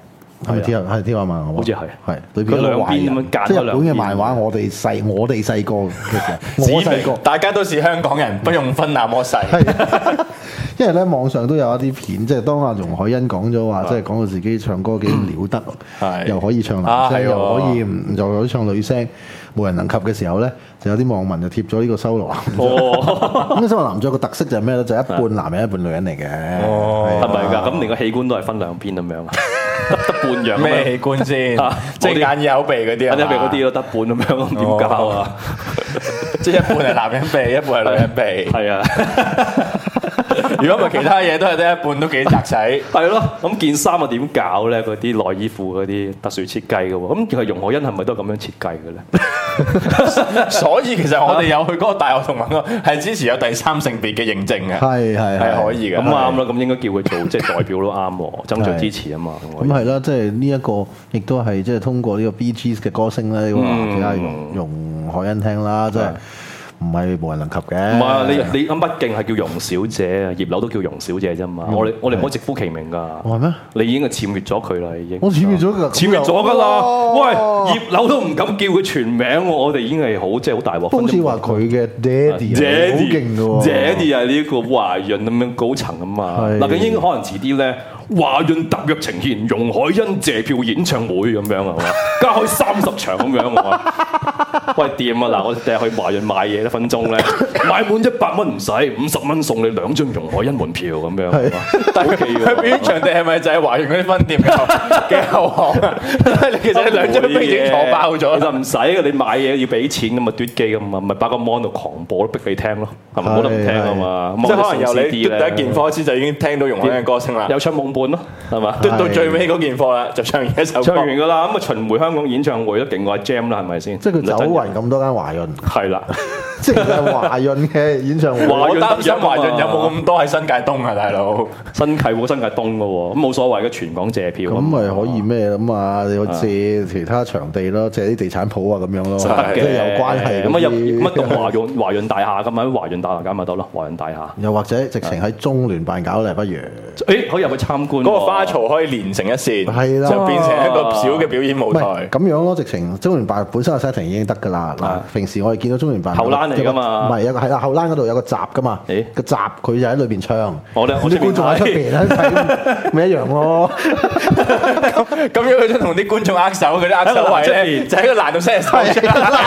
係咪天下漫畫？ 好似係裏邊兩邊咁樣間即係日本嘅漫畫，我哋細個嘅時候，我細個大家都是香港人，不用分那麼細。 因為咧網上都有一啲片，即係當阿容海恩講咗話，即係講到自己唱歌幾了得，又可以唱男聲，又可以唱女聲，無人能及嘅時候咧，就有啲網民就貼咗呢個修羅男。咁修羅男仲有個特色就係咩咧？就一半男人一半女人嚟嘅。 係咪㗎？咁連個器官都係分兩邊咁樣，得半樣。 咩器官先？即係眼耳口鼻嗰啲啊？ 眼耳鼻嗰啲咯，得半咁樣，點搞啊？ 即係一半係男人鼻，一半係女人鼻。係啊。如果唔係其他嘢都係得一半都幾窄仔， 係咯。咁件衫啊點搞咧？嗰啲內衣褲嗰啲特殊設計嘅喎。咁其實容海恩係咪都係咁樣設計嘅咧？ 所以其實我哋有去嗰個大學同盟係支持有第三性別嘅認證嘅，係可以嘅。 咁啱啦，咁應該叫佢做即係代表都啱喎，爭取支持啊嘛。 咁係啦，即係呢一個亦都係即係通過呢個 Bee Gees 嘅歌聲咧，其他容海恩聽啦，即係。唔係無人能及嘅。 唔係啊！你咁畢竟係叫容小姐啊，葉劉都叫容小姐啫嘛。我哋唔可以直呼其名㗎。 係咩？ 你已經係僭越咗佢啦，已經。 我僭越咗㗎。 僭越咗㗎啦！喂，葉劉都唔敢叫佢全名喎，我哋已經係好即係好大鑊。 好似話佢嘅爹哋好勁㗎喎。 爹哋係呢個華潤咁樣高層啊嘛。嗱，佢應該可能遲啲咧。華潤特約呈現容海恩謝票演唱會咁樣係嘛？加開30場咁樣係嘛？喂掂啊！嗱，我哋去華潤買嘢1分鐘咧，買滿100蚊唔使，50蚊送你2張容海恩門票咁樣。係， 但係佢表演場地係咪就係華潤嗰啲分店嘅後巷啊？其實你2張飛已經坐爆咗。 其實唔使嘅，你買嘢要俾錢咁嘛，嘟機咁嘛，咪擺個 mon 度狂播逼你聽咯，係咪？冇得唔聽啊嘛！ 即係可能由你第一件貨先就已經聽到容海恩嘅歌聲啦。 有唱夢伴咯，係嘛？ 到最尾嗰件貨啦，就唱完一首歌。 唱完㗎啦，咁啊巡迴香港演唱會都勁過 Jam 啦，係咪先？ 即係佢走勻咁多間華潤。 係啦， 即係華潤嘅演唱會。 我擔心華潤有冇咁多喺新界東啊，大佬？ 新界冇新界東㗎喎，咁冇所謂嘅，全港借票。 咁咪可以咩咁啊？你借其他場地咯，借啲地產鋪啊咁樣咯，即係有關係。 咁啊入乜到華潤大廈咁喺華潤大廈搞咪得咯？華潤大廈。 又或者直情喺中聯辦搞嚟不如？ 誒，可以入去參觀。 嗰個花槽可以連成一線， 係啦， 就變成一個小嘅表演舞台。 咁樣咯，直情中聯辦本身嘅 setting 已經得㗎啦。嗱，平時我哋見到中聯辦後欄嚟㗎嘛， 唔係有個係啦，後欄嗰度有個閘㗎嘛。個閘佢就喺裏邊唱， 我啲觀眾喺出邊咧睇，咪一樣咯。 咁樣佢想同啲觀眾握手，嗰啲握手位咧就喺個欄度 set 手。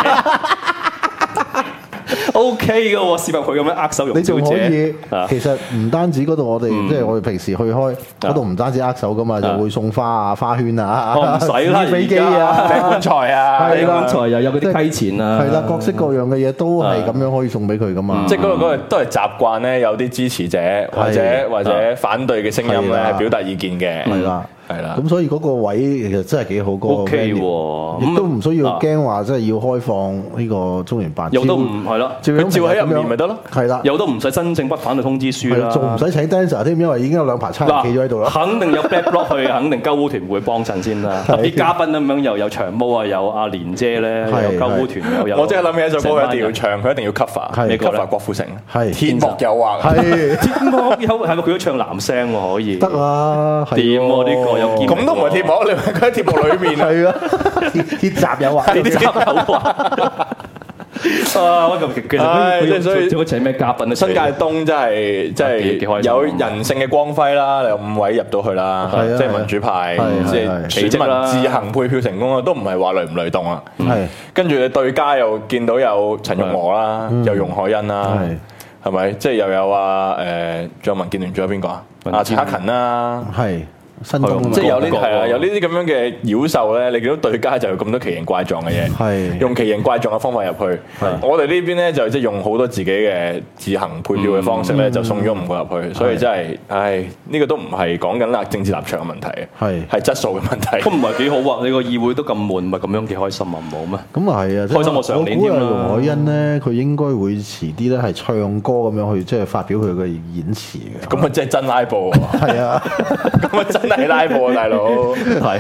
OK 嘅喎，試下佢咁樣握手容小姐。 你仲可以，其實唔單止嗰度，我哋即係我哋平時去開嗰度，唔單止握手噶嘛，就會送花啊、花圈啊， 唔使啦， 飛機啊、 掟棺材啊， 掟棺材又有嗰啲溪錢啊， 係啦，各式各樣嘅嘢都係咁樣可以送俾佢噶嘛。 即係嗰度都係習慣咧，有啲支持者或者反對嘅聲音咧，係表達意見嘅。 係啦。係啦，咁所以嗰個位其實真係幾好個 OK 喎， 亦都唔需要驚話真係要開放呢個中聯辦， 又都唔係咯， 照喺入面咪得咯， 係啦， 又都唔使申請不反對通知書啦， 仲唔使請 dancer 添，因為已經有2排差人企咗喺度啦， 肯定有 back block 去，肯定鳩烏團會幫襯先啦，啲嘉賓咁樣又有長毛啊，有阿蓮姐咧，有鳩烏團有， 我即係諗起一首歌一定要唱，佢一定要 cover， 你 cover 郭富城， 係天幕誘惑， 係天幕誘惑，係咪佢都唱男聲喎？可以得啊， 掂喎呢個有見， 咁都唔係。貼膜，你話佢喺貼膜裏面係啊，鐵閘有話， 鐵閘有話啊！其實佢所以做請咩嘉賓咧？ 新界東真係有人性嘅光輝啦，有5位入到去啦，即係民主派，即係選民自行配票成功啊，都唔係話雷唔雷動啊。跟住你對家又見到有陳玉娥啦，有容海恩啦，係咪？即係又有仲有民建聯，仲有邊個啊？陳克勤啦， 係。新東即係有呢啲係啊，有呢啲咁樣嘅妖獸咧，你見到對家就有咁多奇形怪狀嘅嘢， 係用奇形怪狀嘅方法入去。我哋呢邊咧就即係用好多自己嘅自行配票嘅方式咧，就送咗5個入去。所以真係，唉，呢個都唔係講緊啦政治立場嘅問題，係質素嘅問題。 都唔係幾好啊！你個議會都咁悶，咪咁樣幾開心啊？唔好咩？ 咁啊係啊， 開心過上年添啦。 容海恩咧，佢應該會遲啲咧係唱歌咁樣去即係發表佢嘅演詞嘅。 咁啊，真係真拉布喎！ 係啊， 咁啊真係拉布啊，大佬係。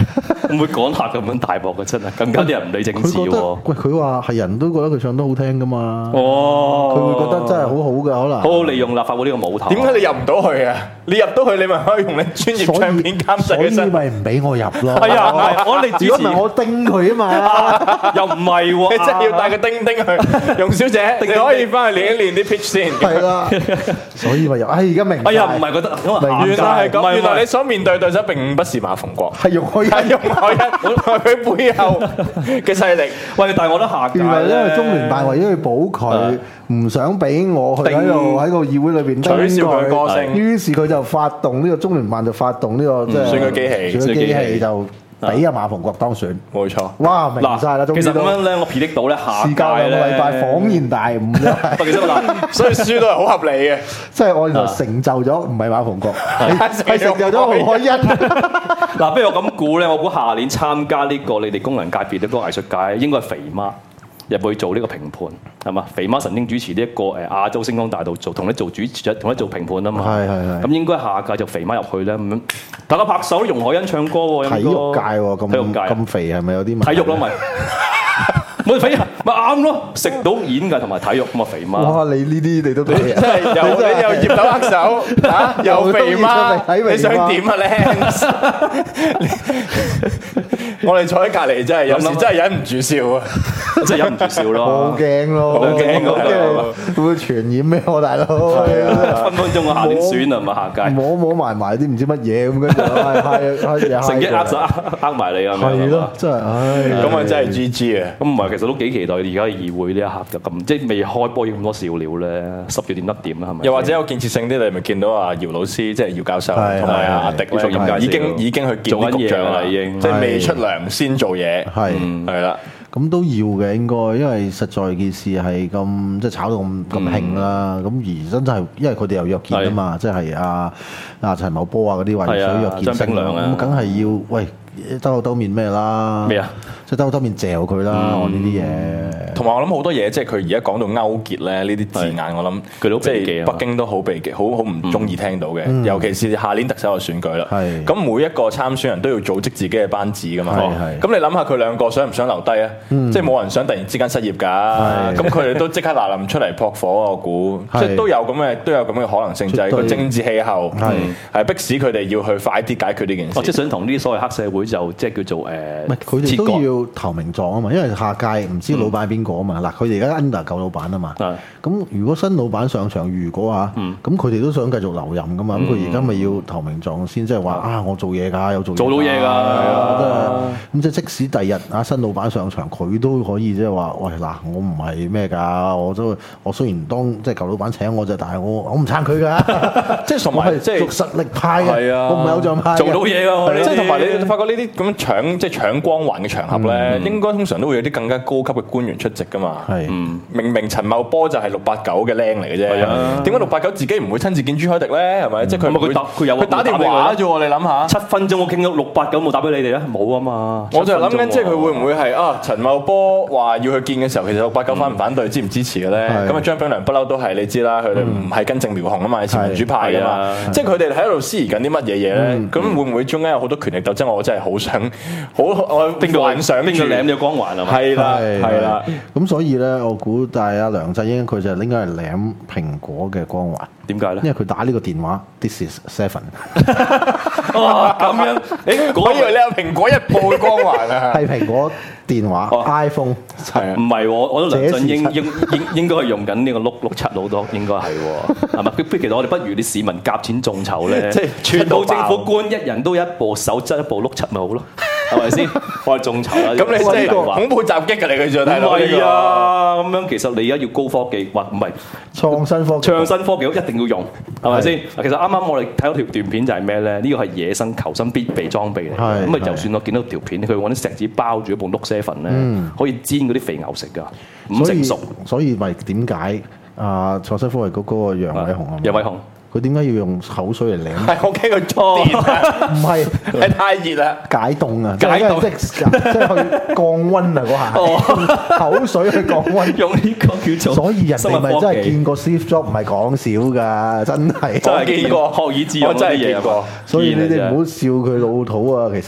唔會講下咁樣大鑊嘅真係，更加啲人唔理政治佢覺得喎。 喂，佢話係人都覺得佢唱得好聽噶嘛。 哦， 佢會覺得真係好好嘅，可能。 好好利用立法會呢個舞台。 點解你入唔到去啊？你入到去，你咪可以用你專業唱片監製嘅身份。 所以咪唔俾我入咯。 係啊，唔係我哋主持如果唔係我叮佢啊嘛。 又唔係喎， 你真係要帶個叮叮去。容小姐，你可以翻去練一練啲 pitch 先。 係啦，所以咪入。而家明。 哎呀，唔係覺得， 原來係咁。原來你你所面對對手並不是馬逢國， 係容海恩， 係容海恩，佢背後嘅勢力。 喂，但係我覺得下屆原來因為咧， 中聯辦為咗要保佢，唔想俾我去喺度喺個議會裏邊取笑佢歌聲， 於是佢就發動呢個中聯辦就發動呢個即係選舉機器， 選舉機器就俾阿馬逢國當選。 冇錯。 哇，明晒啦！ 其實咁樣咧，我 predict 到咧下時間屆兩個禮拜咧， 恍然大悟啫。 其實嗱， 所以輸都係好合理嘅。 即係我原來成就咗唔係馬逢國，係成就咗洪海恩。 嗱，不如我咁估咧，我估下年參加呢個你哋功能界別呢個藝術界，應該係肥媽入去做呢個評判，係嘛？肥媽曾經主持呢一個亞洲星光大道同你做主持，同你做評判啊嘛。 係。 咁應該下屆就肥媽入去咧，咁樣大家拍手，容海恩唱歌喎。 體育界喎， 體育界咁肥係咪有啲問題？ 體育咯咪。冇肥咪啱咯，食到演藝同埋體育咁啊肥媽。 哇！你呢啲你都得， 即係你又葉豆握手嚇，又肥媽，你想點啊咧？我哋坐喺隔離真係有時真係忍唔住笑啊！ 真係忍唔住笑咯。 好驚咯， 好驚會傳染咩？我大佬分分鐘我下年選啊嘛下屆。 摸埋啲唔知乜嘢咁，跟住成日握手呃埋你啊！ 係咯，真係唉， 咁啊真係 GG 啊！ 咁唔係，其實都幾期待而家議會呢一刻就咁，即係未開波已經咁多笑料咧，10月點得點啦，係咪？ 又或者有建設性啲，你咪見到阿姚老師，即係姚教授同埋阿迪咧，已經去見啲局長啦，已經即係未出糧先做嘢，係啦。 咁都要嘅應該，因為實在件事係咁即係炒到咁興啦。咁而真係因為佢哋又約見啊嘛，即係阿陳茂波啊嗰啲話想約見聲，咁梗係要喂兜面咩啦？ 咩啊？ 即係兜面嚼佢啦，我呢啲嘢。 同埋我諗好多嘢，即係佢而家講到勾結咧，呢啲字眼我諗佢都即係北京都好避忌，好唔中意聽到嘅。尤其是下年特首嘅選舉啦。咁每一個參選人都要組織自己嘅班子噶嘛。咁你諗下佢兩個想唔想留低啊？即係冇人想突然之間失業㗎。咁佢哋都即刻嗱臨出嚟撲火，我估即係都有咁嘅可能性，就係個政治氣候係迫使佢哋要去快啲解決呢件事。 即係想同呢啲所謂黑社會就即係叫做佢哋都要投名狀啊嘛，因為下屆唔知老闆係邊個啊嘛。嗱，佢哋而家 under 舊老闆啊嘛。咁如果新老闆上場，如果咁佢哋都想繼續留任噶嘛。咁佢而家咪要投名狀先，即係話我做嘢㗎，有做到嘢㗎。 咁即使第日新老闆上場，佢都可以即係話喂嗱，我唔係咩㗎，我雖然即係舊老闆請我啫，但係我唔撐佢㗎。即係同埋即係實力派嘅，我唔係偶像派。 做到嘢㗎， 即係同埋你發覺呢啲咁搶光環嘅場合咧，應該通常都會有啲更加高級嘅官員出席㗎嘛。明明陳茂波就係689嘅靚嚟嘅啫，點解689自己唔會親自見朱凱廸咧？係咪？即係佢打電話啫喎，你諗下 7分鐘我傾到689冇打俾你哋咧，冇啊嘛。 我就係諗緊，即係佢會唔會係陳茂波話要去見嘅時候，其實689反唔反對，支唔支持嘅咧？咁張炳良不嬲都係你知啦，佢哋唔係根正苗紅啊嘛，係前民主派㗎嘛，即係佢哋喺度思疑緊啲乜嘢嘢咧？咁會唔會中間有好多權力鬥爭？我真係好想我邊個幻想邊個舐咗光環啊？ 係啦， 咁所以咧，我估但係阿梁振英佢就應該係舐蘋果嘅光環。 點解咧？ 因為佢打呢個電話 ，This is 7。 咁樣， 我以為你有蘋果日報嘅光環啊？ 係蘋果電話 iPhone 係啊？唔係喎，我覺得梁振英應該係用緊呢個667好多，應該係喎，係咪？其實我哋不如啲市民夾錢眾籌咧，即係全部政府官一人都一部手執一部67咪好咯，係咪先？我係眾籌啦。咁你即係恐怖襲擊㗎，你佢仲睇到？係啊，咁樣其實你而家要高科技，唔係創新科技一定要用，係咪先？其實啱啱我哋睇到條段片就係咩咧？呢個係野生求生必備裝備嚟。咁就算我見到條片，佢揾啲石子包住一部67咧，可以煎嗰啲肥牛食㗎，5成熟。 所以咪點解創新科技嗰個楊偉雄啊？ 楊偉雄。 佢點解要用口水嚟舐？ 係我驚佢電啊！ 唔係， 係太熱啦， 解凍啊！即係去降溫啊！嗰下口水去降溫， 用呢個叫做。 所以人哋咪真係見過 Steve Jobs，唔係講笑㗎，真係。 真係見過， 學以致用， 我真係見過。 所以你哋唔好笑佢老土啊！其實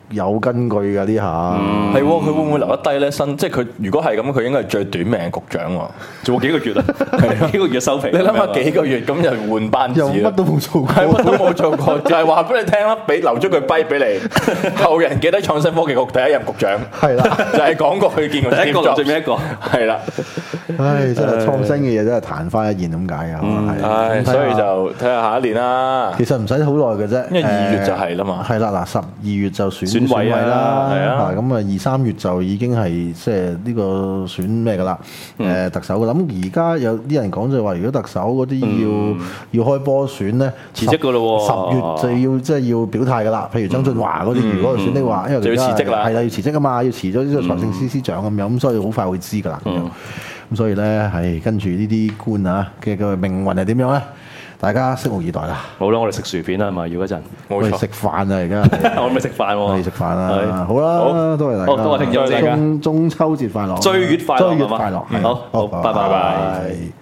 有根據㗎呢下。 係喎，佢會唔會留得低咧？即係佢如果係咁，佢應該係最短命嘅局長喎， 做幾個月啊？幾個月收皮？ 你諗下幾個月咁就換班子， 又乜都冇做過， 係乜都冇做過，就係話俾你聽啦，留咗句跛俾你。後人記得創新科技局第一任局長係啦， 就係講過佢見過第一個最尾一個， 係啦。 唉，真係創新嘅嘢真係曇花一現咁解啊！ 唉，所以就睇下下一年啦。 其實唔使好耐嘅啫， 因為2月就係啦嘛。 係啦，嗱12月就選委啦，係啊，咁啊2、3月就已經係即係呢個選咩㗎啦？特首㗎啦。咁而家有啲人講就係話，如果特首嗰啲要開波選咧， 辭職㗎咯喎，10月就要即係要表態㗎啦。譬如曾俊華嗰啲，如果選的話，因為就要辭職啦， 係啦，要辭職㗎嘛，要辭咗呢個財政司司長咁樣，咁所以好快會知㗎啦。咁所以咧係跟住呢啲官啊嘅命運係點樣咧？大家拭目以待啦！ 好啦，我哋食薯片啦，係咪？要嗰陣， 我哋食飯啊！而家我哋咪食飯喎， 我哋食飯啦！好啦，多謝大家， 多謝聽眾大家， 中秋節快樂， 追月快樂， 追月快樂， 好，拜拜。